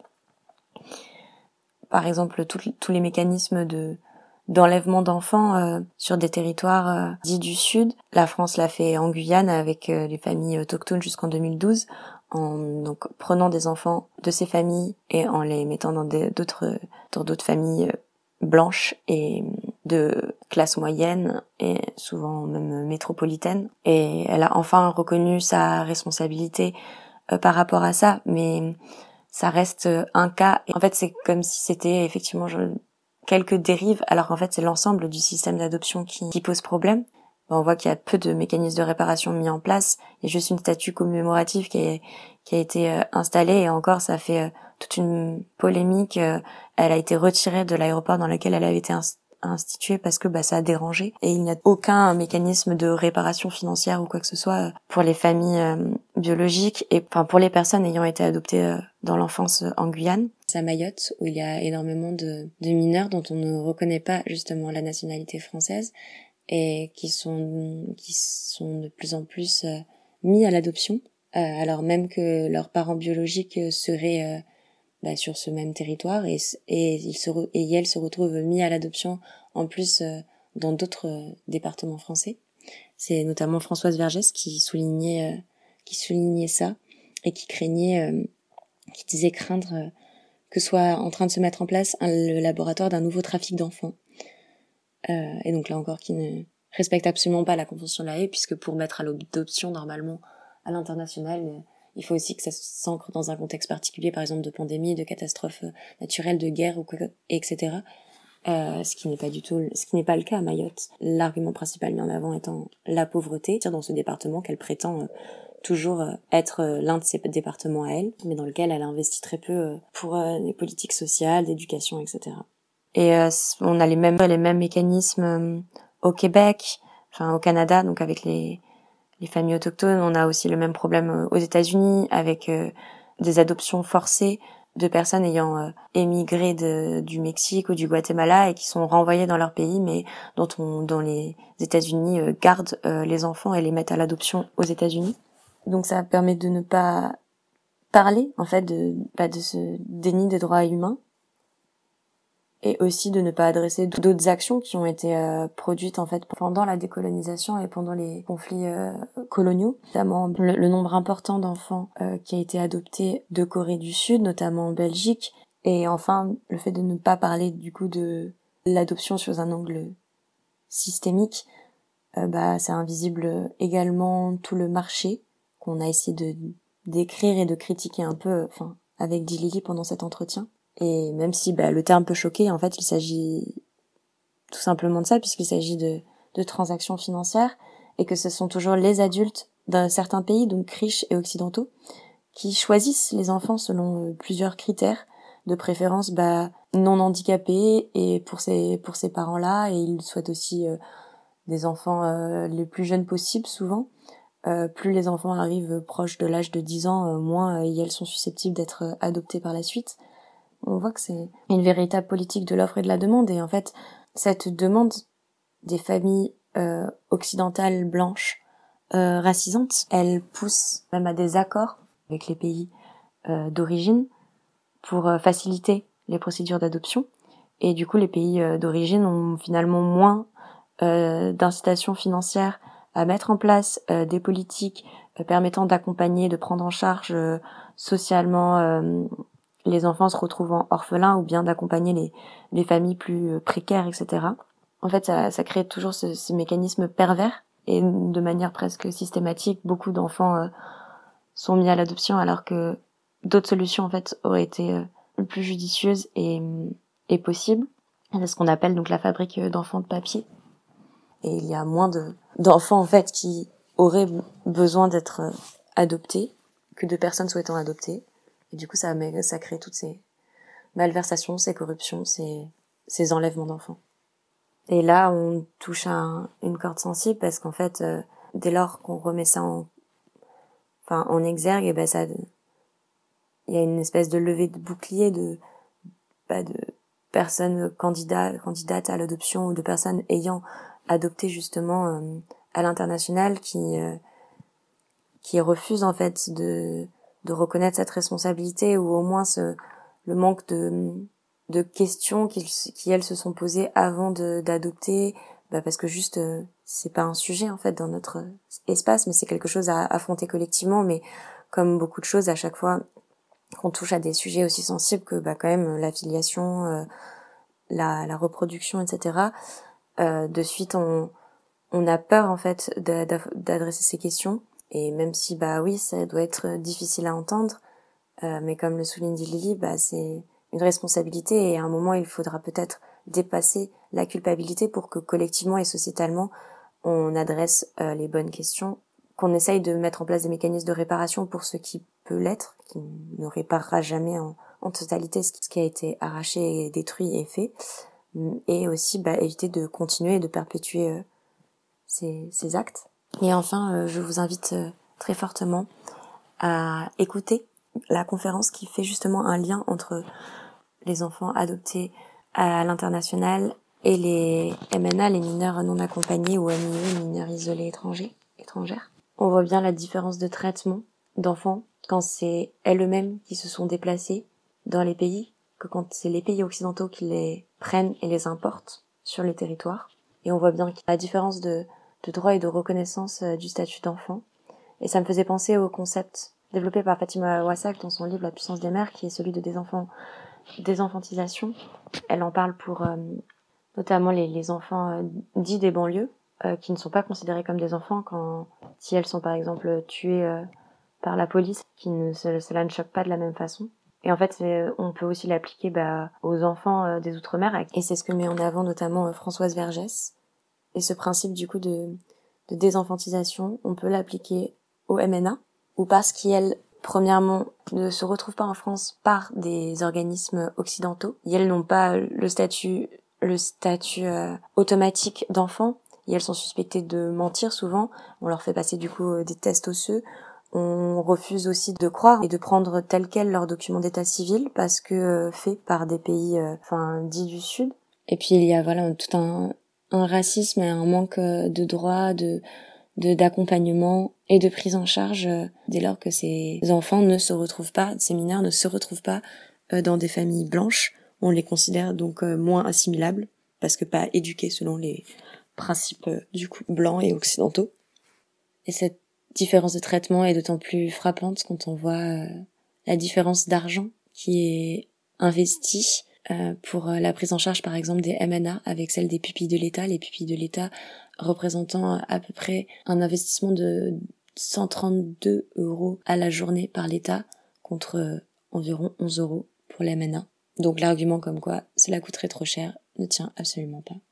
Par exemple, tous les mécanismes de d'enlèvement d'enfants euh, sur des territoires euh, dits du Sud. La France l'a fait en Guyane avec euh, les familles autochtones jusqu'en deux mille douze, en donc prenant des enfants de ces familles et en les mettant dans des, d'autres dans d'autres familles euh, blanches et de classe moyenne et souvent même métropolitaine. Et elle a enfin reconnu sa responsabilité euh, par rapport à ça, mais ça reste un cas. Et en fait, c'est comme si c'était effectivement je, quelques dérives, alors qu'en fait c'est l'ensemble du système d'adoption qui, qui pose problème. On voit qu'il y a peu de mécanismes de réparation mis en place. Il y a juste une statue commémorative qui, est, qui a été euh, installée, et encore ça fait euh, toute une polémique. Euh, elle a été retirée de l'aéroport dans lequel elle avait été inst- instituée parce que bah, ça a dérangé. Et il n'y a aucun mécanisme de réparation financière ou quoi que ce soit euh, pour les familles euh, biologiques et enfin pour les personnes ayant été adoptées euh, dans l'enfance euh, en Guyane. À Mayotte, où il y a énormément de, de mineurs dont on ne reconnaît pas justement la nationalité française et qui sont qui sont de plus en plus euh, mis à l'adoption, euh, alors même que leurs parents biologiques seraient euh, bah, sur ce même territoire, et et ils se re, et elles se retrouvent mis à l'adoption en plus euh, dans d'autres euh, départements français. C'est notamment Françoise Vergès qui soulignait euh, qui soulignait ça et qui craignait euh, qui disait craindre euh, que soit en train de se mettre en place un, le laboratoire d'un nouveau trafic d'enfants. Euh, et donc là encore, qui ne respecte absolument pas la Convention de la Haye, puisque pour mettre à l'adoption, normalement, à l'international, euh, il faut aussi que ça s'ancre dans un contexte particulier, par exemple de pandémie, de catastrophes naturelles, de guerre, ou quoi, et cetera. Euh, ce qui n'est pas du tout, ce qui n'est pas le cas à Mayotte. L'argument principal mis en avant étant la pauvreté, dans ce département qu'elle prétend euh, toujours être l'un de ses départements à elle, mais dans lequel elle investit très peu pour les politiques sociales, d'éducation, et cetera. Et euh, on a les mêmes les mêmes mécanismes au Québec, enfin au Canada, donc avec les les familles autochtones. On a aussi le même problème aux États-Unis avec euh, des adoptions forcées de personnes ayant euh, émigré de, du Mexique ou du Guatemala et qui sont renvoyées dans leur pays, mais dont, on, dont les États-Unis euh, gardent euh, les enfants et les mettent à l'adoption aux États-Unis. Donc ça permet de ne pas parler, en fait, de, bah, de ce déni des droits humains, et aussi de ne pas adresser d'autres actions qui ont été euh, produites en fait pendant la décolonisation et pendant les conflits euh, coloniaux, notamment le, le nombre important d'enfants euh, qui a été adopté de Corée du Sud, notamment en Belgique, et enfin le fait de ne pas parler du coup de l'adoption sous un angle systémique, euh, bah c'est invisible également tout le marché qu'on a essayé de décrire et de critiquer un peu, enfin avec Dilili pendant cet entretien. Et même si bah, le terme peut choquer, en fait, il s'agit tout simplement de ça, puisqu'il s'agit de, de transactions financières, et que ce sont toujours les adultes d'un certain pays, donc riches et occidentaux, qui choisissent les enfants selon euh, plusieurs critères, de préférence bah, non handicapés, et pour ces, pour ces parents-là, et ils souhaitent aussi euh, des enfants euh, les plus jeunes possibles, souvent. Euh, plus les enfants arrivent proches de l'âge de dix ans, euh, moins euh, elles sont susceptibles d'être euh, adoptées par la suite. On voit que c'est une véritable politique de l'offre et de la demande, et en fait, cette demande des familles euh, occidentales blanches euh, racisantes, elle pousse même à des accords avec les pays euh, d'origine pour euh, faciliter les procédures d'adoption, et du coup les pays euh, d'origine ont finalement moins euh, d'incitation financière à mettre en place euh, des politiques euh, permettant d'accompagner, de prendre en charge euh, socialement euh, les enfants se retrouvant orphelins, ou bien d'accompagner les, les familles plus précaires, et cetera. En fait, ça, ça crée toujours ce, ce mécanisme pervers, et de manière presque systématique, beaucoup d'enfants euh, sont mis à l'adoption, alors que d'autres solutions, en fait, auraient été euh, plus judicieuses et, et possibles. C'est ce qu'on appelle donc la fabrique d'enfants de papier. Et il y a moins de, d'enfants, en fait, qui auraient besoin d'être euh, adoptés que de personnes souhaitant adopter. Et du coup, ça, ça crée toutes ces malversations, ces corruptions, ces, ces enlèvements d'enfants. Et là, on touche à un, une corde sensible, parce qu'en fait, euh, dès lors qu'on remet ça en, enfin, en exergue, et ben ça, il y a une espèce de levée de bouclier de, bah, de personnes candidats, candidates à l'adoption, ou de personnes ayant adopté justement euh, à l'international, qui, euh, qui refusent en fait de de reconnaître cette responsabilité, ou au moins ce, le manque de, de questions qui, qui elles se sont posées avant de, d'adopter, bah parce que juste euh, c'est pas un sujet en fait dans notre espace, mais c'est quelque chose à affronter collectivement. Mais comme beaucoup de choses, à chaque fois qu'on touche à des sujets aussi sensibles que bah quand même la filiation, euh, la, la reproduction, et cetera. Euh, de suite on on a peur en fait d'adresser ces questions. Et même si, bah oui, ça doit être difficile à entendre, euh, mais comme le souligne Dilili, bah c'est une responsabilité, et à un moment, il faudra peut-être dépasser la culpabilité pour que collectivement et sociétalement, on adresse euh, les bonnes questions, qu'on essaye de mettre en place des mécanismes de réparation pour ce qui peut l'être, qui ne réparera jamais en, en totalité ce qui a été arraché et détruit et fait, et aussi bah, éviter de continuer et de perpétuer euh, ces, ces actes. Et enfin, euh, je vous invite euh, très fortement à écouter la conférence qui fait justement un lien entre les enfants adoptés à l'international et les M N A, les mineurs non accompagnés, ou M I E, mineurs isolés étrangers, étrangères. On voit bien la différence de traitement d'enfants quand c'est elles-mêmes qui se sont déplacées dans les pays, que quand c'est les pays occidentaux qui les prennent et les importent sur les territoires. Et on voit bien qu'il y a la différence de de droit et de reconnaissance euh, du statut d'enfant. Et ça me faisait penser au concept développé par Fatima Wassak dans son livre La puissance des mères, qui est celui de désenfant, désenfantisation. Elle en parle pour euh, notamment les, les enfants euh, dits des banlieues, euh, qui ne sont pas considérés comme des enfants quand si elles sont par exemple tuées euh, par la police, qui ne, cela ne choque pas de la même façon. Et en fait, c'est, on peut aussi l'appliquer bah, aux enfants euh, des Outre-mer, et c'est ce que met en avant notamment euh, Françoise Vergès. Et ce principe du coup de, de désenfantisation, on peut l'appliquer au M N A, ou parce qu'elles, premièrement, ne se retrouvent pas en France par des organismes occidentaux. Et elles n'ont pas le statut, le statut euh, automatique d'enfant, et elles sont suspectées de mentir souvent. On leur fait passer du coup des tests osseux, On refuse aussi de croire et de prendre tel quel leurs documents d'état civil parce que euh, fait par des pays, euh, enfin dits du Sud. Et puis il y a voilà tout un, un racisme et un manque de droits, de, de d'accompagnement et de prise en charge euh, dès lors que ces enfants ne se retrouvent pas, ces mineurs ne se retrouvent pas euh, dans des familles blanches. On les considère donc euh, moins assimilables parce que pas éduqués selon les principes euh, du coup blancs et occidentaux. Et cette différence de traitement est d'autant plus frappante quand on voit euh, la différence d'argent qui est investie euh, pour euh, la prise en charge par exemple des M N A avec celle des pupilles de l'État, les pupilles de l'État représentant à peu près un investissement de cent trente-deux euros à la journée par l'État contre euh, environ onze euros pour les M N A. Donc l'argument comme quoi cela coûterait trop cher ne tient absolument pas.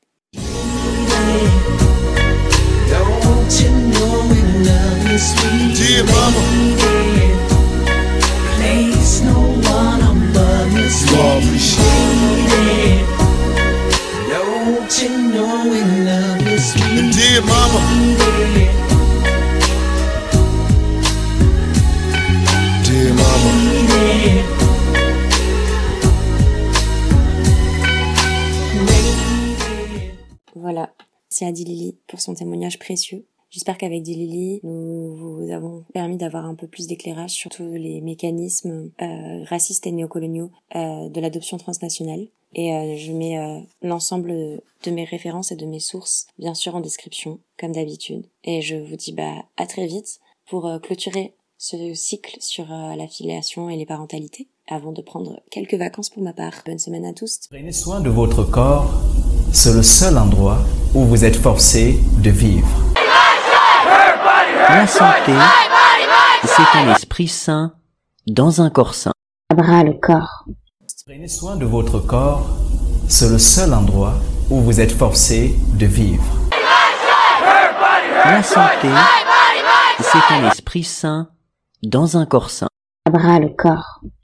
Don't you know we love you, sweet Dear mama, lady? Place no one above you, you all sweet appreciate lady. Don't you know we love you, it. sweet Dear mama, lady? dear mama, Lady. Voilà, c'est à Dilili pour son témoignage précieux. J'espère qu'avec Dilili, nous vous avons permis d'avoir un peu plus d'éclairage sur tous les mécanismes euh, racistes et néocoloniaux euh, de l'adoption transnationale. Et euh, je mets euh, l'ensemble de mes références et de mes sources, bien sûr, en description, comme d'habitude. Et je vous dis bah à très vite pour euh, clôturer ce cycle sur euh, la filiation et les parentalités, avant de prendre quelques vacances pour ma part. Bonne semaine à tous. Prenez soin de votre corps, c'est le seul endroit où vous êtes forcé de vivre. La santé, c'est un esprit sain dans un corps sain. À bras le corps. Prenez soin de votre corps, c'est le seul endroit où vous êtes forcé de vivre. La santé, c'est un esprit sain dans un corps sain. À bras le corps.